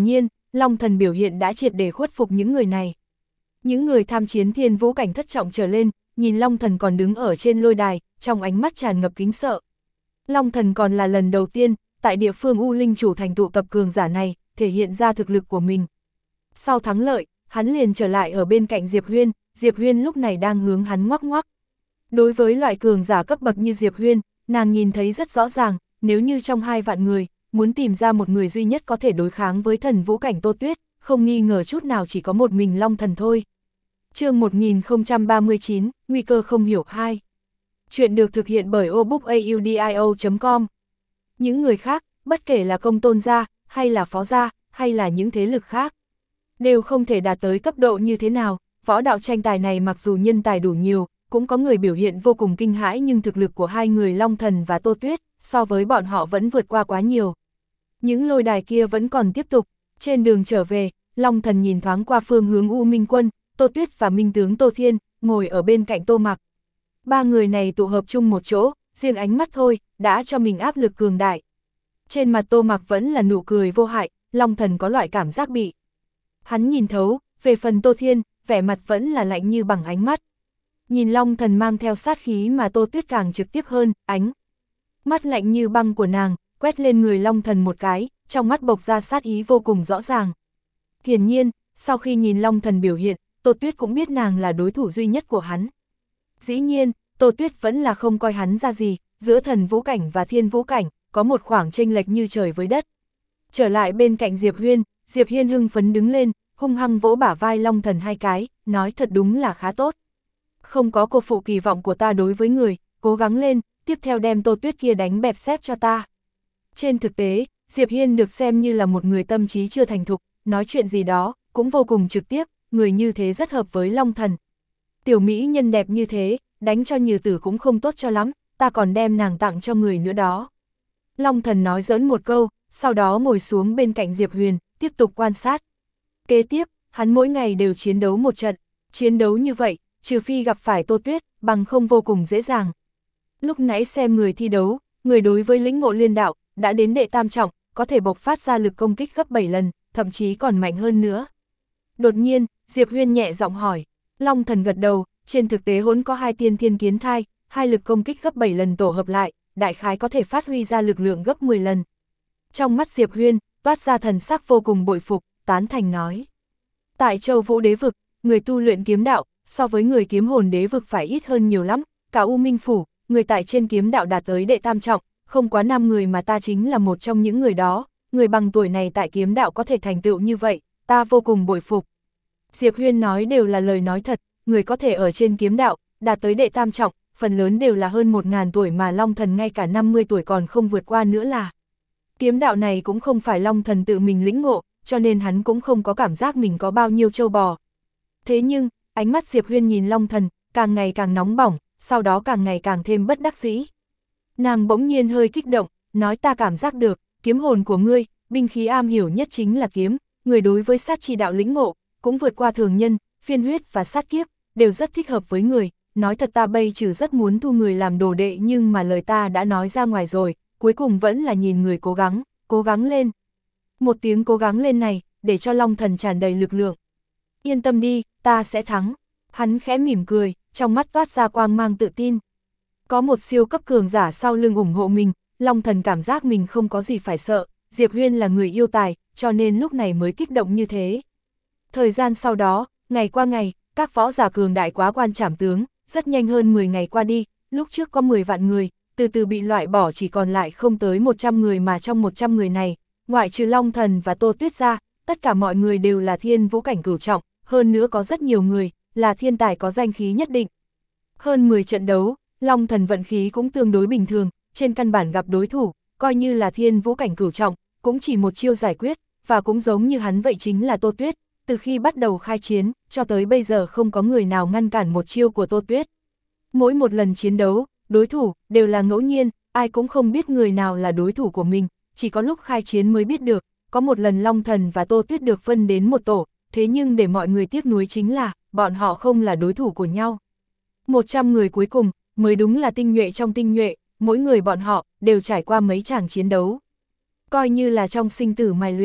Long Thần biểu hiện đã triệt để khuất phục những người này. Những người tham chiến thiên vũ cảnh thất trọng trở lên, nhìn Long Thần còn đứng ở trên lôi đài, trong ánh mắt tràn ngập kính sợ. Long Thần còn là lần đầu tiên, tại địa phương U Linh chủ thành tụ tập cường giả này, thể hiện ra thực lực của mình. Sau thắng lợi, hắn liền trở lại ở bên cạnh Diệp Huyên, Diệp Huyên lúc này đang hướng hắn ngoắc ngoắc. Đối với loại cường giả cấp bậc như Diệp Huyên, nàng nhìn thấy rất rõ ràng, nếu như trong hai vạn người, muốn tìm ra một người duy nhất có thể đối kháng với thần vũ cảnh Tô Tuyết, không nghi ngờ chút nào chỉ có một mình Long Thần thôi. Chương một nghìn không trăm ba mươi chín, Nguy cơ không hiểu hai. Chuyện được thực hiện bởi obookaudio chấm com. Những người khác, bất kể là công tôn gia, hay là phó gia, hay là những thế lực khác, đều không thể đạt tới cấp độ như thế nào. Võ đạo tranh tài này mặc dù nhân tài đủ nhiều, cũng có người biểu hiện vô cùng kinh hãi, nhưng thực lực của hai người Long Thần và Tô Tuyết, so với bọn họ vẫn vượt qua quá nhiều. Những lôi đài kia vẫn còn tiếp tục. Trên đường trở về, Long Thần nhìn thoáng qua phương hướng U Minh Quân, Tô Tuyết và Minh tướng Tô Thiên, ngồi ở bên cạnh Tô Mặc. Ba người này tụ hợp chung một chỗ, riêng ánh mắt thôi, đã cho mình áp lực cường đại. Trên mặt Tô Mặc vẫn là nụ cười vô hại, Long Thần có loại cảm giác bị hắn nhìn thấu. Về phần Tô Thiên, vẻ mặt vẫn là lạnh như bằng ánh mắt. Nhìn Long Thần mang theo sát khí mà Tô Tuyết càng trực tiếp hơn, ánh mắt lạnh như băng của nàng, quét lên người Long Thần một cái, trong mắt bộc ra sát ý vô cùng rõ ràng. Hiển nhiên, sau khi nhìn Long Thần biểu hiện, Tô Tuyết cũng biết nàng là đối thủ duy nhất của hắn. Dĩ nhiên, Tô Tuyết vẫn là không coi hắn ra gì, giữa thần vũ cảnh và thiên vũ cảnh, có một khoảng chênh lệch như trời với đất. Trở lại bên cạnh Diệp Huyên, Diệp Hiên hưng phấn đứng lên, hung hăng vỗ bả vai Long Thần hai cái, nói thật đúng là khá tốt. Không có cô phụ kỳ vọng của ta đối với người, cố gắng lên, tiếp theo đem Tô Tuyết kia đánh bẹp xếp cho ta. Trên thực tế, Diệp Hiên được xem như là một người tâm trí chưa thành thục, nói chuyện gì đó, cũng vô cùng trực tiếp, người như thế rất hợp với Long Thần. Tiểu mỹ nhân đẹp như thế, đánh cho Như Tử cũng không tốt cho lắm, ta còn đem nàng tặng cho người nữa đó. Long Thần nói giỡn một câu, sau đó ngồi xuống bên cạnh Diệp Huyền, tiếp tục quan sát. Kế tiếp, hắn mỗi ngày đều chiến đấu một trận, chiến đấu như vậy, trừ phi gặp phải Tô Tuyết, bằng không vô cùng dễ dàng. Lúc nãy xem người thi đấu, người đối với lĩnh ngộ liên đạo, đã đến đệ tam trọng, có thể bộc phát ra lực công kích gấp bảy lần, thậm chí còn mạnh hơn nữa. Đột nhiên, Diệp Huyên nhẹ giọng hỏi. Long Thần gật đầu, trên thực tế hỗn có hai tiên thiên kiến thai, hai lực công kích gấp bảy lần tổ hợp lại, đại khái có thể phát huy ra lực lượng gấp mười lần. Trong mắt Diệp Huyên, toát ra thần sắc vô cùng bội phục, tán thành nói. Tại Châu Vũ đế vực, người tu luyện kiếm đạo, so với người kiếm hồn đế vực phải ít hơn nhiều lắm, cả U Minh Phủ, người tại trên kiếm đạo đạt tới đệ tam trọng, không quá năm người mà ta chính là một trong những người đó, người bằng tuổi này tại kiếm đạo có thể thành tựu như vậy, ta vô cùng bội phục. Diệp Huyên nói đều là lời nói thật, người có thể ở trên kiếm đạo, đạt tới đệ tam trọng, phần lớn đều là hơn một ngàn tuổi mà Long Thần ngay cả năm mươi tuổi còn không vượt qua nữa là. Kiếm đạo này cũng không phải Long Thần tự mình lĩnh ngộ, cho nên hắn cũng không có cảm giác mình có bao nhiêu trâu bò. Thế nhưng, ánh mắt Diệp Huyên nhìn Long Thần, càng ngày càng nóng bỏng, sau đó càng ngày càng thêm bất đắc dĩ. Nàng bỗng nhiên hơi kích động, nói ta cảm giác được, kiếm hồn của ngươi, binh khí am hiểu nhất chính là kiếm, người đối với sát chi đạo lĩnh ngộ, cũng vượt qua thường nhân, phiên huyết và sát kiếp, đều rất thích hợp với người, nói thật ta bây trừ rất muốn thu người làm đồ đệ nhưng mà lời ta đã nói ra ngoài rồi, cuối cùng vẫn là nhìn người cố gắng, cố gắng lên. Một tiếng cố gắng lên này, để cho Long Thần tràn đầy lực lượng. Yên tâm đi, ta sẽ thắng. Hắn khẽ mỉm cười, trong mắt toát ra quang mang tự tin. Có một siêu cấp cường giả sau lưng ủng hộ mình, Long Thần cảm giác mình không có gì phải sợ, Diệp Huyên là người yêu tài, cho nên lúc này mới kích động như thế. Thời gian sau đó, ngày qua ngày, các võ giả cường đại quá quan trảm tướng, rất nhanh hơn mười ngày qua đi, lúc trước có mười vạn người, từ từ bị loại bỏ chỉ còn lại không tới một trăm người mà trong một trăm người này, ngoại trừ Long Thần và Tô Tuyết ra, tất cả mọi người đều là thiên vũ cảnh cửu trọng, hơn nữa có rất nhiều người, là thiên tài có danh khí nhất định. Hơn mười trận đấu, Long Thần vận khí cũng tương đối bình thường, trên căn bản gặp đối thủ, coi như là thiên vũ cảnh cửu trọng, cũng chỉ một chiêu giải quyết, và cũng giống như hắn vậy chính là Tô Tuyết, từ khi bắt đầu khai chiến, cho tới bây giờ không có người nào ngăn cản một chiêu của Tô Tuyết. Mỗi một lần chiến đấu, đối thủ, đều là ngẫu nhiên, ai cũng không biết người nào là đối thủ của mình, chỉ có lúc khai chiến mới biết được, có một lần Long Thần và Tô Tuyết được phân đến một tổ, thế nhưng để mọi người tiếc nuối chính là, bọn họ không là đối thủ của nhau. một trăm người cuối cùng, mới đúng là tinh nhuệ trong tinh nhuệ, mỗi người bọn họ, đều trải qua mấy tràng chiến đấu. Coi như là trong sinh tử mài luyện,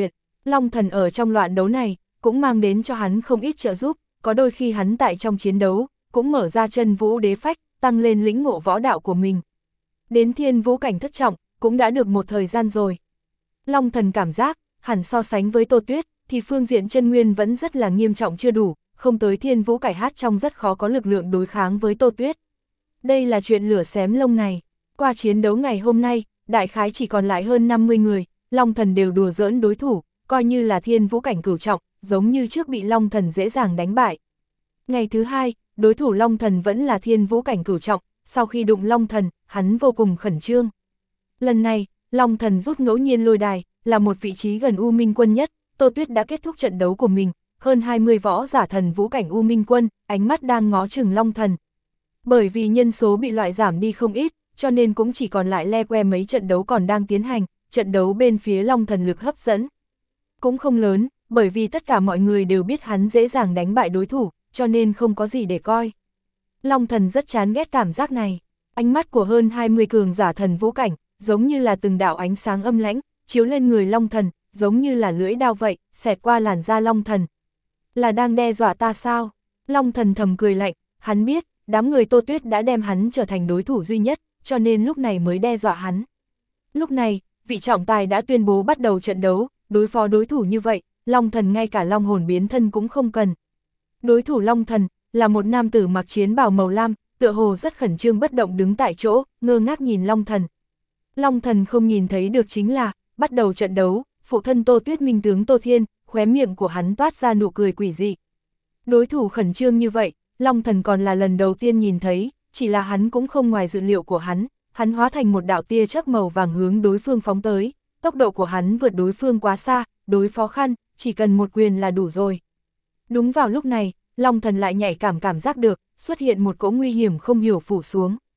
Long Thần ở trong loạn đấu này, cũng mang đến cho hắn không ít trợ giúp, có đôi khi hắn tại trong chiến đấu, cũng mở ra chân vũ đế phách, tăng lên lĩnh ngộ võ đạo của mình. Đến thiên vũ cảnh thất trọng, cũng đã được một thời gian rồi. Long Thần cảm giác, hẳn so sánh với Tô Tuyết, thì phương diện chân nguyên vẫn rất là nghiêm trọng chưa đủ, không tới thiên vũ cải hát trong rất khó có lực lượng đối kháng với Tô Tuyết. Đây là chuyện lửa xém lông này. Qua chiến đấu ngày hôm nay, đại khái chỉ còn lại hơn năm mươi người, Long Thần đều đùa giỡn đối thủ, coi như là thiên vũ cảnh cửu trọng, giống như trước bị Long Thần dễ dàng đánh bại. Ngày thứ hai, đối thủ Long Thần vẫn là thiên vũ cảnh cửu trọng, sau khi đụng Long Thần, hắn vô cùng khẩn trương. Lần này, Long Thần rút ngẫu nhiên lôi đài, là một vị trí gần U Minh Quân nhất, Tô Tuyết đã kết thúc trận đấu của mình, hơn hai mươi võ giả thần vũ cảnh U Minh Quân, ánh mắt đang ngó chừng Long Thần. Bởi vì nhân số bị loại giảm đi không ít, cho nên cũng chỉ còn lại le que mấy trận đấu còn đang tiến hành, trận đấu bên phía Long Thần lực hấp dẫn cũng không lớn, bởi vì tất cả mọi người đều biết hắn dễ dàng đánh bại đối thủ, cho nên không có gì để coi. Long Thần rất chán ghét cảm giác này, ánh mắt của hơn hai mươi cường giả thần vũ cảnh, giống như là từng đạo ánh sáng âm lãnh, chiếu lên người Long Thần, giống như là lưỡi đao vậy, xẹt qua làn da Long Thần. Là đang đe dọa ta sao? Long Thần thầm cười lạnh, hắn biết, đám người Tô Tuyết đã đem hắn trở thành đối thủ duy nhất, cho nên lúc này mới đe dọa hắn. Lúc này, vị trọng tài đã tuyên bố bắt đầu trận đấu, đối phó đối thủ như vậy, Long Thần ngay cả long hồn biến thân cũng không cần. Đối thủ Long Thần, là một nam tử mặc chiến bào màu lam, tựa hồ rất khẩn trương bất động đứng tại chỗ, ngơ ngác nhìn Long Thần. Long Thần không nhìn thấy được chính là, bắt đầu trận đấu, phụ thân Tô Tuyết minh tướng Tô Thiên, khóe miệng của hắn toát ra nụ cười quỷ dị. Đối thủ khẩn trương như vậy, Long Thần còn là lần đầu tiên nhìn thấy, chỉ là hắn cũng không ngoài dự liệu của hắn, hắn hóa thành một đạo tia chớp màu vàng hướng đối phương phóng tới, tốc độ của hắn vượt đối phương quá xa, đối phó khăn, chỉ cần một quyền là đủ rồi. Đúng vào lúc này, Long Thần lại nhạy cảm cảm giác được, xuất hiện một cỗ nguy hiểm không hiểu phủ xuống.